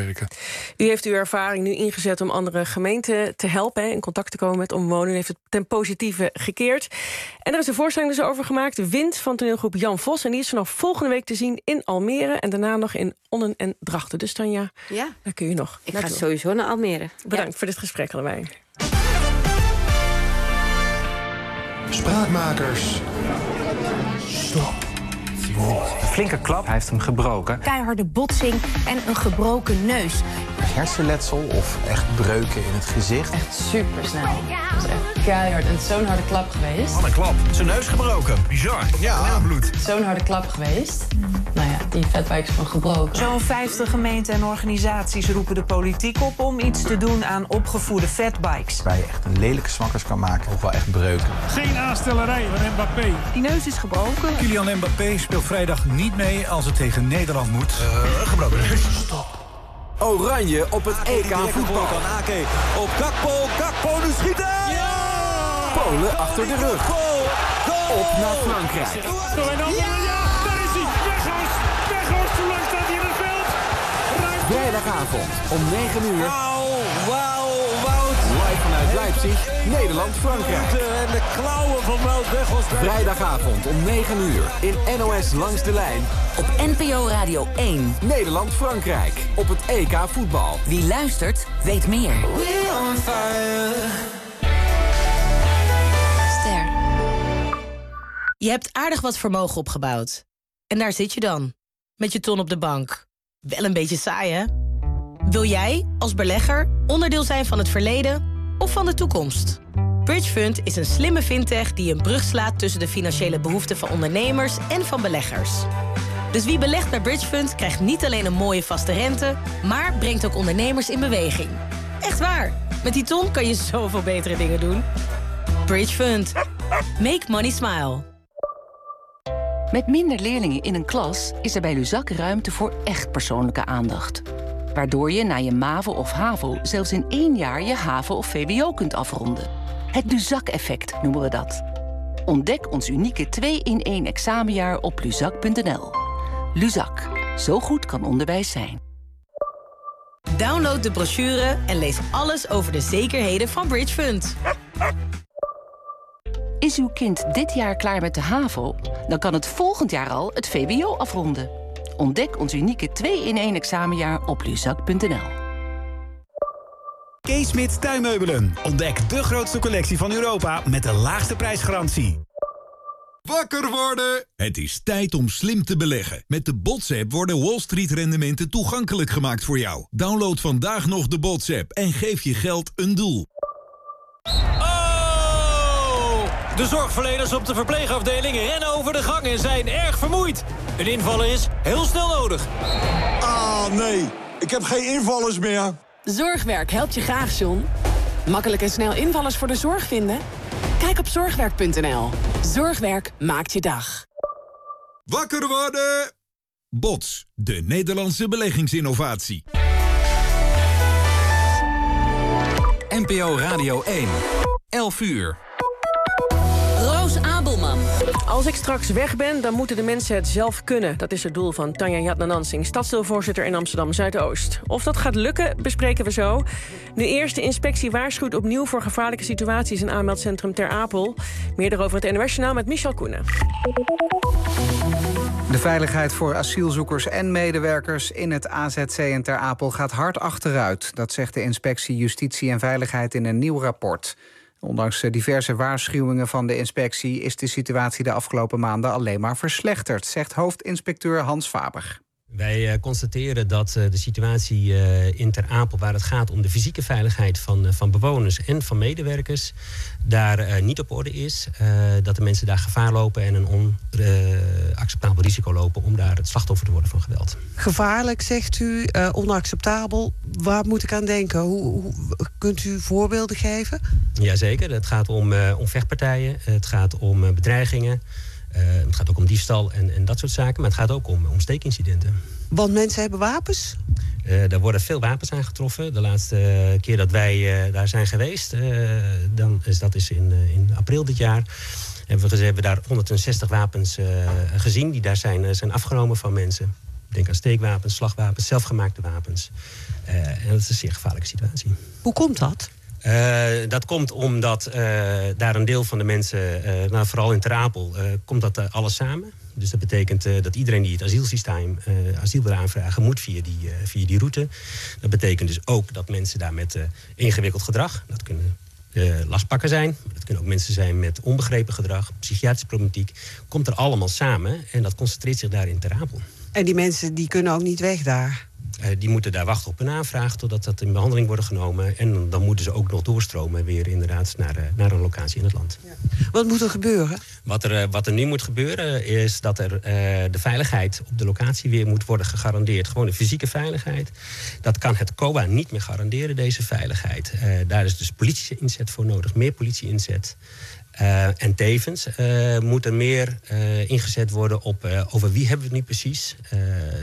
werken. U heeft uw ervaring nu ingezet om andere gemeenten te helpen... Hè, in contact te komen met omwonenden. U heeft het ten positieve gekeerd. En er is een voorstelling dus over gemaakt. Wind van toneelgroep Jan Vos. En die is vanaf volgende week te zien in Almere. En daarna nog in Onnen en Drachten. Dus Tanja, ja. daar kun je nog Ik naartoe. ga sowieso naar Almere. Bedankt ja. voor dit gesprek allebei. Spraakmakers. Stop. Een flinke klap, hij heeft hem gebroken. Keiharde botsing en een gebroken neus. Hersenletsel of echt breuken in het gezicht. Echt supersnel. Dat is echt keihard. En het is zo'n harde klap geweest. Wat een klap. Zijn neus gebroken. Bizar. Ja, bloed. Zo'n harde klap geweest. Nou ja, die fatbike is van gebroken. Zo'n vijftig gemeenten en organisaties roepen de politiek op om iets te doen aan opgevoede fatbikes. Waar je echt een lelijke smakkers kan maken. Of wel echt breuken. Geen aanstellerij van Mbappé. Die neus is gebroken. Kylian Mbappé speelt vrijdag niet mee als het tegen Nederland moet. Uh, gebroken neus. Stop. Oranje op het E K voetbal. Ake op Gakpo. Gakpo nu schieten! Ja! Polen achter de rug. Goal! Goal! Op naar Frankrijk. Ja! Daar is hij! Weghorst! Weghorst! Hoe lang staat hij in het veld? Vrijdagavond om negen uur. Wauw! Wauw! Wout! Live vanuit Leipzig. Nederland-Frankrijk. En de klauwen van Wout Weghorst. Vrijdagavond om negen uur in N O S Langs de Lijn. Op N P O Radio één. Nederland-Frankrijk. Op het E K voetbal. Wie luistert, weet meer. Ster. Je hebt aardig wat vermogen opgebouwd. En daar zit je dan. Met je ton op de bank. Wel een beetje saai, hè? Wil jij, als belegger, onderdeel zijn van het verleden of van de toekomst? Bridgefund is een slimme fintech die een brug slaat tussen de financiële behoeften van ondernemers en van beleggers. Dus wie belegt bij Bridgefund krijgt niet alleen een mooie vaste rente, maar brengt ook ondernemers in beweging. Echt waar. Met die ton kan je zoveel betere dingen doen. Bridgefund. Make money smile. Met minder leerlingen in een klas is er bij Luzak ruimte voor echt persoonlijke aandacht. Waardoor je na je MAVO of HAVO zelfs in één jaar je HAVO of V W O kunt afronden. Het Luzak-effect noemen we dat. Ontdek ons unieke twee in één examenjaar op luzak punt n l. Luzak. Zo goed kan onderwijs zijn. Download de brochure en lees alles over de zekerheden van Bridgefund. Is uw kind dit jaar klaar met de HAVO? Dan kan het volgend jaar al het V W O afronden. Ontdek ons unieke twee in één examenjaar op luzak punt n l. K-Smit Tuinmeubelen. Ontdek de grootste collectie van Europa met de laagste prijsgarantie. Wakker worden! Het is tijd om slim te beleggen. Met de B O T S-app worden Wall Street-rendementen toegankelijk gemaakt voor jou. Download vandaag nog de B O T S-app en geef je geld een doel. Oh! De zorgverleners op de verpleegafdeling rennen over de gang en zijn erg vermoeid. Een invaller is heel snel nodig. Ah, nee. Ik heb geen invallers meer. Zorgwerk helpt je graag, John. Makkelijk en snel invallers voor de zorg vinden? Kijk op zorgwerk punt n l. Zorgwerk maakt je dag. Wakker worden! B O T S, de Nederlandse beleggingsinnovatie. N P O Radio één. elf uur. Roos Abelman. Als ik straks weg ben, dan moeten de mensen het zelf kunnen. Dat is het doel van Tanja Jatnanansing, stadsdeelvoorzitter in Amsterdam-Zuidoost. Of dat gaat lukken, bespreken we zo. Nu eerst de inspectie waarschuwt opnieuw voor gevaarlijke situaties in aanmeldcentrum Ter Apel. Meer daarover het N O S-journaal met Michel Koenen. De veiligheid voor asielzoekers en medewerkers in het A Z C in Ter Apel gaat hard achteruit. Dat zegt de inspectie Justitie en Veiligheid in een nieuw rapport. Ondanks diverse waarschuwingen van de inspectie is de situatie de afgelopen maanden alleen maar verslechterd, zegt hoofdinspecteur Hans Faber. Wij uh, constateren dat uh, de situatie uh, in Ter Apel, waar het gaat om de fysieke veiligheid van, uh, van bewoners en van medewerkers, daar uh, niet op orde is. Uh, dat de mensen daar gevaar lopen en een onacceptabel uh, risico lopen om daar het slachtoffer te worden van geweld. Gevaarlijk, zegt u, uh, onacceptabel. Waar moet ik aan denken? Hoe, hoe, kunt u voorbeelden geven? Jazeker, het gaat om, uh, om vechtpartijen, het gaat om uh, bedreigingen. Uh, het gaat ook om diefstal en, en dat soort zaken. Maar het gaat ook om, om steekincidenten. Want mensen hebben wapens? Uh, er worden veel wapens aangetroffen. De laatste uh, keer dat wij uh, daar zijn geweest, uh, dan is, dat is in, uh, in april dit jaar. Hebben we, hebben we daar honderdzestig wapens uh, gezien die daar zijn, uh, zijn afgenomen van mensen. Denk aan steekwapens, slagwapens, zelfgemaakte wapens. Uh, en dat is een zeer gevaarlijke situatie. Hoe komt dat? Uh, dat komt omdat uh, daar een deel van de mensen, uh, nou, vooral in Ter Apel, uh, komt dat uh, alles samen. Dus dat betekent uh, dat iedereen die het asielsysteem uh, asiel wil aanvragen, moet via die, uh, via die route. Dat betekent dus ook dat mensen daar met uh, ingewikkeld gedrag, dat kunnen uh, lastpakken zijn, maar dat kunnen ook mensen zijn met onbegrepen gedrag, psychiatrische problematiek, komt er allemaal samen en dat concentreert zich daar in Ter Apel. En die mensen die kunnen ook niet weg daar? Uh, die moeten daar wachten op een aanvraag totdat dat in behandeling wordt genomen. En dan, dan moeten ze ook nog doorstromen weer inderdaad naar, uh, naar een locatie in het land. Ja. Wat moet er gebeuren? Wat er, uh, wat er nu moet gebeuren is dat er uh, de veiligheid op de locatie weer moet worden gegarandeerd. Gewoon de fysieke veiligheid. Dat kan het C O A niet meer garanderen, deze veiligheid. Uh, daar is dus politie-inzet voor nodig, meer politie-inzet. Uh, en tevens uh, moet er meer uh, ingezet worden op uh, over wie hebben we het nu precies. Uh,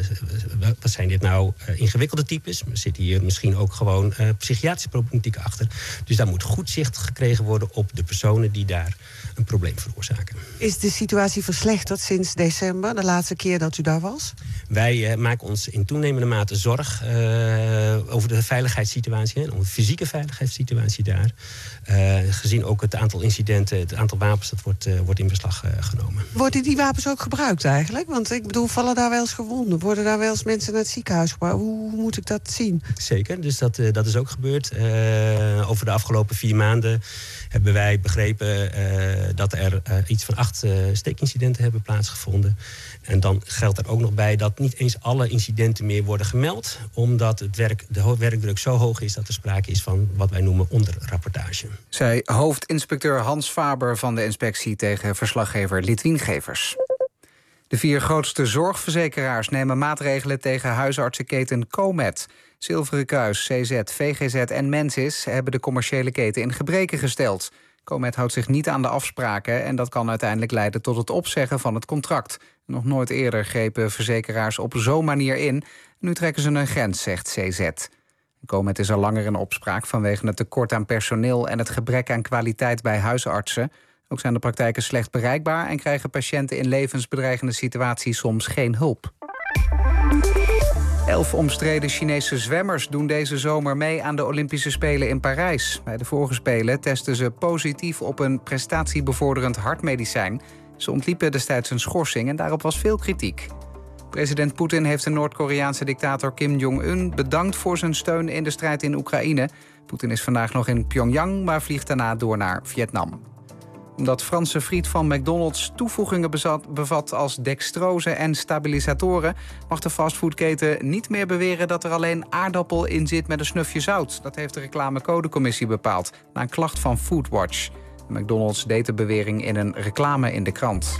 wat zijn dit nou uh, ingewikkelde types? Er zit hier misschien ook gewoon uh, psychiatrische problematiek achter. Dus daar moet goed zicht gekregen worden op de personen die daar een probleem veroorzaken. Is de situatie verslechterd sinds december, de laatste keer dat u daar was? Wij uh, maken ons in toenemende mate zorg uh, over de veiligheidssituatie, over de fysieke veiligheidssituatie daar. Uh, gezien ook het aantal incidenten, het aantal wapens, dat wordt, uh, wordt in beslag uh, genomen. Worden die wapens ook gebruikt eigenlijk? Want ik bedoel, vallen daar wel eens gewonden? Worden daar wel eens mensen naar het ziekenhuis gebracht? Hoe, hoe moet ik dat zien? Zeker, dus dat, uh, dat is ook gebeurd. Uh, over de afgelopen vier maanden hebben wij begrepen uh, dat er uh, iets van acht uh, steekincidenten hebben plaatsgevonden. En dan geldt er ook nog bij dat niet eens alle incidenten meer worden gemeld, omdat het werk, de werkdruk zo hoog is dat er sprake is van wat wij noemen onderrapportage. Zei hoofdinspecteur Hans Faber van de inspectie tegen verslaggever Litwien Gevers. De vier grootste zorgverzekeraars nemen maatregelen tegen huisartsenketen Comet. Zilveren Kruis, C Z, V G Z en Mensis hebben de commerciële keten in gebreken gesteld. Comet houdt zich niet aan de afspraken en dat kan uiteindelijk leiden tot het opzeggen van het contract. Nog nooit eerder grepen verzekeraars op zo'n manier in. Nu trekken ze een grens, zegt C Z. Comet is al langer in opspraak vanwege het tekort aan personeel en het gebrek aan kwaliteit bij huisartsen. Ook zijn de praktijken slecht bereikbaar en krijgen patiënten in levensbedreigende situaties soms geen hulp. Elf omstreden Chinese zwemmers doen deze zomer mee aan de Olympische Spelen in Parijs. Bij de vorige Spelen testen ze positief op een prestatiebevorderend hartmedicijn. Ze ontliepen destijds een schorsing en daarop was veel kritiek. President Poetin heeft de Noord-Koreaanse dictator Kim Jong-un bedankt voor zijn steun in de strijd in Oekraïne. Poetin is vandaag nog in Pyongyang, maar vliegt daarna door naar Vietnam. Omdat Franse friet van McDonald's toevoegingen bezat, bevat als dextrose en stabilisatoren, mag de fastfoodketen niet meer beweren dat er alleen aardappel in zit met een snufje zout. Dat heeft de reclamecodecommissie bepaald, na een klacht van Foodwatch. McDonald's deed de bewering in een reclame in de krant.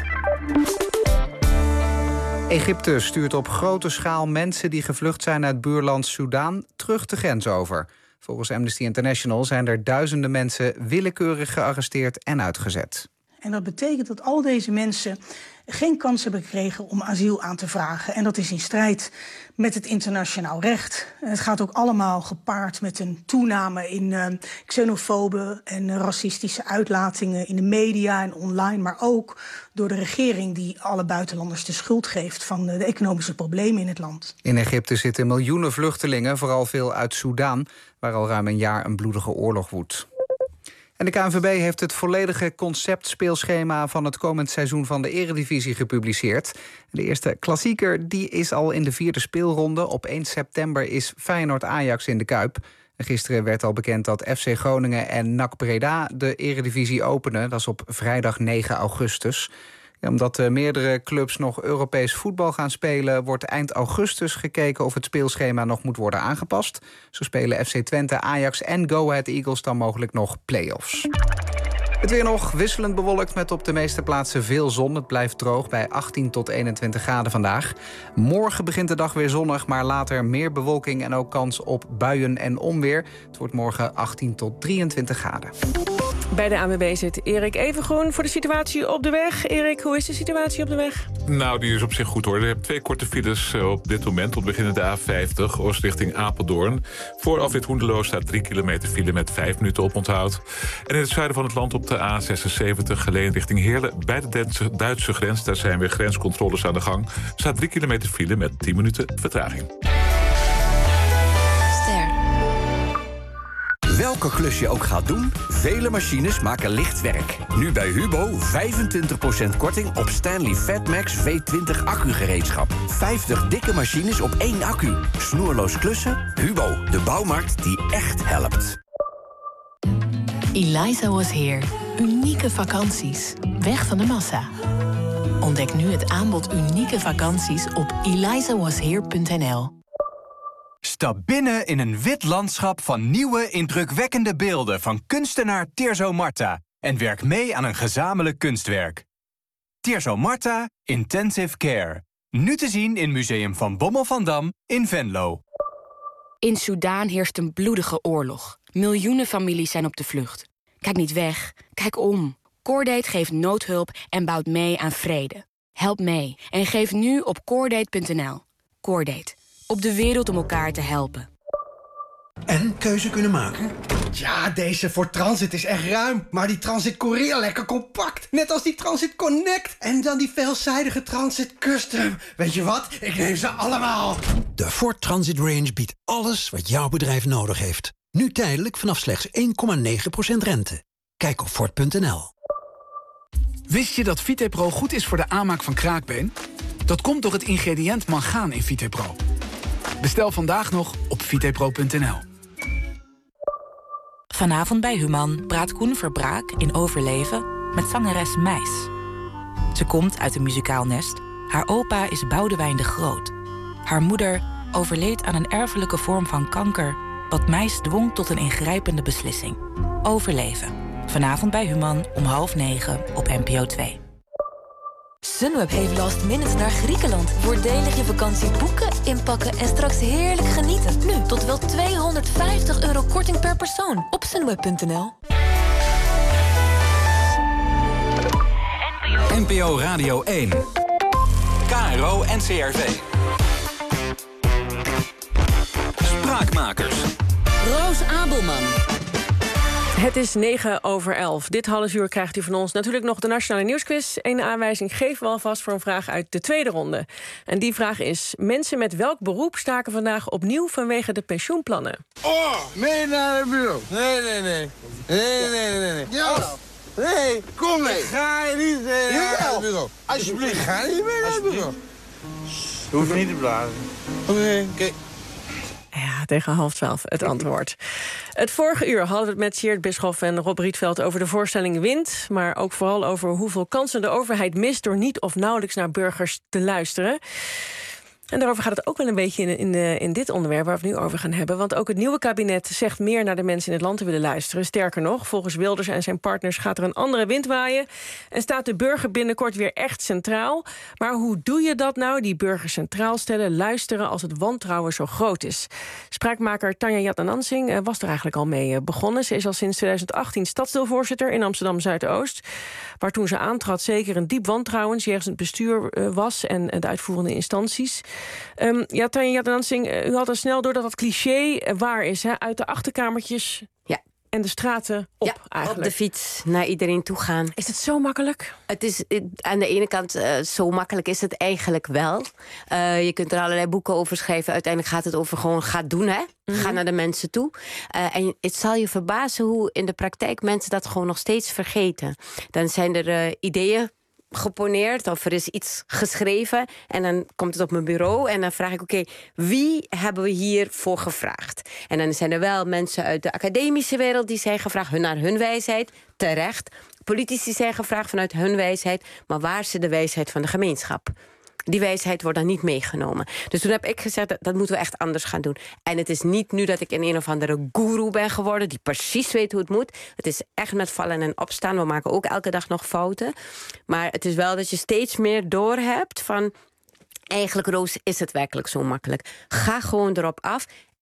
Egypte stuurt op grote schaal mensen die gevlucht zijn uit buurland Soedan terug de grens over. Volgens Amnesty International zijn er duizenden mensen willekeurig gearresteerd en uitgezet. En dat betekent dat al deze mensen geen kans hebben gekregen om asiel aan te vragen. En dat is in strijd met het internationaal recht. En het gaat ook allemaal gepaard met een toename in uh, xenofobe en uh, racistische uitlatingen in de media en online. Maar ook door de regering die alle buitenlanders de schuld geeft van uh, de economische problemen in het land. In Egypte zitten miljoenen vluchtelingen, vooral veel uit Soedan, waar al ruim een jaar een bloedige oorlog woedt. En de K N V B heeft het volledige conceptspeelschema van het komend seizoen van de Eredivisie gepubliceerd. De eerste klassieker die is al in de vierde speelronde. Op één september is Feyenoord-Ajax in de Kuip. En gisteren werd al bekend dat F C Groningen en N A C Breda de Eredivisie openen. Dat is op vrijdag negen augustus. Ja, omdat uh, meerdere clubs nog Europees voetbal gaan spelen, wordt eind augustus gekeken of het speelschema nog moet worden aangepast. Zo spelen F C Twente, Ajax en Go Ahead Eagles dan mogelijk nog play-offs. Het weer nog wisselend bewolkt met op de meeste plaatsen veel zon. Het blijft droog bij achttien tot eenentwintig graden vandaag. Morgen begint de dag weer zonnig, maar later meer bewolking en ook kans op buien en onweer. Het wordt morgen achttien tot drieëntwintig graden. Bij de A N W B zit Erik Evengroen voor de situatie op de weg. Erik, hoe is de situatie op de weg? Nou, die is op zich goed hoor. Je hebt twee korte files op dit moment. Tot beginnen de A vijftig, oost richting Apeldoorn. Voor afrit Hoenderloo staat drie kilometer file met vijf minuten oponthoud. En in het zuiden van het land op de A zesenzeventig, Geleen richting Heerlen. Bij de Duitse, Duitse grens, daar zijn weer grenscontroles aan de gang. Staat drie kilometer file met tien minuten vertraging. Welke klus je ook gaat doen, vele machines maken licht werk. Nu bij Hubo vijfentwintig procent korting op Stanley Fatmax V twintig accugereedschap. vijftig dikke machines op één accu. Snoerloos klussen? Hubo, de bouwmarkt die echt helpt. Eliza was here. Unieke vakanties. Weg van de massa. Ontdek nu het aanbod unieke vakanties op eliza was here punt n l. Stap binnen in een wit landschap van nieuwe, indrukwekkende beelden van kunstenaar Tirso Marta en werk mee aan een gezamenlijk kunstwerk. Tirso Marta, Intensive Care. Nu te zien in Museum Van Bommel van Dam in Venlo. In Soedan heerst een bloedige oorlog. Miljoenen families zijn op de vlucht. Kijk niet weg, kijk om. Cordate geeft noodhulp en bouwt mee aan vrede. Help mee en geef nu op cordate punt n l. Cordate. Op de wereld om elkaar te helpen. En keuze kunnen maken? Ja, deze voor Transit is echt ruim. Maar die Transit Korea lekker compact. Net als die Transit Connect. En dan die veelzijdige Transit Custom. Weet je wat? Ik neem ze allemaal. De Ford Transit Range biedt alles wat jouw bedrijf nodig heeft. Nu tijdelijk vanaf slechts één komma negen procent rente. Kijk op Ford punt n l. Wist je dat Vitepro goed is voor de aanmaak van kraakbeen? Dat komt door het ingrediënt mangaan in Vitepro. Bestel vandaag nog op vitepro punt n l. Vanavond bij Human praat Koen Verbraak in Overleven met zangeres Meis. Ze komt uit een muzikaal nest. Haar opa is Boudewijn de Groot. Haar moeder overleed aan een erfelijke vorm van kanker, wat Meis dwong tot een ingrijpende beslissing. Overleven. Vanavond bij Human om half negen op N P O twee. Sunweb heeft last minute naar Griekenland. Voordelig je vakantie boeken, inpakken en straks heerlijk genieten. Nu tot wel tweehonderdvijftig euro korting per persoon op sunweb punt n l. N P O Radio één. K R O N C R V. Spraakmakers. Roos Abelman. Het is negen over elf. Dit half uur krijgt u van ons natuurlijk nog de Nationale Nieuwsquiz. Eén aanwijzing geven we alvast voor een vraag uit de tweede ronde. En die vraag is: mensen met welk beroep staken vandaag opnieuw vanwege de pensioenplannen? Oh, mee naar het bureau. Nee, nee, nee. Nee, nee, nee, nee. Ja. Nee, kom mee. Ga je niet mee naar het bureau. Alsjeblieft, ga niet mee naar het bureau. Je hoeft niet te blazen. Oké, okay, oké. Okay. Ja, tegen half twaalf het antwoord. Het vorige uur hadden we het met Sjeerd Bischoff en Rob Rietveld over de voorstelling Wind, maar ook vooral over hoeveel kansen de overheid mist door niet of nauwelijks naar burgers te luisteren. En daarover gaat het ook wel een beetje in, in, de, in dit onderwerp waar we het nu over gaan hebben. Want ook het nieuwe kabinet zegt meer naar de mensen in het land te willen luisteren. Sterker nog, volgens Wilders en zijn partners gaat er een andere wind waaien. En staat de burger binnenkort weer echt centraal. Maar hoe doe je dat nou, die burger centraal stellen, luisteren als het wantrouwen zo groot is? Spraakmaker Tanja Jatanansing was er eigenlijk al mee begonnen. Ze is al sinds twintig achttien stadsdeelvoorzitter in Amsterdam Zuidoost. Waar toen ze aantrad zeker een diep wantrouwen jegens het bestuur uh, was en uh, de uitvoerende instanties. Um, ja, Tanja Jatanansing, uh, u had al snel door dat dat cliché uh, waar is, hè? Uit de achterkamertjes ja. en de straten op ja, eigenlijk. Op de fiets naar iedereen toe gaan. Is het zo makkelijk? Het is aan de ene kant uh, zo makkelijk is het eigenlijk wel. Uh, je kunt er allerlei boeken over schrijven. Uiteindelijk gaat het over gewoon ga doen, hè? Mm-hmm. Ga naar de mensen toe. Uh, en het zal je verbazen hoe in de praktijk mensen dat gewoon nog steeds vergeten. Dan zijn er uh, ideeën geponeerd of er is iets geschreven en dan komt het op mijn bureau en dan vraag ik, oké, okay, wie hebben we hiervoor gevraagd? En dan zijn er wel mensen uit de academische wereld die zijn gevraagd naar hun wijsheid, terecht. Politici zijn gevraagd vanuit hun wijsheid, maar waar zit de wijsheid van de gemeenschap? Die wijsheid wordt dan niet meegenomen. Dus toen heb ik gezegd, dat, dat moeten we echt anders gaan doen. En het is niet nu dat ik een, een of andere guru ben geworden die precies weet hoe het moet. Het is echt met vallen en opstaan. We maken ook elke dag nog fouten. Maar het is wel dat je steeds meer doorhebt van, eigenlijk, Roos, is het werkelijk zo makkelijk? Ga gewoon erop af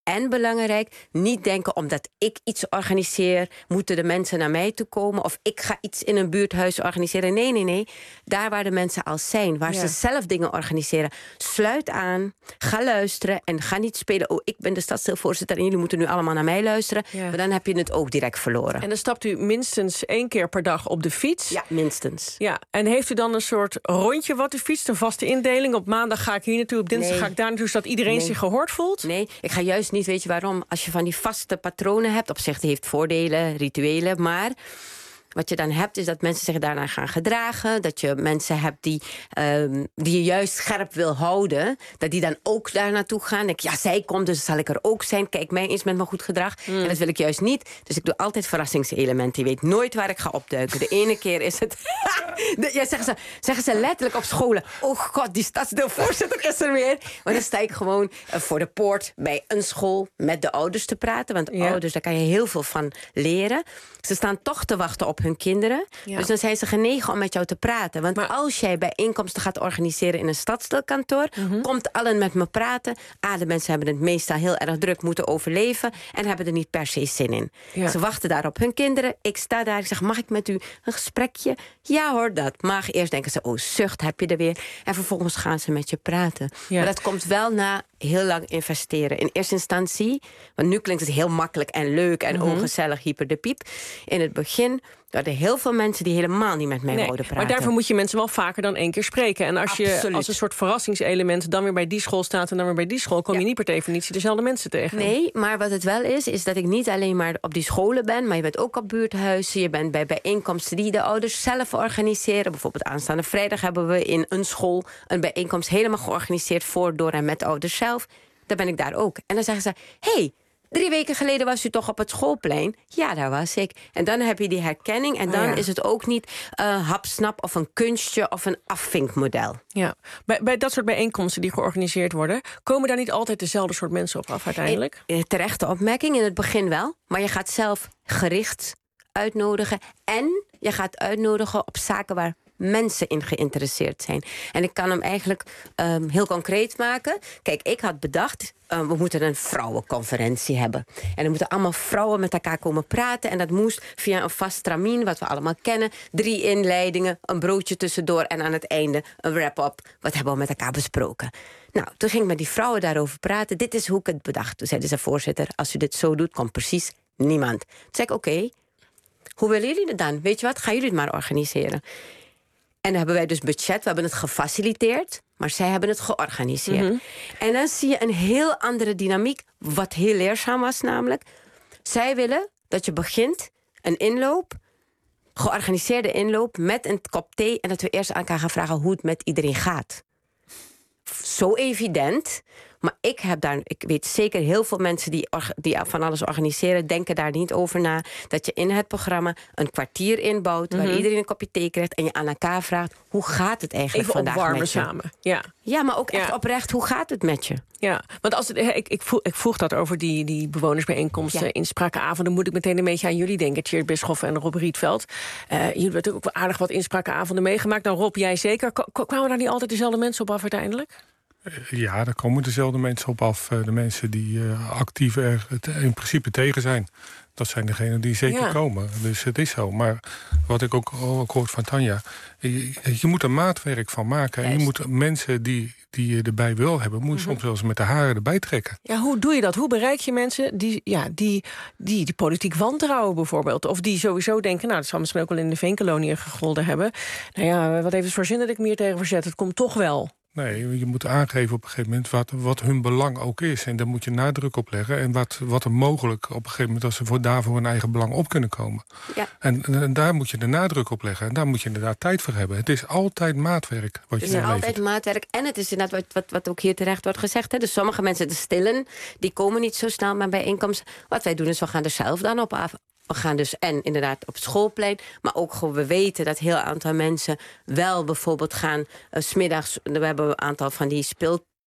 En belangrijk, niet denken omdat ik iets organiseer, moeten de mensen naar mij toe komen. Of ik ga iets in een buurthuis organiseren. Nee, nee, nee. Daar waar de mensen al zijn, waar Ja. ze zelf dingen organiseren. Sluit aan, ga luisteren en ga niet spelen. Oh, ik ben de stadsdeelvoorzitter en jullie moeten nu allemaal naar mij luisteren. Ja. Maar dan heb je het ook direct verloren. En dan stapt u minstens één keer per dag op de fiets. Ja, minstens. Ja, en heeft u dan een soort rondje wat u fietst, een vaste indeling? Op maandag ga ik hier naartoe, op dinsdag Nee. ga ik daar naartoe, zodat iedereen Nee. zich gehoord voelt? Nee, ik ga juist niet, weet je waarom? Als je van die vaste patronen hebt, op zich het heeft voordelen, rituelen, maar wat je dan hebt is dat mensen zich daarna gaan gedragen. Dat je mensen hebt die, um, die je juist scherp wil houden. Dat die dan ook daar naartoe gaan. Denk, ja, zij komt, dus zal ik er ook zijn. Kijk, mij eens met mijn goed gedrag. Mm. En dat wil ik juist niet. Dus ik doe altijd verrassingselementen. Je weet nooit waar ik ga opduiken. De ene keer is het... de, ja, zeggen, ze, zeggen ze letterlijk op scholen. Oh god, die stadsdeelvoorzitter is er weer. Maar dan sta ik gewoon uh, voor de poort bij een school met de ouders te praten. Want Ja. ouders, daar kan je heel veel van leren. Ze staan toch te wachten op hun kinderen. Ja. Dus dan zijn ze genegen om met jou te praten. Want als jij bijeenkomsten gaat organiseren in een stadsdeelkantoor... Mhm. komt allen met me praten. Ah, de mensen hebben het meestal heel erg druk moeten overleven... en hebben er niet per se zin in. Ja. Ze wachten daar op hun kinderen. Ik sta daar, ik zeg, mag ik met u een gesprekje? Ja hoor, dat mag. Eerst denken ze, oh zucht, heb je er weer. En vervolgens gaan ze met je praten. Ja. Maar dat komt wel na heel lang investeren. In eerste instantie, want nu klinkt het heel makkelijk en leuk... en Mhm. ongezellig, hyper de piep. In het begin waren er heel veel mensen die helemaal niet met mij Nee, wilden praten. maar daarvoor moet je mensen wel vaker dan één keer spreken. En als je Absoluut. als een soort verrassingselement dan weer bij die school staat en dan weer bij die school, kom je niet per definitie dezelfde mensen tegen. Nee, maar wat het wel is, is dat ik niet alleen maar op die scholen ben... maar je bent ook op buurthuizen, je bent bij bijeenkomsten... die de ouders zelf organiseren. Bijvoorbeeld aanstaande vrijdag hebben we in een school... een bijeenkomst helemaal georganiseerd voor, door en met de ouders zelf. Dan ben ik daar ook. En dan zeggen ze, hey, drie weken geleden was u toch op het schoolplein? Ja, daar was ik. En dan heb je die herkenning. En Oh, dan ja. is het ook niet uh, hapsnap of een kunstje of een afvinkmodel. Ja. Bij, bij dat soort bijeenkomsten die georganiseerd worden, komen daar niet altijd dezelfde soort mensen op af uiteindelijk? Eh, Terechte opmerking, in het begin wel. Maar je gaat zelf gericht uitnodigen. En je gaat uitnodigen op zaken waar mensen in geïnteresseerd zijn. En ik kan hem eigenlijk um, heel concreet maken. Kijk, ik had bedacht, uh, we moeten een vrouwenconferentie hebben. En er moeten allemaal vrouwen met elkaar komen praten. En dat moest via een vast stramien, wat we allemaal kennen. Drie inleidingen, een broodje tussendoor en aan het einde een wrap-up. Wat hebben we met elkaar besproken? Nou, toen ging ik met die vrouwen daarover praten. Dit is hoe ik het bedacht. Toen zeiden ze, voorzitter, als u dit zo doet, komt precies niemand. Toen zei ik, oké, okay, hoe willen jullie het dan? Weet je wat, gaan jullie het maar organiseren. En dan hebben wij dus budget, we hebben het gefaciliteerd... maar zij hebben het georganiseerd. Mm-hmm. En dan zie je een heel andere dynamiek, wat heel leerzaam was namelijk. Zij willen dat je begint, een inloop... georganiseerde inloop met een kop thee... en dat we eerst aan elkaar gaan vragen hoe het met iedereen gaat. Zo evident... Maar ik heb daar, ik weet zeker heel veel mensen die, die van alles organiseren... denken daar niet over na. Dat je in het programma een kwartier inbouwt... Mm-hmm. waar iedereen een kopje thee krijgt en je aan elkaar vraagt... hoe gaat het eigenlijk Even vandaag opwarmen met je? samen. Ja. Ja, maar ook echt Ja. oprecht, hoe gaat het met je? Ja, want als het, ik, ik, vroeg, ik vroeg dat over die, die bewonersbijeenkomsten, Ja. insprakenavonden. Moet ik meteen een beetje aan jullie denken, Tjeerd Bischoff en Rob Rietveld. Uh, jullie hebben natuurlijk ook wel aardig wat insprakenavonden meegemaakt. Nou, Rob, jij zeker. K- kwamen daar niet altijd dezelfde mensen op af uiteindelijk? Ja, daar komen dezelfde mensen op af. De mensen die uh, actief er in principe tegen zijn. Dat zijn degenen die zeker Ja. komen. Dus het is zo. Maar wat ik ook, ook hoor van Tanja... Je, je moet er maatwerk van maken. En je moet mensen die, die je erbij wil hebben... moet je Mhm. soms zelfs met de haren erbij trekken. Ja, hoe doe je dat? Hoe bereik je mensen die, ja, die, die, die politiek wantrouwen bijvoorbeeld? Of die sowieso denken, nou, dat zal misschien ook wel in de veenkoloniën gegolden hebben. Nou ja, wat heeft het voor zin dat ik me hier tegen verzet? Het komt toch wel. Nee, je moet aangeven op een gegeven moment wat, wat hun belang ook is. En daar moet je nadruk op leggen. En wat, wat er mogelijk op een gegeven moment... als ze voor, daarvoor hun eigen belang op kunnen komen. Ja. En, en, en daar moet je de nadruk op leggen. En daar moet je inderdaad tijd voor hebben. Het is altijd maatwerk wat je Het is inlevert. altijd maatwerk. En het is inderdaad wat, wat, wat ook hier terecht wordt gezegd. Hè. Dus sommige mensen, de stillen, die komen niet zo snel maar bij inkomsten. Wat wij doen is, we gaan er zelf dan op af. We gaan dus en inderdaad op het schoolplein. Maar ook gewoon, we weten dat heel aantal mensen wel bijvoorbeeld gaan... Uh, 's middags, we hebben een aantal van die speel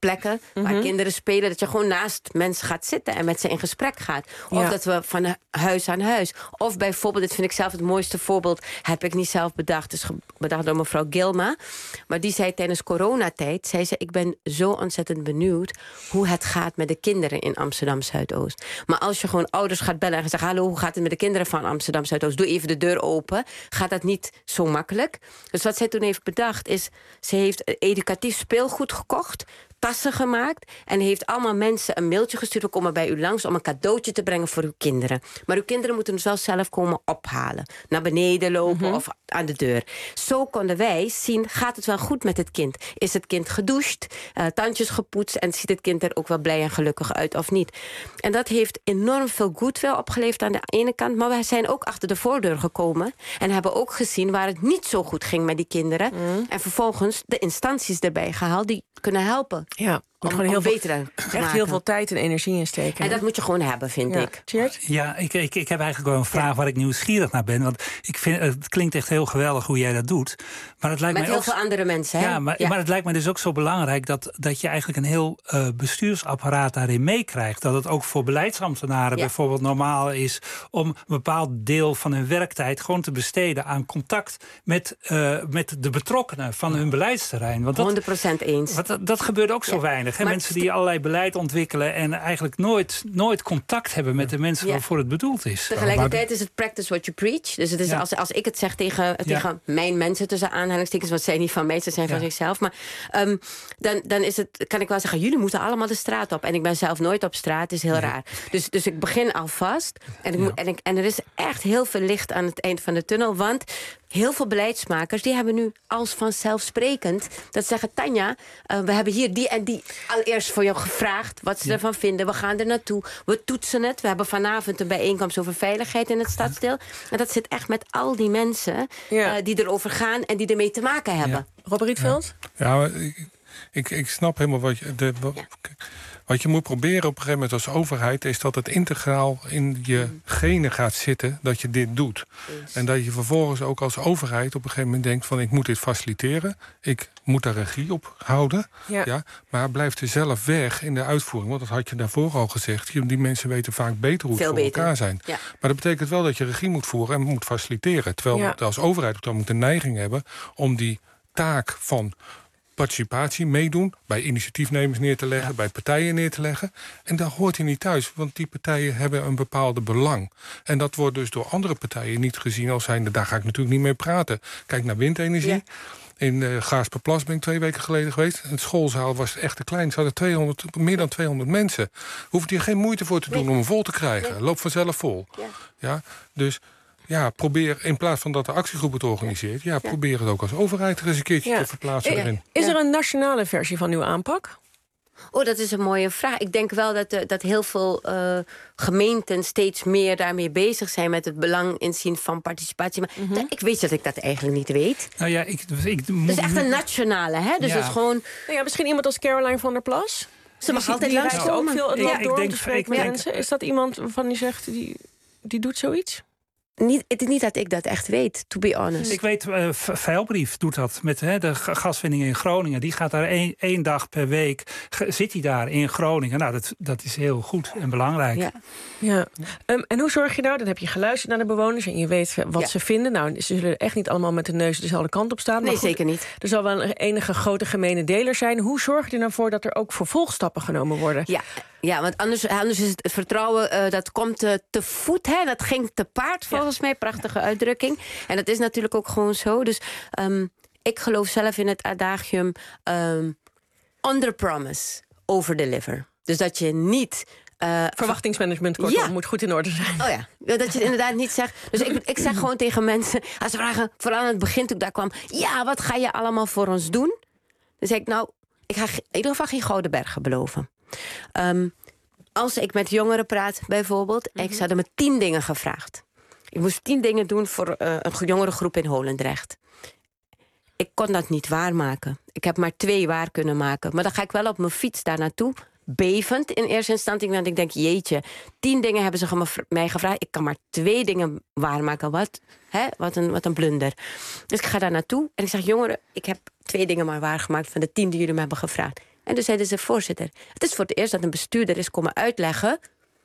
plekken waar Mhm. kinderen spelen, dat je gewoon naast mensen gaat zitten en met ze in gesprek gaat. Of Ja. dat we van hu- huis aan huis. Of bijvoorbeeld, dit vind ik zelf het mooiste voorbeeld, heb ik niet zelf bedacht, het is ge- bedacht door mevrouw Gilma. Maar die zei tijdens coronatijd, zei ze, ik ben zo ontzettend benieuwd hoe het gaat met de kinderen in Amsterdam Zuidoost. Maar als je gewoon ouders gaat bellen en zegt, hallo, hoe gaat het met de kinderen van Amsterdam Zuidoost? Doe even de deur open. Gaat dat niet zo makkelijk? Dus wat zij toen heeft bedacht is, ze heeft educatief speelgoed gekocht, tassen gemaakt en heeft allemaal mensen een mailtje gestuurd, we komen bij u langs om een cadeautje te brengen voor uw kinderen. Maar uw kinderen moeten het wel zelf komen ophalen. Naar beneden lopen Mhm. of aan de deur. Zo konden wij zien, gaat het wel goed met het kind? Is het kind gedoucht, uh, tandjes gepoetst en ziet het kind er ook wel blij en gelukkig uit of niet? En dat heeft enorm veel goodwill opgeleverd aan de ene kant, maar we zijn ook achter de voordeur gekomen en hebben ook gezien waar het niet zo goed ging met die kinderen. Mhm. En vervolgens de instanties erbij gehaald die kunnen helpen. Ja, om, gewoon om heel veel, beter te echt maken. heel veel tijd en energie in steken. En hè? dat moet je gewoon hebben, vind Ja. ik. Tjeerd? Ja, ik, ik, ik heb eigenlijk wel een vraag waar ik nieuwsgierig naar ben. Want ik vind, het klinkt echt heel geweldig hoe jij dat doet. Maar het lijkt Met mij heel ook, veel andere mensen, hè? ja, maar, Ja. maar het lijkt mij dus ook zo belangrijk dat, dat je eigenlijk een heel uh, bestuursapparaat daarin meekrijgt. Dat het ook voor beleidsambtenaren Ja. bijvoorbeeld normaal is om een bepaald deel van hun werktijd gewoon te besteden aan contact met, uh, met de betrokkenen van hun beleidsterrein. Want dat, honderd procent eens. Want dat, dat gebeurt ook zo Ja. weinig. Hè? Maar Mensen die allerlei beleid ontwikkelen en eigenlijk nooit, nooit contact hebben met de mensen Ja. waarvoor het bedoeld is. Tegelijkertijd is het practice what you preach. Dus het is Ja. als, als ik het zeg tegen, tegen mijn mensen, tussen aanhalingstekens, want zij niet van mij, ze zijn van Ja. zichzelf. Maar um, dan, dan is het, kan ik wel zeggen, jullie moeten allemaal de straat op. En ik ben zelf nooit op straat, het is heel Nee. raar. Dus, dus ik begin alvast. En, ik moet, en, ik, en er is echt heel veel licht aan het eind van de tunnel. Want heel veel beleidsmakers die hebben nu als vanzelfsprekend dat zeggen, Tanja, uh, we hebben hier die en die allereerst voor jou gevraagd wat ze Ja. ervan vinden. We gaan er naartoe. We toetsen het. We hebben vanavond een bijeenkomst over veiligheid in het stadsdeel. En dat zit echt met al die mensen Ja. uh, die erover gaan en die ermee te maken hebben. Robert Rietveld? Ja, maar ik, ik, ik snap helemaal wat je... De, wat, wat je moet proberen op een gegeven moment als overheid, is dat het integraal in je genen gaat zitten dat je dit doet. En dat je vervolgens ook als overheid op een gegeven moment denkt van, ik moet dit faciliteren. Ik moet daar regie op houden. Ja. Ja, maar blijft er zelf weg in de uitvoering. Want dat had je daarvoor al gezegd. Die mensen weten vaak beter hoe het Veel voor beter. elkaar zijn. Ja. Maar dat betekent wel dat je regie moet voeren en moet faciliteren. Terwijl Ja. we als overheid ook dan moet de neiging hebben om die taak van participatie, meedoen, bij initiatiefnemers neer te leggen, bij partijen neer te leggen. En daar hoort hij niet thuis, want die partijen hebben een bepaalde belang. En dat wordt dus door andere partijen niet gezien als zijnde, daar ga ik natuurlijk niet mee praten. Kijk naar windenergie. Ja. In uh, Gaarsperplas ben ik twee weken geleden geweest. Het schoolzaal was echt te klein. Ze hadden tweehonderd, meer dan tweehonderd mensen. Hoeft hier geen moeite voor te doen Nee. om hem vol te krijgen. Nee. Loopt vanzelf vol. Ja. Ja, dus ja, probeer in plaats van dat de actiegroep het organiseert, ja, probeer het ook als overheid er eens een keertje Ja. te verplaatsen Eh, erin. Is er een nationale versie van uw aanpak? Oh, dat is een mooie vraag. Ik denk wel dat, de, dat heel veel uh, gemeenten steeds meer daarmee bezig zijn met het belang inzien van participatie. Maar Mhm. ik weet dat ik dat eigenlijk niet weet. Nou ja, ik, ik Het is echt een nationale, hè? Dus Ja. het is gewoon... Nou ja, misschien iemand als Caroline van der Plas? Ze mag Die- altijd die reist langskomen. ook veel het Ik- land ik door om denk- te spreken ik met denk- mensen. Is dat iemand waarvan u zegt, die, die doet zoiets? Niet, het is niet dat ik dat echt weet, to be honest. Ik weet, uh, Veilbrief doet dat met hè, de ga- gaswinning in Groningen. Die gaat daar één, één dag per week, ge- zit hij daar in Groningen. Nou, dat, dat is heel goed en belangrijk. Ja. Ja. Um, en hoe zorg je nou? Dan heb je geluisterd naar de bewoners en je weet wat Ja. ze vinden. Nou, ze zullen echt niet allemaal met de neus dezelfde kant op staan. Maar Nee, goed, zeker niet. er zal wel een enige grote gemene deler zijn. Hoe zorg je er nou voor dat er ook vervolgstappen genomen worden? Ja, ja, want anders, anders is het vertrouwen, uh, dat komt uh, te voet. Hè? Dat ging te paard, volgens mij. Prachtige uitdrukking. En dat is natuurlijk ook gewoon zo. Dus um, ik geloof zelf in het adagium um, under promise, over deliver. Dus dat je niet... Uh, Verwachtingsmanagement, kortom, ja. moet goed in orde zijn. Oh ja, dat je het inderdaad niet zegt. Dus ik, ik zeg gewoon tegen mensen, als ze vragen, vooral aan het begin toen ik daar kwam, ja, wat ga je allemaal voor ons doen? Dan zeg ik, nou, ik ga in ieder geval geen gouden bergen beloven. Um, als ik met jongeren praat, bijvoorbeeld, mm-hmm. en ik zou me tien dingen gevraagd. Ik moest tien dingen doen voor uh, een jongerengroep in Holendrecht. Ik kon dat niet waarmaken. Ik heb maar twee waar kunnen maken. Maar dan ga ik wel op mijn fiets daar naartoe, bevend in eerste instantie. Want ik denk, jeetje, tien dingen hebben ze mij gevraagd. Ik kan maar twee dingen waarmaken. Wat, hè? Wat, een, wat een blunder. Dus ik ga daar naartoe en ik zeg, jongeren, ik heb twee dingen maar waargemaakt van de tien die jullie me hebben gevraagd. En toen zeiden ze, voorzitter, het is voor het eerst dat een bestuurder is komen uitleggen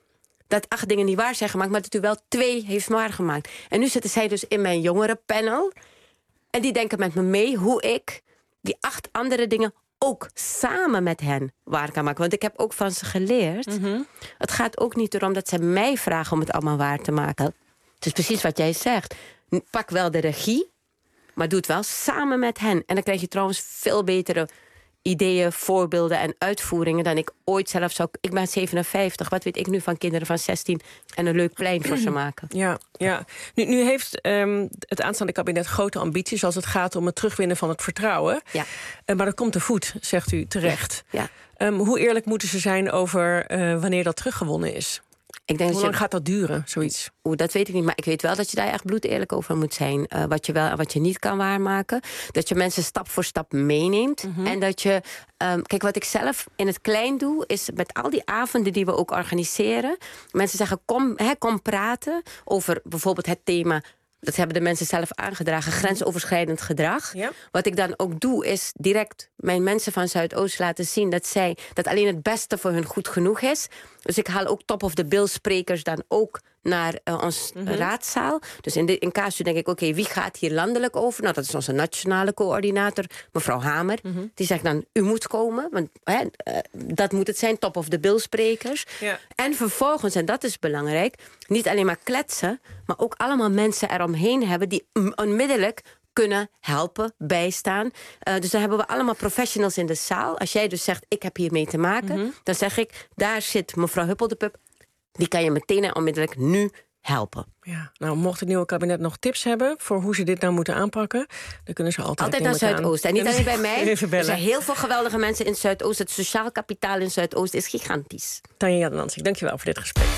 dat acht dingen niet waar zijn gemaakt, maar dat u wel twee heeft waargemaakt. En nu zitten zij dus in mijn jongerenpanel en die denken met me mee hoe ik die acht andere dingen ook samen met hen waar kan maken. Want ik heb ook van ze geleerd. Mm-hmm. Het gaat ook niet erom dat ze mij vragen om het allemaal waar te maken. Het is precies wat jij zegt. Pak wel de regie, maar doe het wel samen met hen. En dan krijg je trouwens veel betere ideeën, voorbeelden en uitvoeringen dan ik ooit zelf zou... Ik ben zevenenvijftig, wat weet ik nu van kinderen van zestien... en een leuk plein voor ze maken. Ja, ja. Nu, nu heeft um, het aanstaande kabinet grote ambities als het gaat om het terugwinnen van het vertrouwen. Ja. Uh, maar dat komt te voet, zegt u terecht. Ja. Ja. Um, hoe eerlijk moeten ze zijn over uh, wanneer dat teruggewonnen is? Ik denk Hoe dat lang je, gaat dat duren, zoiets? Oeh, dat weet ik niet, maar ik weet wel dat je daar echt bloedeerlijk over moet zijn. Uh, wat je wel en wat je niet kan waarmaken. Dat je mensen stap voor stap meeneemt. Mm-hmm. En dat je... Um, kijk, wat ik zelf in het klein doe, is met al die avonden die we ook organiseren. Mensen zeggen, kom, hè, kom praten over bijvoorbeeld het thema... Dat hebben de mensen zelf aangedragen, grensoverschrijdend gedrag. Ja. Wat ik dan ook doe, is direct mijn mensen van Zuidoost laten zien... dat zij dat alleen het beste voor hun goed genoeg is. Dus ik haal ook top-of-the-bill sprekers dan ook naar uh, ons mm-hmm. raadzaal. Dus in, de, in Kazu denk ik, oké, okay, wie gaat hier landelijk over? Nou, dat is onze nationale coördinator, mevrouw Hamer. Mm-hmm. Die zegt dan, u moet komen, want hè, uh, dat moet het zijn, top-of-the-bill sprekers. Ja. En vervolgens, en dat is belangrijk, niet alleen maar kletsen... maar ook allemaal mensen eromheen hebben die onmiddellijk kunnen helpen, bijstaan. Uh, dus dan hebben we allemaal professionals in de zaal. Als jij dus zegt, ik heb hiermee te maken... Mm-hmm. dan zeg ik, daar zit mevrouw Huppeldepup... die kan je meteen en onmiddellijk nu helpen. Ja, nou, mocht het nieuwe kabinet nog tips hebben... voor hoe ze dit nou moeten aanpakken... dan kunnen ze altijd... Altijd naar Zuidoost. En niet alleen bij mij. Er zijn heel veel geweldige mensen in Zuidoost. Het sociaal kapitaal in Zuidoost is gigantisch. Tanja Jademansik, dankjewel voor dit gesprek.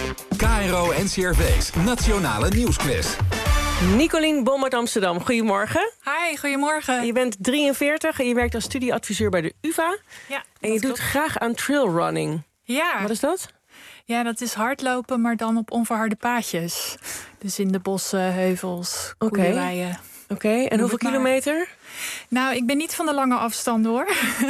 K R O N C R V's Nationale Nieuwsquiz. Nicolien Bom uit Amsterdam, goedemorgen. Hi, goedemorgen. Je bent drieënveertig en je werkt als studieadviseur bij de U vA. Ja, en je doet klopt. graag aan trailrunning. Ja. Wat is dat? Ja, dat is hardlopen, maar dan op onverharde paadjes. Dus in de bossen, heuvels, okay. koeienweien. Oké, okay. En hoeveel kilometer? Nou, ik ben niet van de lange afstand, hoor.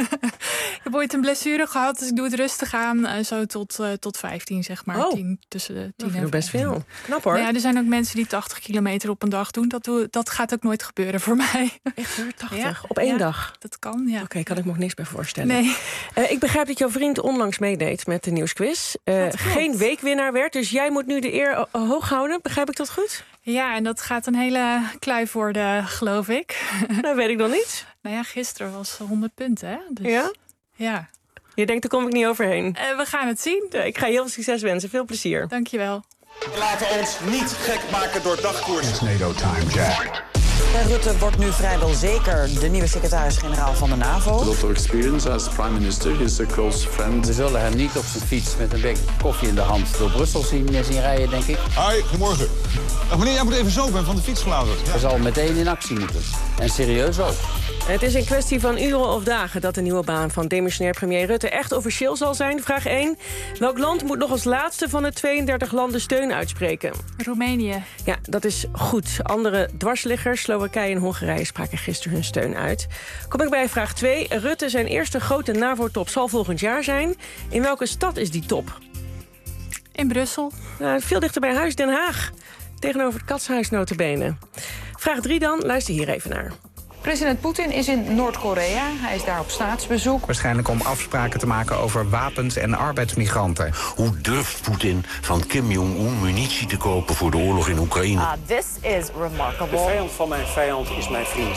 Ik heb ooit een blessure gehad, dus ik doe het rustig aan. Uh, zo tot, uh, tot vijftien, zeg maar. Oh. tien, tussen de tien dat en best veel. Knap, hoor. Ja, er zijn ook mensen die tachtig kilometer op een dag doen. Dat, doe, dat gaat ook nooit gebeuren voor mij. Echt hoor, tachtig? Ja. Op één ja, dag? Dat kan, ja. Oké, okay, kan ik me nog niks bij voorstellen. Nee. Uh, ik begrijp dat jouw vriend onlangs meedeed met de nieuwsquiz. Uh, geen weekwinnaar werd, dus jij moet nu de eer uh, hoog houden. Begrijp ik dat goed? Ja, en dat gaat een hele kluif worden, geloof ik. Dat weet ik nog niet. Nou ja, gisteren was honderd punten, hè? Dus, ja? Ja. Je denkt, daar kom ik niet overheen. Uh, we gaan het zien. Ja, ik ga je heel veel succes wensen. Veel plezier. Dank je wel. We laten ons niet gek maken door dagkoers. It's NATO time, Jack. Rutte wordt nu vrijwel zeker de nieuwe secretaris-generaal van de NAVO. A lot of experience as prime minister. He's a close friend. We zullen hem niet op zijn fiets met een bek koffie in de hand door Brussel zien, zien rijden, denk ik. Hoi, goedemorgen. Ach, meneer, jij moet even zo, ben van de fiets gelouterd. Ja. Hij zal meteen in actie moeten. En serieus ook. Het is een kwestie van uren of dagen dat de nieuwe baan van demissionair premier Rutte echt officieel zal zijn. Vraag één. Welk land moet nog als laatste van de tweeëndertig landen steun uitspreken? Roemenië. Ja, dat is goed. Andere dwarsliggers, Slowakije en Hongarije, spraken gisteren hun steun uit. Kom ik bij vraag twee. Rutte, zijn eerste grote NAVO-top zal volgend jaar zijn. In welke stad is die top? In Brussel. Nou, veel dichter bij huis, Den Haag. Tegenover het Katshuis notabene. Vraag drie dan, luister hier even naar. President Poetin is in Noord-Korea. Hij is daar op staatsbezoek. Waarschijnlijk om afspraken te maken over wapens en arbeidsmigranten. Hoe durft Poetin van Kim Jong-un munitie te kopen voor de oorlog in Oekraïne? Ah, this is remarkable. De vijand van mijn vijand is mijn vriend.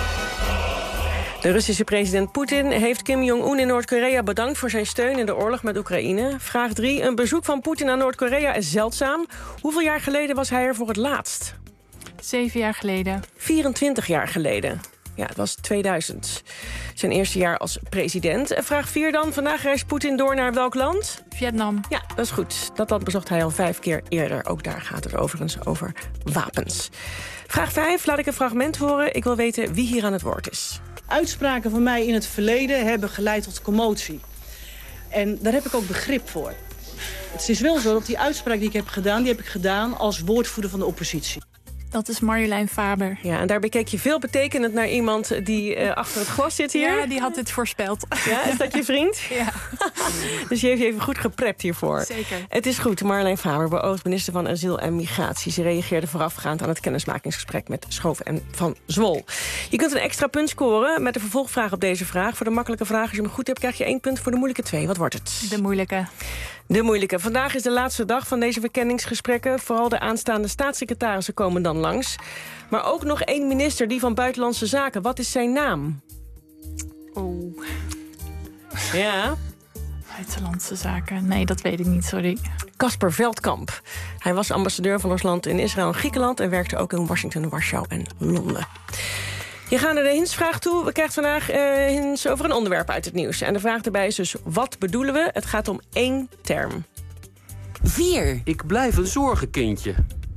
De Russische president Poetin heeft Kim Jong-un in Noord-Korea bedankt voor zijn steun in de oorlog met Oekraïne. Vraag drie. Een bezoek van Poetin aan Noord-Korea is zeldzaam. Hoeveel jaar geleden was hij er voor het laatst? Zeven jaar geleden. vierentwintig jaar geleden. Ja, het was tweeduizend. Zijn eerste jaar als president. Vraag vier dan. Vandaag reist Poetin door naar welk land? Vietnam. Ja, dat is goed. Dat land bezocht hij al vijf keer eerder. Ook daar gaat het overigens over wapens. Vraag vijf. Laat ik een fragment horen. Ik wil weten wie hier aan het woord is. Uitspraken van mij in het verleden hebben geleid tot commotie. En daar heb ik ook begrip voor. Het is wel zo dat die uitspraak die ik heb gedaan, die heb ik gedaan als woordvoerder van de oppositie. Dat is Marjolein Faber. Ja, en daarbij keek je veel betekenend naar iemand die uh, achter het glas zit hier. Ja, die had dit voorspeld. Ja, is dat je vriend? Ja. Dus je heeft je even goed geprept hiervoor. Zeker. Het is goed, Marjolein Faber, beoogd minister van Asiel en Migratie. Ze reageerde voorafgaand aan het kennismakingsgesprek met Schoof en Van Zwol. Je kunt een extra punt scoren met de vervolgvraag op deze vraag. Voor de makkelijke vraag, als je hem goed hebt, krijg je één punt. Voor de moeilijke twee. Wat wordt het? De moeilijke. De moeilijke. Vandaag is de laatste dag van deze verkenningsgesprekken. Vooral de aanstaande staatssecretarissen komen dan langs. Maar ook nog één minister, die van Buitenlandse Zaken. Wat is zijn naam? Oeh. Ja. Buitenlandse Zaken. Nee, dat weet ik niet, sorry. Casper Veldkamp. Hij was ambassadeur van ons land in Israël en Griekenland... en werkte ook in Washington, Warschau en Londen. Je gaat naar de hintsvraag toe. We krijgen vandaag uh, hints over een onderwerp uit het nieuws. En de vraag erbij is dus, wat bedoelen we? Het gaat om één term. Vier. Ik blijf een zorgenkindje.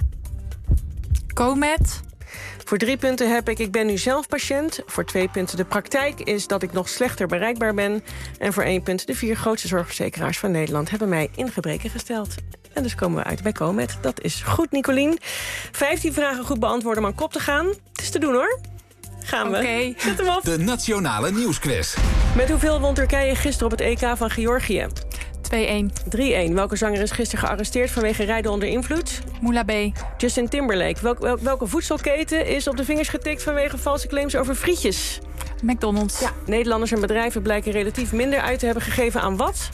Comet. Voor drie punten heb ik, ik ben nu zelf patiënt. Voor twee punten de praktijk is dat ik nog slechter bereikbaar ben. En voor één punt de vier grootste zorgverzekeraars van Nederland... hebben mij in gebreken gesteld. En dus komen we uit bij Comet. Dat is goed, Nicolien. vijftien vragen goed beantwoorden om aan kop te gaan. Het is te doen, hoor. Gaan we. Okay. Zet hem op. De Nationale Nieuwsquiz. Met hoeveel won Turkije gisteren op het E K van Georgië? twee-één. drie-één. Welke zanger is gisteren gearresteerd vanwege rijden onder invloed? Moula B. Justin Timberlake. Welk, wel, welke voedselketen is op de vingers getikt vanwege valse claims over frietjes? McDonald's. Ja, Nederlanders en bedrijven blijken relatief minder uit te hebben gegeven aan wat?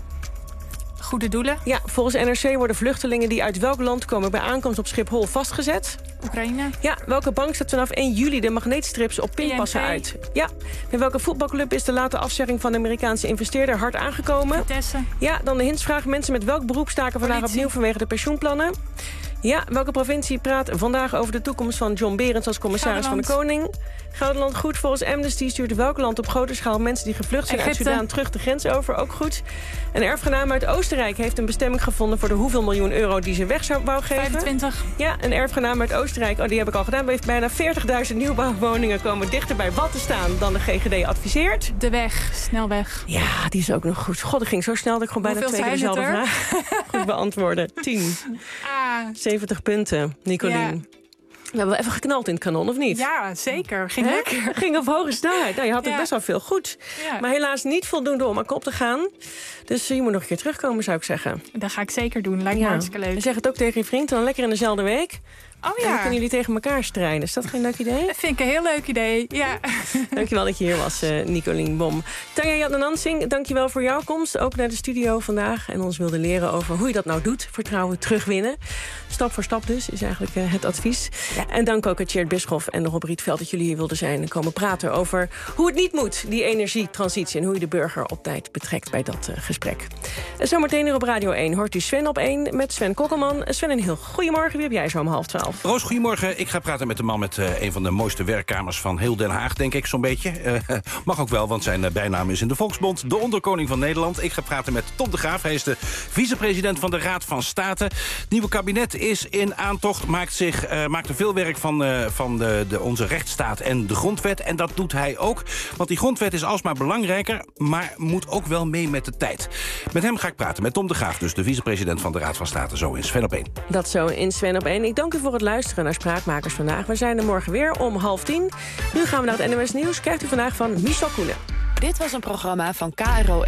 Goede doelen. Ja, volgens N R C worden vluchtelingen die uit welk land komen bij aankomst op Schiphol vastgezet? Oekraïne. Ja, welke bank zet vanaf één juli de magneetstrips op pinpassen uit? Ja, bij welke voetbalclub is de late afzegging van de Amerikaanse investeerder hard aangekomen? Vitesse. Ja, dan de hintsvraag. Mensen met welk beroep staken vandaag Politie. opnieuw vanwege de pensioenplannen? Ja, welke provincie praat vandaag over de toekomst van John Berends als commissaris Gelderland. van de Koning? Gelderland goed. Volgens Amnesty stuurt welk land op grote schaal mensen die gevlucht zijn Egypte. uit Sudaan terug de grens over? Ook goed. Een erfgenaam uit Oostenrijk heeft een bestemming gevonden voor de hoeveel miljoen euro die ze weg zou wou geven? vijfentwintig. Ja, een erfgenaam uit Oostenrijk, oh die heb ik al gedaan, heeft bijna veertigduizend nieuwbouwwoningen komen dichter bij wat te staan dan de G G D adviseert. De weg, snelweg. Ja, die is ook nog goed. God, dat ging zo snel dat ik gewoon bijna Hoeveel twee keer zijn dezelfde het vraag goed beantwoorden. tien. Ah. zeventig punten, Nicolien. Ja. We hebben wel even geknald in het kanon, of niet? Ja, zeker. Ging Hè? lekker. Ging op hoge snelheid. Nou, je had het Ja. best wel veel goed. Ja. Maar helaas niet voldoende om aan kop te gaan. Dus je moet nog een keer terugkomen, zou ik zeggen. Dat ga ik zeker doen. Lijkt me hartstikke leuk. En zeg het ook tegen je vriend, dan lekker in dezelfde week. Oh En dan ja. kunnen jullie tegen elkaar strijden. Is dat geen leuk idee? Dat vind ik een heel leuk idee. Ja. Dankjewel dat je hier was, uh, Nicolien Bom. Tanja Jadnanansing, dankjewel voor jouw komst. Ook naar de studio vandaag. En ons wilde leren over hoe je dat nou doet. Vertrouwen terugwinnen. Stap voor stap dus, is eigenlijk uh, het advies. Ja. En dank ook aan Tjeerd Bischoff en Rob Rietveld dat jullie hier wilden zijn. En komen praten over hoe het niet moet, die energietransitie. En hoe je de burger op tijd betrekt bij dat uh, gesprek. En zometeen hier op Radio één hoort u Sven op één met Sven Kokkelman. Sven, een heel goedemorgen. Wie heb jij zo om half twaalf? Roos, goedemorgen. Ik ga praten met de man met uh, een van de mooiste werkkamers van heel Den Haag, denk ik, zo'n beetje. Uh, mag ook wel, want zijn uh, bijnaam is in de Volksbond. De onderkoning van Nederland. Ik ga praten met Tom de Graaf. Hij is de vicepresident van de Raad van State. Het nieuwe kabinet is in aantocht. Maakt, zich, uh, maakt er veel werk van, uh, van de, de, onze rechtsstaat en de grondwet. En dat doet hij ook. Want die grondwet is alsmaar belangrijker, maar moet ook wel mee met de tijd. Met hem ga ik praten, met Tom de Graaf, dus de vicepresident van de Raad van State. Zo in Sven op één. Dat zo in Sven op één. Ik dank u voor het luisteren naar Spraakmakers vandaag. We zijn er morgen weer om half tien. Nu gaan we naar het N O S Nieuws. Krijgt u vandaag van Michel Koenen. Dit was een programma van K R O